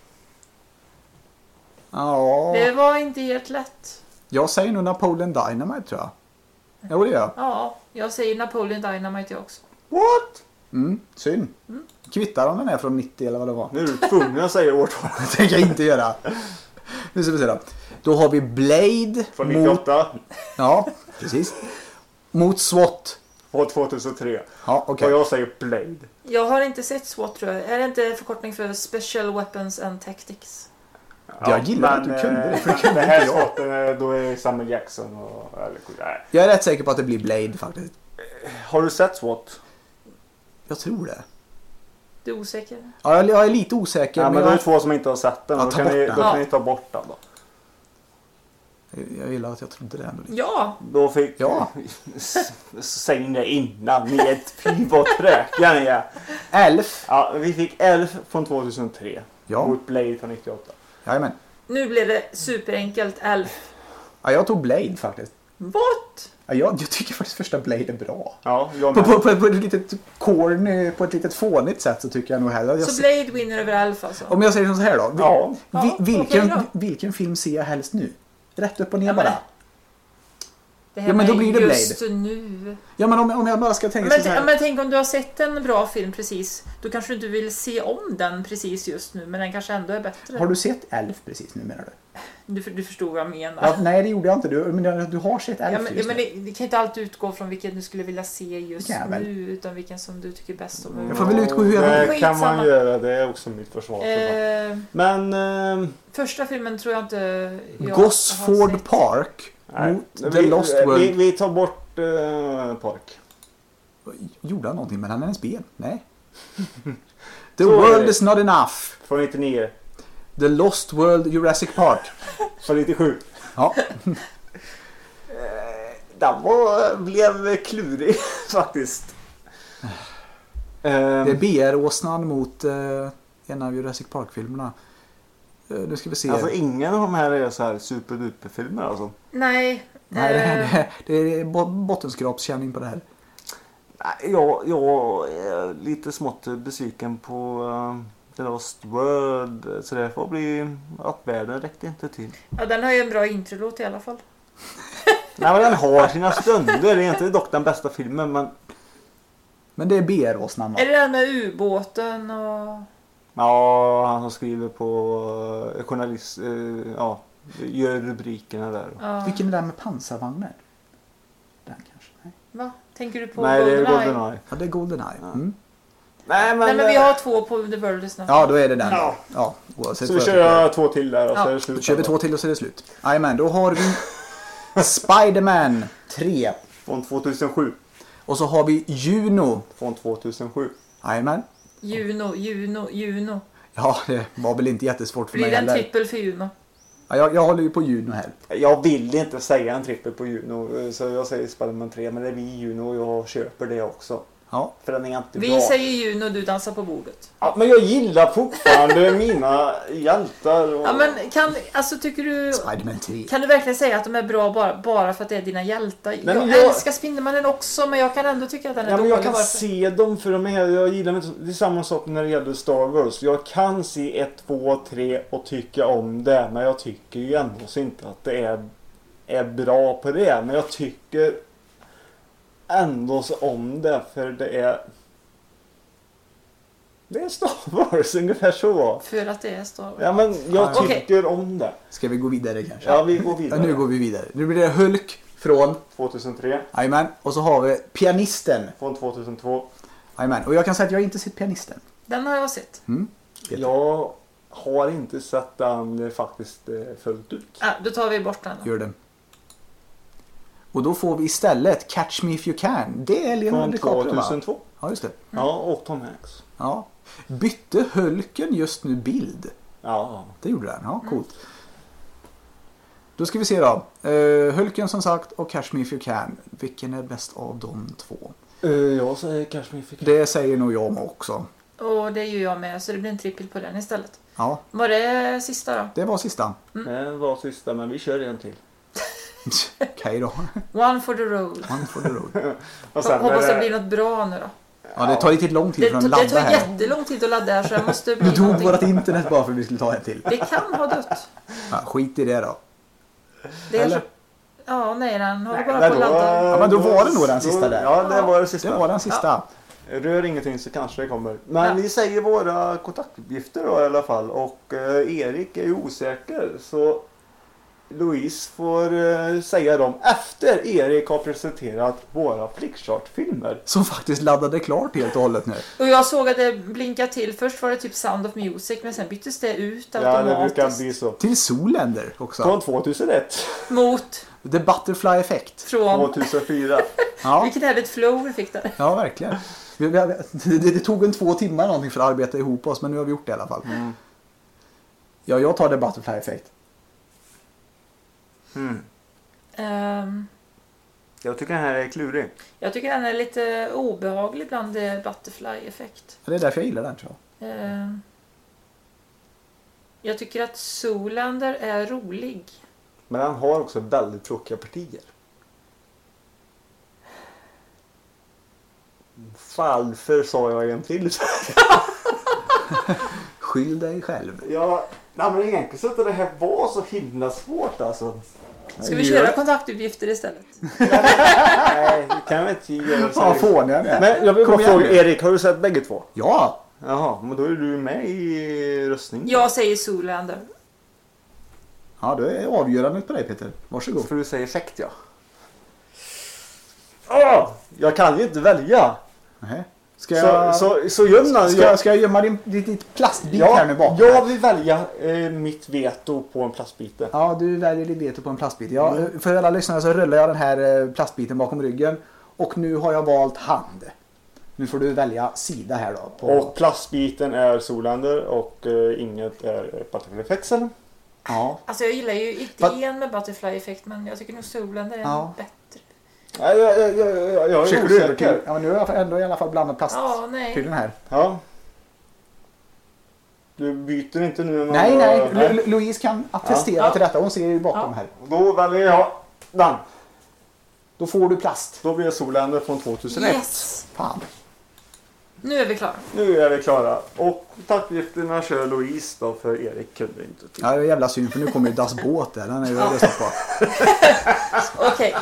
Ja, det var inte helt lätt. jag säger nog Napoleon Dynamite tror jag. Jo, det gör jag. Ja, jag säger Napoleon Dynamite jag också. What? Synd. Kvittar om den är från 90 eller vad det var. Nu är du tvungen att säga årtalet. Det tänker jag inte göra. Nu ska vi se då. Då har vi Blade Från mot... 98 Ja, precis. Mot SWAT. och 2003. Ja, okej. Och jag säger Blade. Jag har inte sett SWAT tror jag. Är det inte förkortning för Special Weapons and Tactics? Jag gillar att du kunde det, för det kunde det här inte jag. skottet, då är Samuel Jackson och... Nej. Jag är rätt säker på att det blir Blade faktiskt. Har du sett SWAT? Jag tror det. Du är osäker? Ja, jag är lite osäker. Ja, men men det är jag, 2 som inte har sett den. Ja, Då ta kan bort ni, den. då kan Ja. ni ta bort den då. jag gillar att jag trodde det ändå. Ja! Då fick... Ja. Säg det innan. Ni är fy vad träkiga ni är. Elf. Ja, vi fick Elf från 2003. Ja. Mot Blade från 98. Jajamän. Nu blev det superenkelt. Elf. Ja, jag tog Blade faktiskt. What? Ja, jag tycker faktiskt första Blade är bra. Ja, jag På med. ett litet corny, på ett litet fånigt sätt så tycker jag nog här. Så Blade vinner över Elf alltså? Om jag säger så här då. Ja. Ja, vilken, okej vilken film ser jag helst nu? Rätt upp och ner Ja, men- bara. Det här Ja, men då med blir det Blade. just nu. Ja, men om jag bara ska tänka Men, så här. men tänk om du har sett en bra film precis. Då kanske du inte vill se om den precis just nu. Men den kanske ändå är bättre. Har du sett Elf precis nu menar du? Du förstår vad jag menar. Ja, nej, det gjorde jag inte. Du har sett Elf Ja, men just nu. det kan inte alltid utgå från vilken du skulle vilja se just Det kan jag väl. nu. Utan vilken som du tycker bäst om. Jag får väl utgå hur jag Det vill. kan man Skitsamma. göra. Det är också mitt försvar. Men... Första filmen tror jag inte jag har Gosford sett. Park nej. mot The Lost World. Vi tar bort Park. Gjorde han någonting med hennes ben? Nej. The Så är World det. is not enough. Från 99. The Lost World Jurassic Park. Från 97. Ja. Den blev klurig faktiskt. Det är BR-åsnan mot en av Jurassic Park-filmerna. Nu ska vi se. Alltså ingen av de här är så här superduper-filmer alltså. Nej. Nej, det är bottenskrapskänning på det här. Nej, jag är lite smått besviken på The Lost World. Så det får bli att världen räckte inte till. Ja, den har ju en bra introlåt i alla fall. Nej, men den har sina stunder. Det är inte dock den bästa filmen, men det är BR-åsnan. Är det den med ubåten och... ja, han som skriver på journalist, ja, gör rubrikerna där. Ja. Vilken är den med pansarvagnar? Den kanske? Nej, Va? Tänker du på Nej, det är GoldenEye? GoldenEye. ja, det är GoldenEye. Mm. Nej, Nej, men vi har 2 på The World is not. Ja, då är det den. Ja. Ja, oavsett Så vad vi jag tycker. kör 2 till där och så Ja. är det slut. Då kör vi 2 till och så är det slut. Jajamän, då har vi Spider-Man 3. Från 2007. Och så har vi Juno. Från 2007. Jajamän. Juno. Ja, det var väl inte jättesvårt för Blir mig det en heller. trippel för Juno? Ja, jag håller ju på Juno här. Jag vill inte säga en trippel på Juno, så jag säger Spider-Man 3, men det är vi Juno och jag köper det också. Ja. För den är inte Vi bra. säger Juno, du dansar på bordet. Ja, men jag gillar fortfarande mina hjältar. Och... Ja, men tycker du... Spider-Man 3. Kan du verkligen säga att de är bra bara för att det är dina hjältar? men jag jag- älskar Spindelmannen också, men jag kan ändå tycka att den är Ja, men dålig. jag kan bara för... se dem för de är, jag gillar inte, det är samma sak när det gäller Star Wars. Jag kan se 1, 2, 3 och tycka om det, men jag tycker ju ändå så inte att det är bra på det. Men jag tycker ändå så om det, för det är Star Wars, ungefär så. För att det är Star Wars. Ja, men jag Okej. tycker om det. Ska vi gå vidare kanske? Ja, vi går Ja, vidare. nu går vi vidare. Nu blir det Hulk från... 2003, Jajamän. Och så har vi Pianisten. från 2002. Jajamän. Och jag kan säga att jag har inte sett Pianisten. Den har jag sett. Jag har inte sett den faktiskt fullt ut. Ja, då tar vi bort den då. Gör det. Och då får vi istället Catch Me If You Can. Det är Leonardo Från DiCaprio, va? 2002. Ja, just det. Ja, och Tom Hanks. Ja. Bytte Hulken just nu bild? Ja. Det gjorde den. Ja, coolt. Då ska vi se då. Hulken som sagt och Catch Me If You Can. Vilken är bäst av de två? Jag säger Catch Me If You Can. Det säger nog jag också. Och det gör jag med, så det blir en trippel på den istället. Ja, Var det sista då? det var sista. Det var sista, men vi kör en till. Okej då. One for the road. One for the road. Och sen Hoppas det är blir något bra nu då. Ja, det tar lite lång tid Det för att ladda tar här. jättelång tid att ladda här, så det måste bli Du tog någonting. vårt internet bara för att vi skulle ta en till. Det kan ha dött. Ja, skit i det då. Det är Eller? så... Ja, nej, den håller Nej, bara men på att då- ladda. Ja, men då var det nog den sista där. Ja, det var det sista. Det var den sista. Rör ingenting så kanske det kommer. Men Ja. vi säger våra kontaktuppgifter då i alla fall. Och Erik är ju osäker. Så Louise får säga dem efter Erik har presenterat våra flickchartfilmer. Som faktiskt laddade klart helt och hållet nu. Och jag såg att det blinkade till. Först var det typ Sound of Music, men sen byttes det ut Ja, det automatiskt brukar bli så. Till Zoolander också. Från 2001. mot The Butterfly Effect. från... 2004. Ja, Vilket härligt flow vi fick där. ja verkligen. Det tog en 2 timmar någonting för att arbeta ihop oss, men nu har vi gjort det i alla fall. Ja, jag tar The Butterfly Effect. Jag tycker den här är klurig. Jag tycker den är lite obehaglig bland Butterfly-effekt. Det är därför jag gillar den, tror jag. Jag tycker att Zoolander är rolig. Men han har också väldigt tråkiga partier. Varför sa jag en till? Skyll dig själv. Ja, nej, men egentligen så att det här var så himla svårt alltså. Ska vi köra kontaktuppgifter istället? Nej, det kan vi inte göra. Ja, fåniga med. Men jag vill Kom bara igen fråga, nu. Erik, har du sett bägge två? Ja, Jaha, men då är du med i röstningen. Jag säger Zoolander. ja, då är avgörandet på dig, Peter. Varsågod. För du säger effekt, ja. Jag kan ju inte välja. Nej. Ska jag, Så gömma. ska jag gömma ditt plastbit här nu bak? Jag vill välja mitt veto på en plastbit. Ja, du väljer ditt veto på en plastbit. Ja, för alla lyssnare så rullar jag den här plastbiten bakom ryggen. Och nu har jag valt hand. Nu får du välja sida här då. På... Och plastbiten är Zoolander och inget är Butterfly Effects eller? Ja. Alltså jag gillar ju idén med Butterfly Effect, men jag tycker nog Zoolander är bättre. Nej, jag är Försöker du övertyga? osäker. Ja, nu har jag ändå i alla fall blandat Ja, nej. plastpyllen här. Ja. Du byter inte nu? Nej. Louise kan attestera till detta. Hon ser ju bakom här. Då väljer jag den. Då får du plast. Då blir det Zoolander från 2001. Yes! Fan. Nu är vi klara. Nu är vi klara. Och tackgifterna kör Louise då, för Erik kunde inte till. Ja, det är jävla synd för nu kommer ju Das Båt där. Den är ju röstat på. Okej.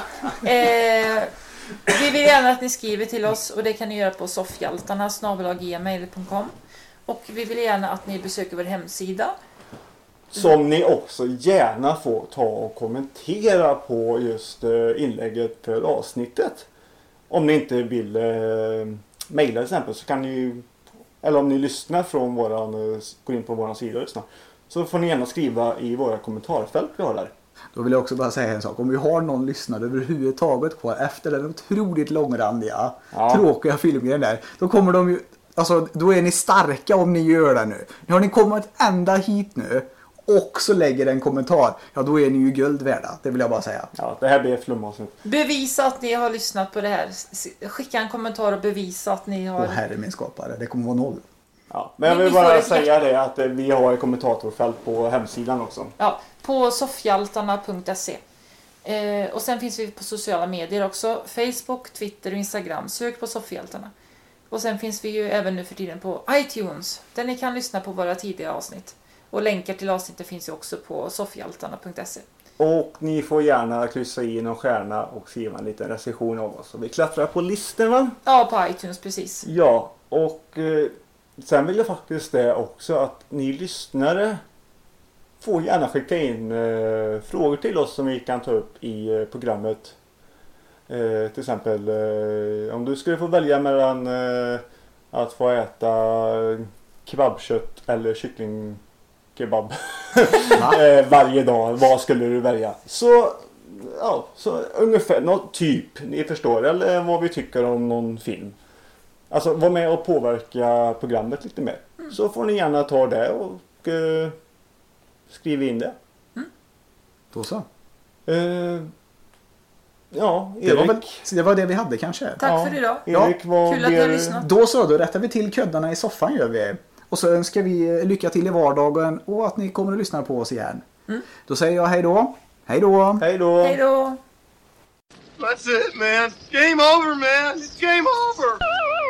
Vi vill gärna att ni skriver till oss, och det kan ni göra på soffhjaltarna@gmail.com. Och vi vill gärna att ni besöker vår hemsida. Som ni också gärna får ta och kommentera på just inlägget för avsnittet. Om ni inte vill mejla till exempel, så kan ni, eller om ni lyssnar från går in på våran sida och lyssnar, så får ni gärna skriva i våra kommentarfält vi har där. Då vill jag också bara säga en sak. Om vi har någon lyssnare överhuvudtaget kvar efter den otroligt långrandiga, tråkiga filmgrejen där, då kommer de ju, alltså då är ni starka om ni gör det nu. Nu har ni kommit ända hit nu och så lägger en kommentar. Ja, då är ni ju guld värda. Det vill jag bara säga. Ja, det här blir flumavsnitt. Bevisa att ni har lyssnat på det här. Skicka en kommentar och bevisa att ni har... Åh herre min skapare, det kommer vara 0. Ja, men jag vill bara säga det att vi har ett kommentatorfält på hemsidan också. Ja, på soffhjaltarna.se. Och sen finns vi på sociala medier också. Facebook, Twitter och Instagram. Sök på Soffhjältarna. Och sen finns vi ju även nu för tiden på iTunes, där ni kan lyssna på våra tidigare avsnitt. Och länkar till avsnittet finns ju också på soffhjaltarna.se. Och ni får gärna kryssa i någon stjärna och skriva en liten recension av oss. Så vi klättrar på listan, va? Ja, på iTunes, precis. Ja, och sen vill jag faktiskt det också att ni lyssnare får gärna skicka in frågor till oss som vi kan ta upp i programmet. Till exempel om du skulle få välja mellan att få äta kebabkött eller kycklingkebab varje dag, vad skulle du välja? Så ungefär något typ, ni förstår, eller vad vi tycker om någon film. Alltså var med och påverka programmet lite mer. Så får ni gärna ta det och skriva in det. Då så. Ja, Erik. Det var det vi hade kanske. Tack för idag. Erik, vad Kul att ni har lyssnat. Då rättar vi till köddarna i soffan gör vi. Och så önskar vi lycka till i vardagen och att ni kommer att lyssna på oss igen. Då säger jag hej då. Hej då. Hej då. Hej då. That's it, man. Game over, man. It's game over.